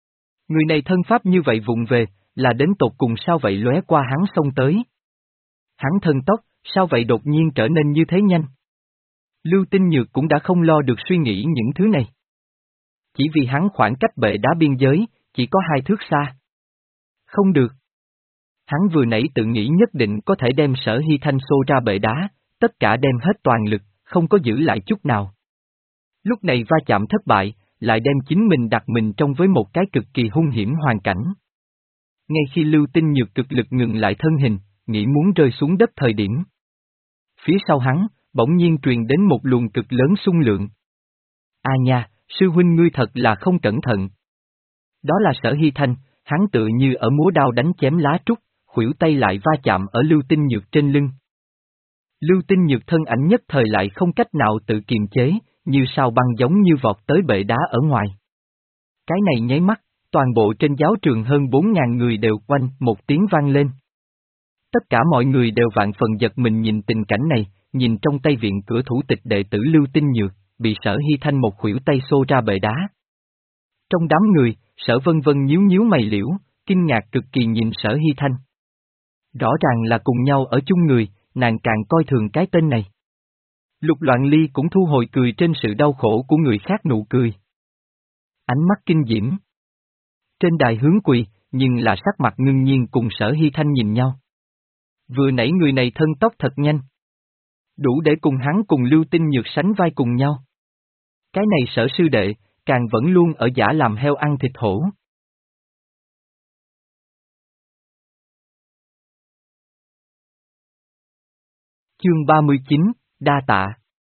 Người này thân pháp như vậy vụng về, là đến tột cùng sao vậy lóe qua hắn xông tới. Hắn thân tốc, sao vậy đột nhiên trở nên như thế nhanh? Lưu Tinh Nhược cũng đã không lo được suy nghĩ những thứ này. Chỉ vì hắn khoảng cách bệ đá biên giới, chỉ có hai thước xa. Không được. Hắn vừa nãy tự nghĩ nhất định có thể đem Sở Hy Thanh xô ra bệ đá, tất cả đem hết toàn lực, không có giữ lại chút nào. Lúc này va chạm thất bại, lại đem chính mình đặt mình trong với một cái cực kỳ hung hiểm hoàn cảnh. Ngay khi Lưu Tinh Nhược cực lực ngừng lại thân hình, nghĩ muốn rơi xuống đất thời điểm. Phía sau hắn, bỗng nhiên truyền đến một luồng cực lớn xung lượng. A nha, sư huynh ngươi thật là không cẩn thận. Đó là Sở Hy Thanh, hắn tự như ở múa đao đánh chém lá trúc, khuỷu tay lại va chạm ở Lưu Tinh Nhược trên lưng. Lưu Tinh Nhược thân ảnh nhất thời lại không cách nào tự kiềm chế, như sao băng giống như vọt tới bệ đá ở ngoài. Cái này nháy mắt, toàn bộ trên giáo trường hơn bốn ngàn người đều quanh một tiếng vang lên. Tất cả mọi người đều vạn phần giật mình nhìn tình cảnh này, nhìn trong tay viện cửa thủ tịch đệ tử Lưu Tinh Nhược, bị Sở Hy Thanh một khuỷu tay xô ra bệ đá. Trong đám người, Sở Vân Vân nhíu nhíu mày liễu, kinh ngạc cực kỳ nhìn Sở Hy Thanh. Rõ ràng là cùng nhau ở chung người, nàng càng coi thường cái tên này. Lục Loạn Ly cũng thu hồi cười trên sự đau khổ của người khác nụ cười. Ánh mắt kinh diễm. Trên đài hướng quỳ, nhưng là sắc mặt ngưng nhiên cùng Sở Hy Thanh nhìn nhau. Vừa nãy người này thân tốc thật nhanh. Đủ để cùng hắn cùng Lưu Tinh Nhược sánh vai cùng nhau. Cái này Sở sư đệ, càng vẫn luôn ở giả làm heo ăn thịt hổ. Chương ba mươi chín, Đa tạ.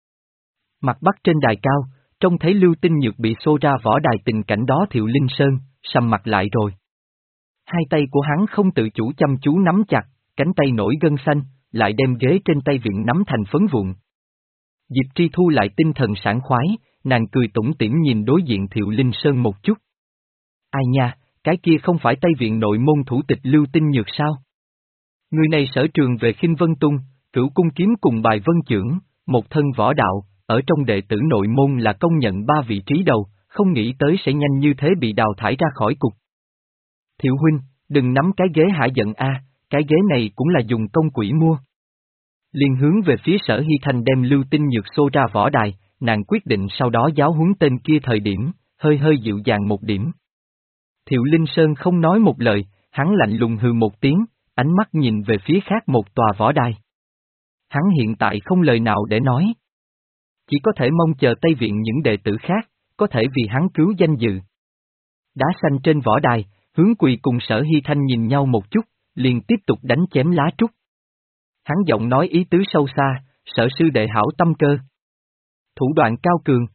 Mặt bắc trên đài cao, trông thấy Lưu Tinh Nhược bị xô ra võ đài tình cảnh đó Thiệu Linh Sơn, sầm mặt lại rồi. Hai tay của hắn không tự chủ chăm chú nắm chặt, cánh tay nổi gân xanh, lại đem ghế trên tay viện nắm thành phấn vụn. Diệp Tri Thu lại tinh thần sảng khoái, nàng cười tủm tỉm nhìn đối diện Thiệu Linh Sơn một chút. Ai nha, cái kia không phải Tây viện nội môn thủ tịch Lưu Tinh Nhược sao? Người này sở trường về khinh vân tung, cửu cung kiếm cùng bài vân chưởng, một thân võ đạo, ở trong đệ tử nội môn là công nhận ba vị trí đầu, không nghĩ tới sẽ nhanh như thế bị đào thải ra khỏi cục. Thiệu huynh, đừng nắm cái ghế hả giận a, cái ghế này cũng là dùng công quỹ mua. Liền hướng về phía Sở Hy Thanh đem Lưu Tinh Nhược xô ra võ đài, nàng quyết định sau đó giáo huấn tên kia thời điểm, hơi hơi dịu dàng một điểm. Thiệu Linh Sơn không nói một lời, hắn lạnh lùng hừ một tiếng, ánh mắt nhìn về phía khác một tòa võ đài. Hắn hiện tại không lời nào để nói. Chỉ có thể mong chờ Tây viện những đệ tử khác, có thể vì hắn cứu danh dự. Đá xanh trên võ đài, hướng quỳ cùng Sở Hy Thanh nhìn nhau một chút, liền tiếp tục đánh chém lá trúc. Hắn giọng nói ý tứ sâu xa, Sở sư đệ hảo tâm cơ. Thủ đoạn cao cường.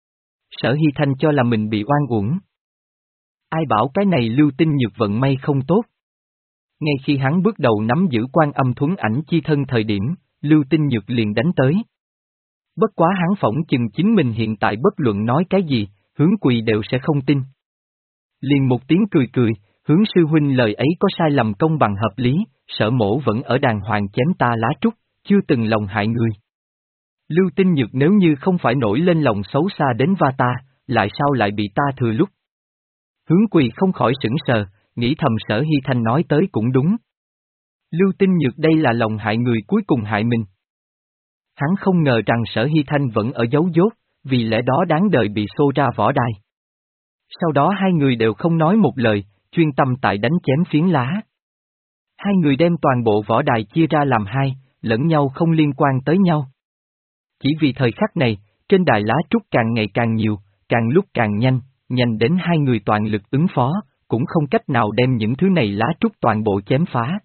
Sở Hy Thanh cho là mình bị oan uổng. Ai bảo cái này Lưu Tinh Nhược vận may không tốt. Ngay khi hắn bước đầu nắm giữ Quan Âm Thuấn Ảnh chi thân thời điểm, Lưu Tinh Nhược liền đánh tới. Bất quá hắn phỏng chừng chính mình hiện tại bất luận nói cái gì, hướng quỳ đều sẽ không tin. Liền một tiếng cười cười, hướng sư huynh lời ấy có sai lầm công bằng hợp lý, Sở mổ vẫn ở đàng hoàng chém ta lá trúc, chưa từng lòng hại người. Lưu Tinh Nhược nếu như không phải nổi lên lòng xấu xa đến va ta, lại sao lại bị ta thừa lúc. Hướng quỳ không khỏi sững sờ, nghĩ thầm Sở Hy Thanh nói tới cũng đúng. Lưu Tinh Nhược đây là lòng hại người cuối cùng hại mình. Hắn không ngờ rằng Sở Hy Thanh vẫn ở giấu dốt, vì lẽ đó đáng đời bị xô ra võ đài. Sau đó hai người đều không nói một lời, chuyên tâm tại đánh chém phiến lá. Hai người đem toàn bộ võ đài chia ra làm hai, lẫn nhau không liên quan tới nhau. Chỉ vì thời khắc này, trên đài lá trúc càng ngày càng nhiều, càng lúc càng nhanh, nhanh đến hai người toàn lực ứng phó, cũng không cách nào đem những thứ này lá trúc toàn bộ chém phá.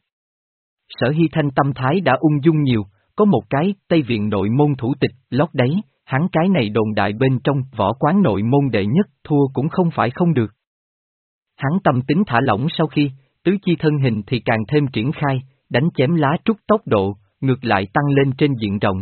Sở Hy Thanh tâm thái đã ung dung nhiều, có một cái Tây viện nội môn thủ tịch, lót đấy, hắn cái này đồn đại bên trong võ quán nội môn đệ nhất, thua cũng không phải không được. Hắn tâm tính thả lỏng sau khi, tứ chi thân hình thì càng thêm triển khai, đánh chém lá trúc tốc độ, ngược lại tăng lên trên diện rộng.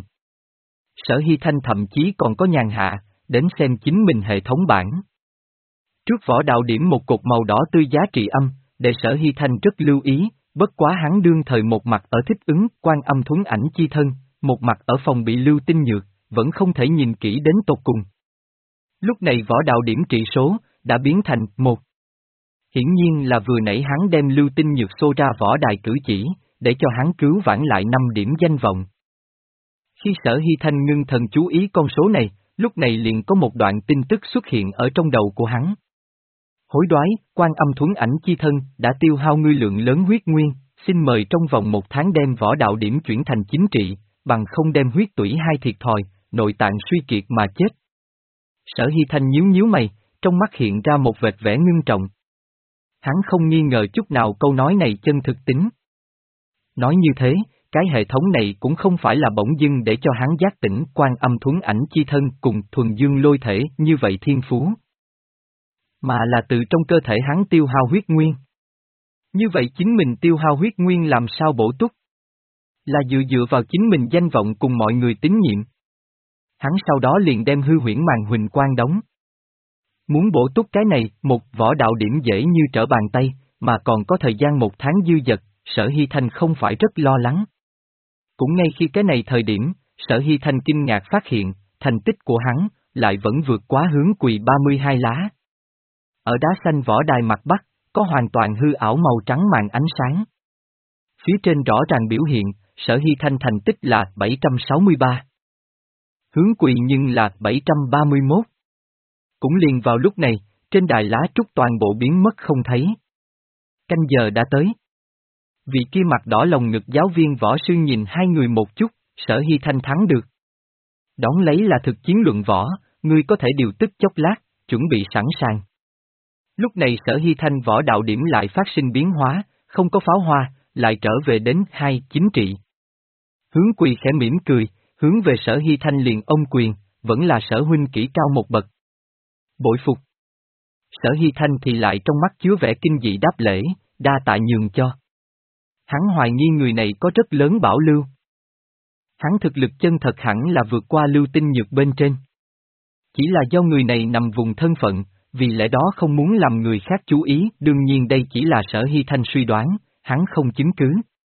Sở Hy Thanh thậm chí còn có nhàn hạ, đến xem chính mình hệ thống bản. Trước võ đạo điểm một cột màu đỏ tươi giá trị âm, để Sở Hy Thanh rất lưu ý, bất quá hắn đương thời một mặt ở thích ứng Quan Âm Thuấn Ảnh chi thân, một mặt ở phòng bị Lưu Tinh Nhược, vẫn không thể nhìn kỹ đến tột cùng. Lúc này võ đạo điểm trị số, đã biến thành một. Hiển nhiên là vừa nãy hắn đem Lưu Tinh Nhược xô ra võ đài cử chỉ, để cho hắn cứu vãn lại năm điểm danh vọng. Khi Sở Hy Thanh ngưng thần chú ý con số này, lúc này liền có một đoạn tin tức xuất hiện ở trong đầu của hắn. Hối đoái, Quan Âm Thuẫn Ảnh chi thân, đã tiêu hao ngươi lượng lớn huyết nguyên, xin mời trong vòng một tháng đem võ đạo điểm chuyển thành chính trị, bằng không đem huyết tủy hai thiệt thòi, nội tạng suy kiệt mà chết. Sở Hy Thanh nhíu nhíu mày, trong mắt hiện ra một vệt vẻ ngưng trọng. Hắn không nghi ngờ chút nào câu nói này chân thực tính. Nói như thế, cái hệ thống này cũng không phải là bỗng dưng để cho hắn giác tỉnh Quan Âm Thuẫn Ảnh chi thân cùng thuần dương lôi thể như vậy thiên phú, mà là từ trong cơ thể hắn tiêu hao huyết nguyên. Như vậy chính mình tiêu hao huyết nguyên làm sao bổ túc? Là dựa dựa vào chính mình danh vọng cùng mọi người tín nhiệm. Hắn sau đó liền đem hư huyễn màn huỳnh quang đóng. Muốn bổ túc cái này, một võ đạo điểm dễ như trở bàn tay, mà còn có thời gian một tháng dư dật, Sở Hy Thanh không phải rất lo lắng. Cũng ngay khi cái này thời điểm, Sở Hy Thanh kinh ngạc phát hiện, thành tích của hắn, lại vẫn vượt quá hướng quỳ ba mươi hai lá. Ở đá xanh võ đài mặt bắc, có hoàn toàn hư ảo màu trắng màn ánh sáng. Phía trên rõ ràng biểu hiện, Sở Hy Thanh thành tích là bảy trăm sáu mươi ba. Hướng quỳ nhưng là bảy trăm ba mươi mốt. Cũng liền vào lúc này, trên đài lá trúc toàn bộ biến mất không thấy. Canh giờ đã tới. Vị kia mặt đỏ lồng ngực giáo viên võ sư nhìn hai người một chút, Sở Hy Thanh thắng được. Đón lấy là thực chiến luận võ, ngươi có thể điều tức chốc lát, chuẩn bị sẵn sàng. Lúc này Sở Hy Thanh võ đạo điểm lại phát sinh biến hóa, không có pháo hoa, lại trở về đến hai chính trị. Hướng quỳ khẽ mỉm cười, hướng về Sở Hy Thanh liền ôm quyền, vẫn là Sở huynh kỹ cao một bậc. Bội phục. Sở Hy Thanh thì lại trong mắt chứa vẻ kinh dị đáp lễ, đa tạ nhường cho. Hắn hoài nghi người này có rất lớn bảo lưu. Hắn thực lực chân thật hẳn là vượt qua Lưu Tinh Nhược bên trên. Chỉ là do người này nằm vùng thân phận, vì lẽ đó không muốn làm người khác chú ý, đương nhiên đây chỉ là Sở Hy Thanh suy đoán, hắn không chứng cứ.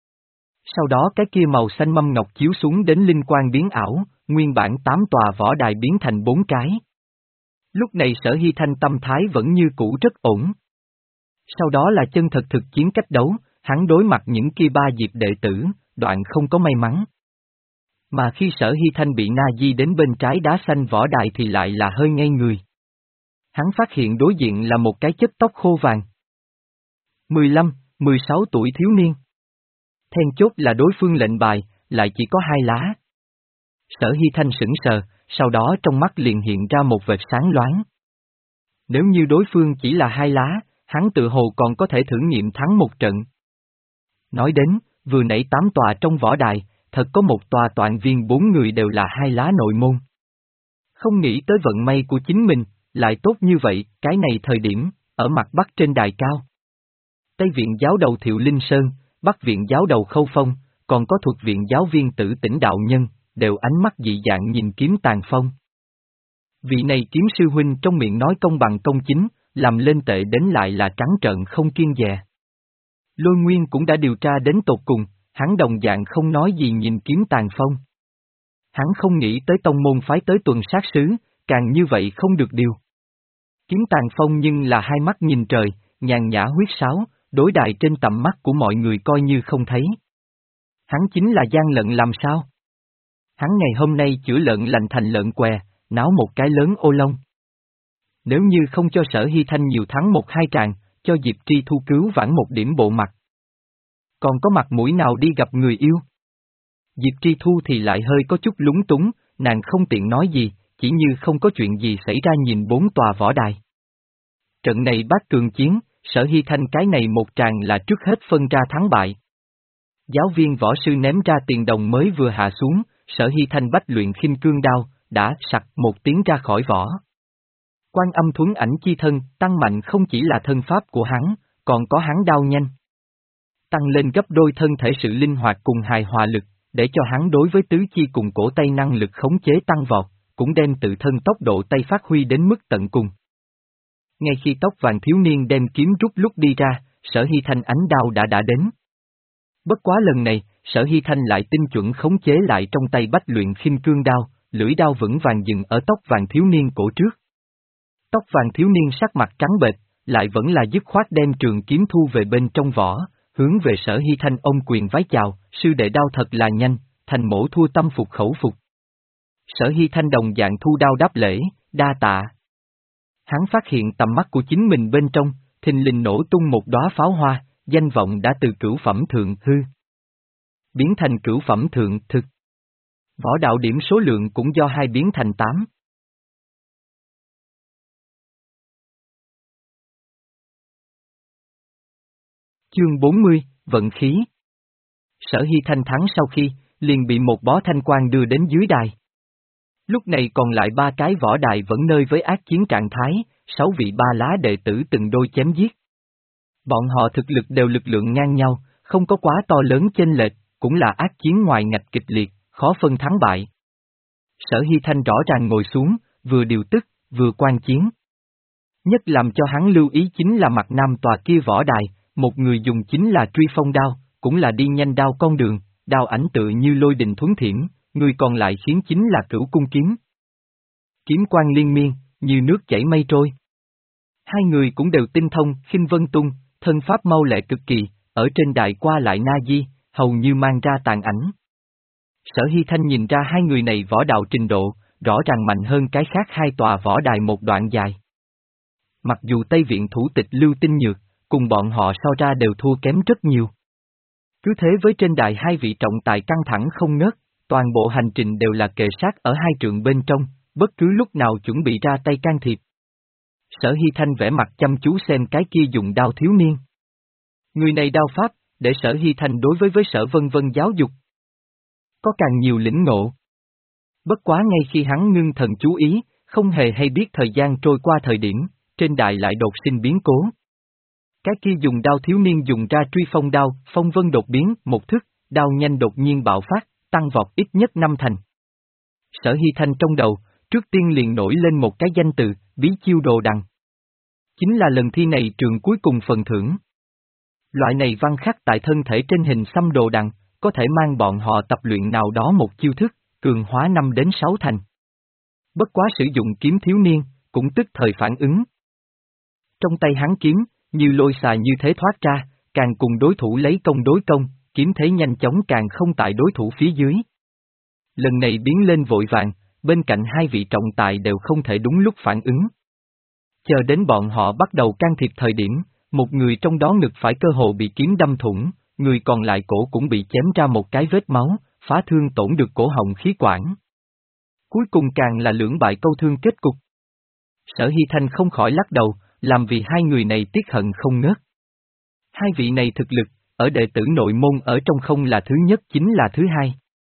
Sau đó cái kia màu xanh mâm ngọc chiếu xuống đến linh quang biến ảo, nguyên bản tám tòa võ đài biến thành bốn cái. Lúc này Sở Hy Thanh tâm thái vẫn như cũ rất ổn. Sau đó là chân thật thực chiến cách đấu, hắn đối mặt những kia ba diệp đệ tử, đoạn không có may mắn. Mà khi Sở Hy Thanh bị na di đến bên trái đá xanh võ đài thì lại là hơi ngây người. Hắn phát hiện đối diện là một cái chất tóc khô vàng. mười lăm, mười sáu tuổi thiếu niên. Then chốt là đối phương lệnh bài, lại chỉ có hai lá. Sở Hy Thanh sững sờ, sau đó trong mắt liền hiện ra một vệt sáng loáng. Nếu như đối phương chỉ là hai lá, hắn tự hồ còn có thể thử nghiệm thắng một trận. Nói đến, vừa nãy tám tòa trong võ đài, thật có một tòa toàn viên bốn người đều là hai lá nội môn. Không nghĩ tới vận may của chính mình, lại tốt như vậy, cái này thời điểm, ở mặt bắc trên đài cao. Tây viện giáo đầu Thiệu Linh Sơn, Bắc viện giáo đầu Khâu Phong, còn có thuộc viện giáo viên Tử Tỉnh Đạo Nhân, đều ánh mắt dị dạng nhìn Kiếm Tàn Phong. Vị này kiếm sư huynh trong miệng nói công bằng công chính, làm lên tệ đến lại là trắng trợn không kiêng dè. Lôi Nguyên cũng đã điều tra đến tột cùng, hắn đồng dạng không nói gì nhìn Kiếm Tàn Phong. Hắn không nghĩ tới tông môn phái tới tuần sát sứ, càng như vậy không được điều. Kiếm Tàn Phong nhưng là hai mắt nhìn trời, nhàn nhã huyết sáo, đối đại trên tầm mắt của mọi người coi như không thấy. Hắn chính là gian lận làm sao? Hắn ngày hôm nay chữa lợn lành thành lợn què, náo một cái lớn ô long. Nếu như không cho Sở Hy Thanh nhiều thắng một hai tràng, cho Diệp Tri Thu cứu vãn một điểm bộ mặt. Còn có mặt mũi nào đi gặp người yêu? Diệp Tri Thu thì lại hơi có chút lúng túng, nàng không tiện nói gì, chỉ như không có chuyện gì xảy ra nhìn bốn tòa võ đài. Trận này bát cường chiến, Sở Hy Thanh cái này một tràng là trước hết phân ra thắng bại. Giáo viên võ sư ném ra tiền đồng mới vừa hạ xuống, Sở Hy Thanh bách luyện khinh cương đao, đã sặc một tiếng ra khỏi vỏ. Quan Âm Thuẫn Ảnh chi thân, tăng mạnh không chỉ là thân pháp của hắn, còn có hắn đao nhanh. Tăng lên gấp đôi thân thể sự linh hoạt cùng hài hòa lực, để cho hắn đối với tứ chi cùng cổ tay năng lực khống chế tăng vọt, cũng đem tự thân tốc độ tay phát huy đến mức tận cùng. Ngay khi tóc vàng thiếu niên đem kiếm rút lúc đi ra, Sở Hy Thanh ánh đao đã đã đến. Bất quá lần này, Sở Hy Thanh lại tinh chuẩn khống chế lại trong tay bách luyện khinh cương đao, lưỡi đao vững vàng dừng ở tóc vàng thiếu niên cổ trước. Tóc vàng thiếu niên sắc mặt trắng bệch, lại vẫn là dứt khoát đem trường kiếm thu về bên trong vỏ, hướng về Sở Hy Thanh ôm quyền vái chào, sư đệ đao thật là nhanh, Thành mỗ thua tâm phục khẩu phục. Sở Hy Thanh đồng dạng thu đao đáp lễ, đa tạ. Hắn phát hiện tầm mắt của chính mình bên trong, thình lình nổ tung một đóa pháo hoa, danh vọng đã từ cửu phẩm thượng hư biến thành cửu phẩm thượng thực. Võ đạo điểm số lượng cũng do hai biến thành tám. Chương bốn mươi, Vận khí. Sở Hy Thanh thắng sau khi, liền bị một bó thanh quan đưa đến dưới đài. Lúc này còn lại ba cái võ đài vẫn nơi với ác chiến trạng thái, sáu vị ba lá đệ tử từng đôi chém giết. Bọn họ thực lực đều lực lượng ngang nhau, không có quá to lớn chênh lệch, cũng là ác chiến ngoài ngạch kịch liệt, khó phân thắng bại. Sở Hy Thanh rõ ràng ngồi xuống, vừa điều tức, vừa quan chiến. Nhất làm cho hắn lưu ý chính là mặt nam tòa kia võ đài, một người dùng chính là truy phong đao, cũng là đi nhanh đao con đường, đao ảnh tự như lôi đình thuấn thiểm, người còn lại khiến chính là cửu cung kiếm. Kiếm quang liên miên, như nước chảy mây trôi. Hai người cũng đều tinh thông, khinh vân tung, thân pháp mau lẹ cực kỳ, ở trên đài qua lại na di, hầu như mang ra tàn ảnh. Sở Hy Thanh nhìn ra hai người này võ đạo trình độ, rõ ràng mạnh hơn cái khác hai tòa võ đài một đoạn dài. Mặc dù Tây Viện thủ tịch Lưu Tinh Nhược, cùng bọn họ so ra đều thua kém rất nhiều. Cứ thế với trên đài hai vị trọng tài căng thẳng không ngớt, toàn bộ hành trình đều là kề sát ở hai trượng bên trong, bất cứ lúc nào chuẩn bị ra tay can thiệp. Sở Hy Thanh vẽ mặt chăm chú xem cái kia dùng đao thiếu niên. Người này đao pháp, để Sở Hy Thanh đối với với Sở Vân Vân giáo dục có càng nhiều lĩnh ngộ. Bất quá ngay khi hắn ngưng thần chú ý, không hề hay biết thời gian trôi qua thời điểm, trên đài lại đột sinh biến cố. Cái kia dùng đao thiếu niên dùng ra truy phong đao, phong vân đột biến, một thức, đao nhanh đột nhiên bạo phát, tăng vọt ít nhất năm thành. Sở Hy Thanh trong đầu, trước tiên liền nổi lên một cái danh từ, bí chiêu đồ đằng. Chính là lần thi này trường cuối cùng phần thưởng. Loại này văn khắc tại thân thể trên hình xăm đồ đằng, có thể mang bọn họ tập luyện nào đó một chiêu thức, cường hóa năm đến sáu thành. Bất quá sử dụng kiếm thiếu niên, cũng tức thời phản ứng. Trong tay hắn kiếm, như lôi xà như thế thoát ra, càng cùng đối thủ lấy công đối công, kiếm thế nhanh chóng càng không tại đối thủ phía dưới. Lần này biến lên vội vàng, bên cạnh hai vị trọng tài đều không thể đúng lúc phản ứng. Chờ đến bọn họ bắt đầu can thiệp thời điểm, một người trong đó ngực phải cơ hồ bị kiếm đâm thủng, người còn lại cổ cũng bị chém ra một cái vết máu, phá thương tổn được cổ họng khí quản. Cuối cùng càng là lưỡng bại câu thương kết cục. Sở Hy Thanh không khỏi lắc đầu, làm vì hai người này tiếc hận không ngớt. Hai vị này thực lực, ở đệ tử nội môn ở trong không là thứ nhất chính là thứ hai.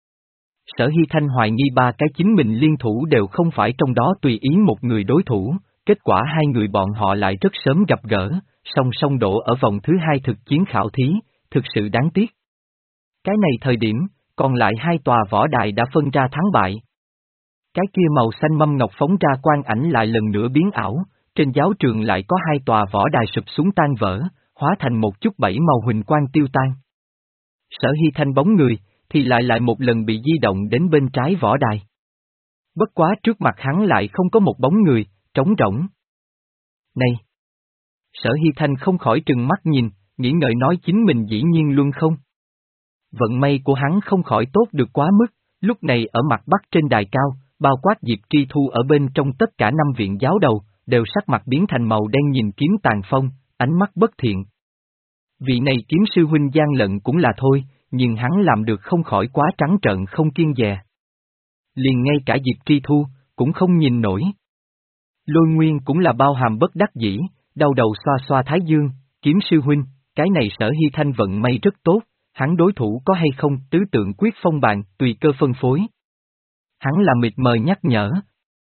Sở Hy Thanh hoài nghi ba cái chính mình liên thủ đều không phải trong đó tùy ý một người đối thủ, kết quả hai người bọn họ lại rất sớm gặp gỡ, song song đổ ở vòng thứ hai thực chiến khảo thí, thực sự đáng tiếc. Cái này thời điểm, còn lại hai tòa võ đài đã phân ra thắng bại. Cái kia màu xanh mâm ngọc phóng ra quang ảnh lại lần nữa biến ảo, trên giáo trường lại có hai tòa võ đài sụp xuống tan vỡ, hóa thành một chút bảy màu huỳnh quang tiêu tan. Sở Hy Thanh bóng người, thì lại lại một lần bị di động đến bên trái võ đài. Bất quá trước mặt hắn lại không có một bóng người, trống rỗng. Này! Sở Hy Thanh không khỏi trừng mắt nhìn, nghĩ ngợi nói chính mình dĩ nhiên luôn không. Vận may của hắn không khỏi tốt được quá mức, lúc này ở mặt bắc trên đài cao, bao quát Diệp Tri Thu ở bên trong tất cả năm viện giáo đầu, đều sắc mặt biến thành màu đen nhìn kiếm Tàn Phong, ánh mắt bất thiện. Vị này kiếm sư huynh gian lận cũng là thôi, nhưng hắn làm được không khỏi quá trắng trợn không kiêng dè. Liền ngay cả Diệp Tri Thu, cũng không nhìn nổi. Lôi Nguyên cũng là bao hàm bất đắc dĩ, đau đầu xoa xoa thái dương, kiếm sư huynh, cái này Sở Hy Thanh vận may rất tốt, hắn đối thủ có hay không tứ tượng quyết phong bàn, tùy cơ phân phối. Hắn là mịt mờ nhắc nhở.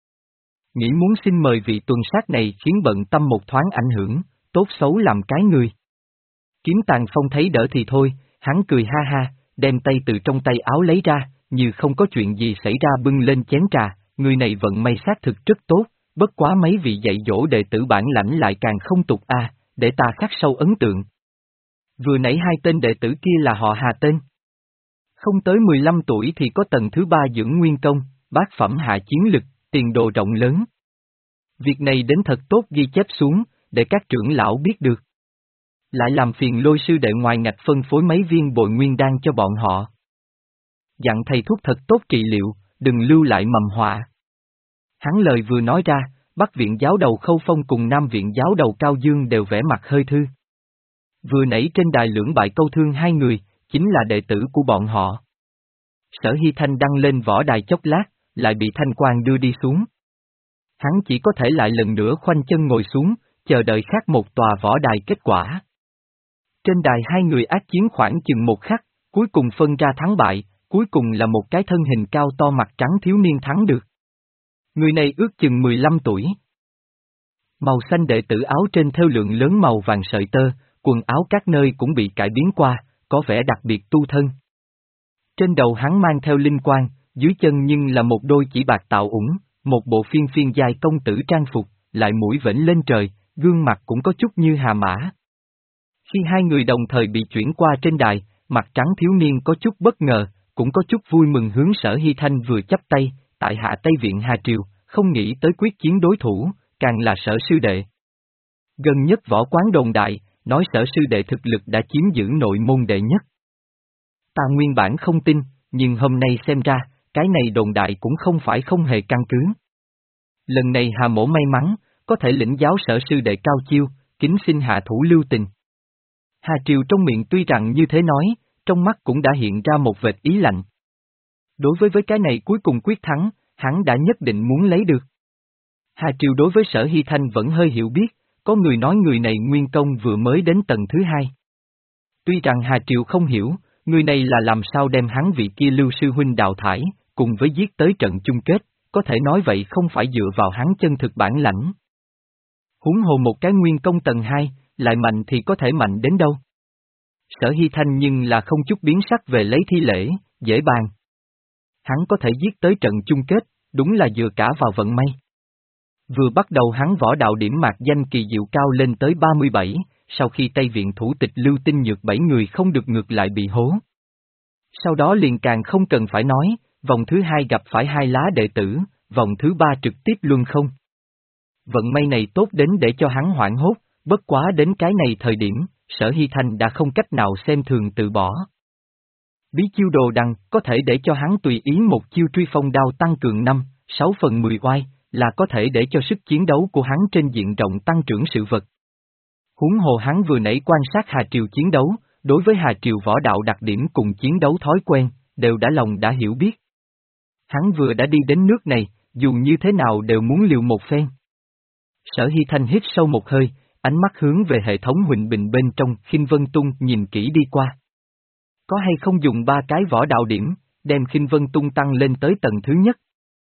Nghĩ muốn xin mời vị tuần sát này khiến bận tâm một thoáng ảnh hưởng, tốt xấu làm cái người. Kiếm Tàn Phong thấy đỡ thì thôi, hắn cười ha ha, đem tay từ trong tay áo lấy ra, như không có chuyện gì xảy ra bưng lên chén trà, người này vận may xác thực rất tốt, bất quá mấy vị dạy dỗ đệ tử bản lãnh lại càng không tục a, à, để ta khắc sâu ấn tượng. Vừa nãy hai tên đệ tử kia là họ Hà tên. Không tới mười lăm tuổi thì có tầng thứ ba dưỡng nguyên công, bát phẩm hạ chiến lực, tiền đồ rộng lớn. Việc này đến thật tốt ghi chép xuống, để các trưởng lão biết được. Lại làm phiền Lôi sư đệ ngoài ngạch phân phối mấy viên bội nguyên đan cho bọn họ. Dặn thầy thuốc thật tốt trị liệu, đừng lưu lại mầm họa. Hắn lời vừa nói ra, Bắc viện giáo đầu Khâu Phong cùng Nam viện giáo đầu Cao Dương đều vẻ mặt hơi thư. Vừa nãy trên đài lưỡng bại câu thương hai người, chính là đệ tử của bọn họ. Sở Hy Thanh đăng lên võ đài chốc lát, lại bị Thanh Quang đưa đi xuống. Hắn chỉ có thể lại lần nữa khoanh chân ngồi xuống, chờ đợi khác một tòa võ đài kết quả. Trên đài hai người ác chiến khoảng chừng một khắc, cuối cùng phân ra thắng bại, cuối cùng là một cái thân hình cao to mặt trắng thiếu niên thắng được. Người này ước chừng mười lăm tuổi. Màu xanh đệ tử áo trên thêu lượng lớn màu vàng sợi tơ, quần áo các nơi cũng bị cải biến qua, có vẻ đặc biệt tu thân. Trên đầu hắn mang theo linh quang, dưới chân nhưng là một đôi chỉ bạc tạo ủng, một bộ phiên phiên dài công tử trang phục, lại mũi vểnh lên trời, gương mặt cũng có chút như hà mã. Khi hai người đồng thời bị chuyển qua trên đài, mặt trắng thiếu niên có chút bất ngờ, cũng có chút vui mừng hướng Sở Hy Thanh vừa chắp tay, tại hạ Tây Viện Hà Triều, không nghĩ tới quyết chiến đối thủ, càng là Sở sư đệ. Gần nhất võ quán đồn đại, nói Sở sư đệ thực lực đã chiếm giữ nội môn đệ nhất. Ta nguyên bản không tin, nhưng hôm nay xem ra, cái này đồn đại cũng không phải không hề căn cứ. Lần này Hà Mỗ may mắn, có thể lĩnh giáo Sở sư đệ cao chiêu, kính xin hạ thủ lưu tình. Hà Triều trong miệng tuy rằng như thế nói, trong mắt cũng đã hiện ra một vệt ý lạnh. Đối với với cái này cuối cùng quyết thắng, hắn đã nhất định muốn lấy được. Hà Triều đối với Sở Hy Thanh vẫn hơi hiểu biết, có người nói người này nguyên công vừa mới đến tầng thứ hai. Tuy rằng Hà Triều không hiểu, người này là làm sao đem hắn vị kia Lưu sư huynh đào thải, cùng với giết tới trận chung kết, có thể nói vậy không phải dựa vào hắn chân thực bản lãnh. Huống hồ một cái nguyên công tầng hai, lại mạnh thì có thể mạnh đến đâu. Sở Hy Thanh nhưng là không chút biến sắc về lấy thi lễ, dễ bàn. Hắn có thể giết tới trận chung kết, đúng là dựa cả vào vận may. Vừa bắt đầu hắn võ đạo điểm mạc danh kỳ diệu cao lên tới ba mươi bảy, sau khi Tây Viện thủ tịch Lưu Tinh Nhược bảy người không được ngược lại bị hố. Sau đó liền càng không cần phải nói, vòng thứ hai gặp phải hai lá đệ tử, vòng thứ ba trực tiếp luân không. Vận may này tốt đến để cho hắn hoảng hốt, bất quá đến cái này thời điểm, Sở Hy Thanh đã không cách nào xem thường từ bỏ. Bí chiêu đồ đằng có thể để cho hắn tùy ý một chiêu truy phong đao tăng cường năm, sáu phần mười oai, là có thể để cho sức chiến đấu của hắn trên diện rộng tăng trưởng sự vật. Huống hồ hắn vừa nãy quan sát Hà Triều chiến đấu, đối với Hà Triều võ đạo đặc điểm cùng chiến đấu thói quen, đều đã lòng đã hiểu biết. Hắn vừa đã đi đến nước này, dù như thế nào đều muốn liều một phen. Sở Hy Thanh hít sâu một hơi, ánh mắt hướng về hệ thống Huỳnh Bình bên trong Khinh Vân Tung nhìn kỹ đi qua. Có hay không dùng ba cái võ đạo điểm, đem Khinh Vân Tung tăng lên tới tầng thứ nhất?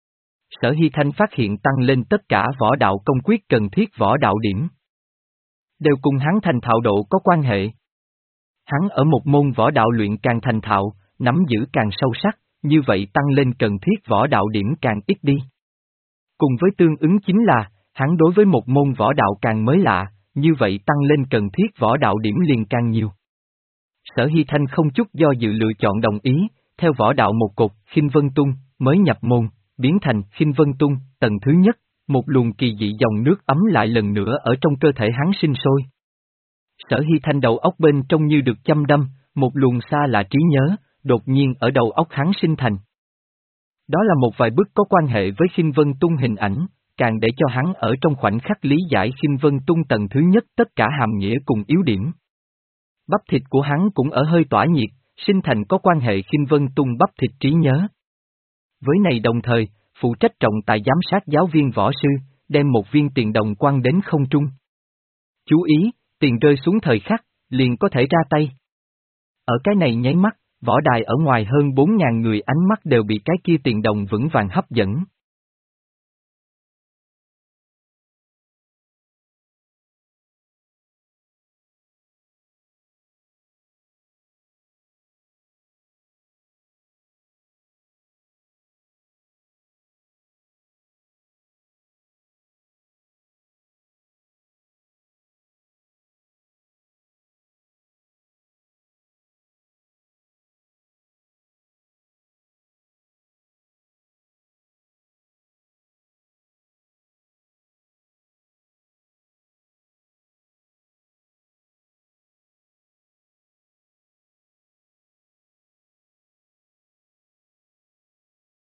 Sở Hy Thanh phát hiện tăng lên tất cả võ đạo công quyết cần thiết võ đạo điểm. Đều cùng hắn thành thạo độ có quan hệ. Hắn ở một môn võ đạo luyện càng thành thạo, nắm giữ càng sâu sắc, như vậy tăng lên cần thiết võ đạo điểm càng ít đi. Cùng với tương ứng chính là, hắn đối với một môn võ đạo càng mới lạ, như vậy tăng lên cần thiết võ đạo điểm liền càng nhiều. Sở Hy Thanh không chút do dự lựa chọn đồng ý, theo võ đạo một cột, Khinh Vân Tung, mới nhập môn, biến thành Khinh Vân Tung, tầng thứ nhất, một luồng kỳ dị dòng nước ấm lại lần nữa ở trong cơ thể hắn sinh sôi. Sở Hy Thanh đầu óc bên trong như được châm đâm, một luồng xa lạ trí nhớ, đột nhiên ở đầu óc hắn sinh thành. Đó là một vài bức có quan hệ với Khinh Vân Tung hình ảnh, càng để cho hắn ở trong khoảnh khắc lý giải Khinh Vân Tung tầng thứ nhất tất cả hàm nghĩa cùng yếu điểm. Bắp thịt của hắn cũng ở hơi tỏa nhiệt, sinh thành có quan hệ Khinh Vân Tung bắp thịt trí nhớ. Với này đồng thời, phụ trách trọng tài giám sát giáo viên võ sư, đem một viên tiền đồng quăng đến không trung. Chú ý, tiền rơi xuống thời khắc, liền có thể ra tay. Ở cái này nháy mắt, võ đài ở ngoài hơn bốn ngàn người ánh mắt đều bị cái kia tiền đồng vững vàng hấp dẫn.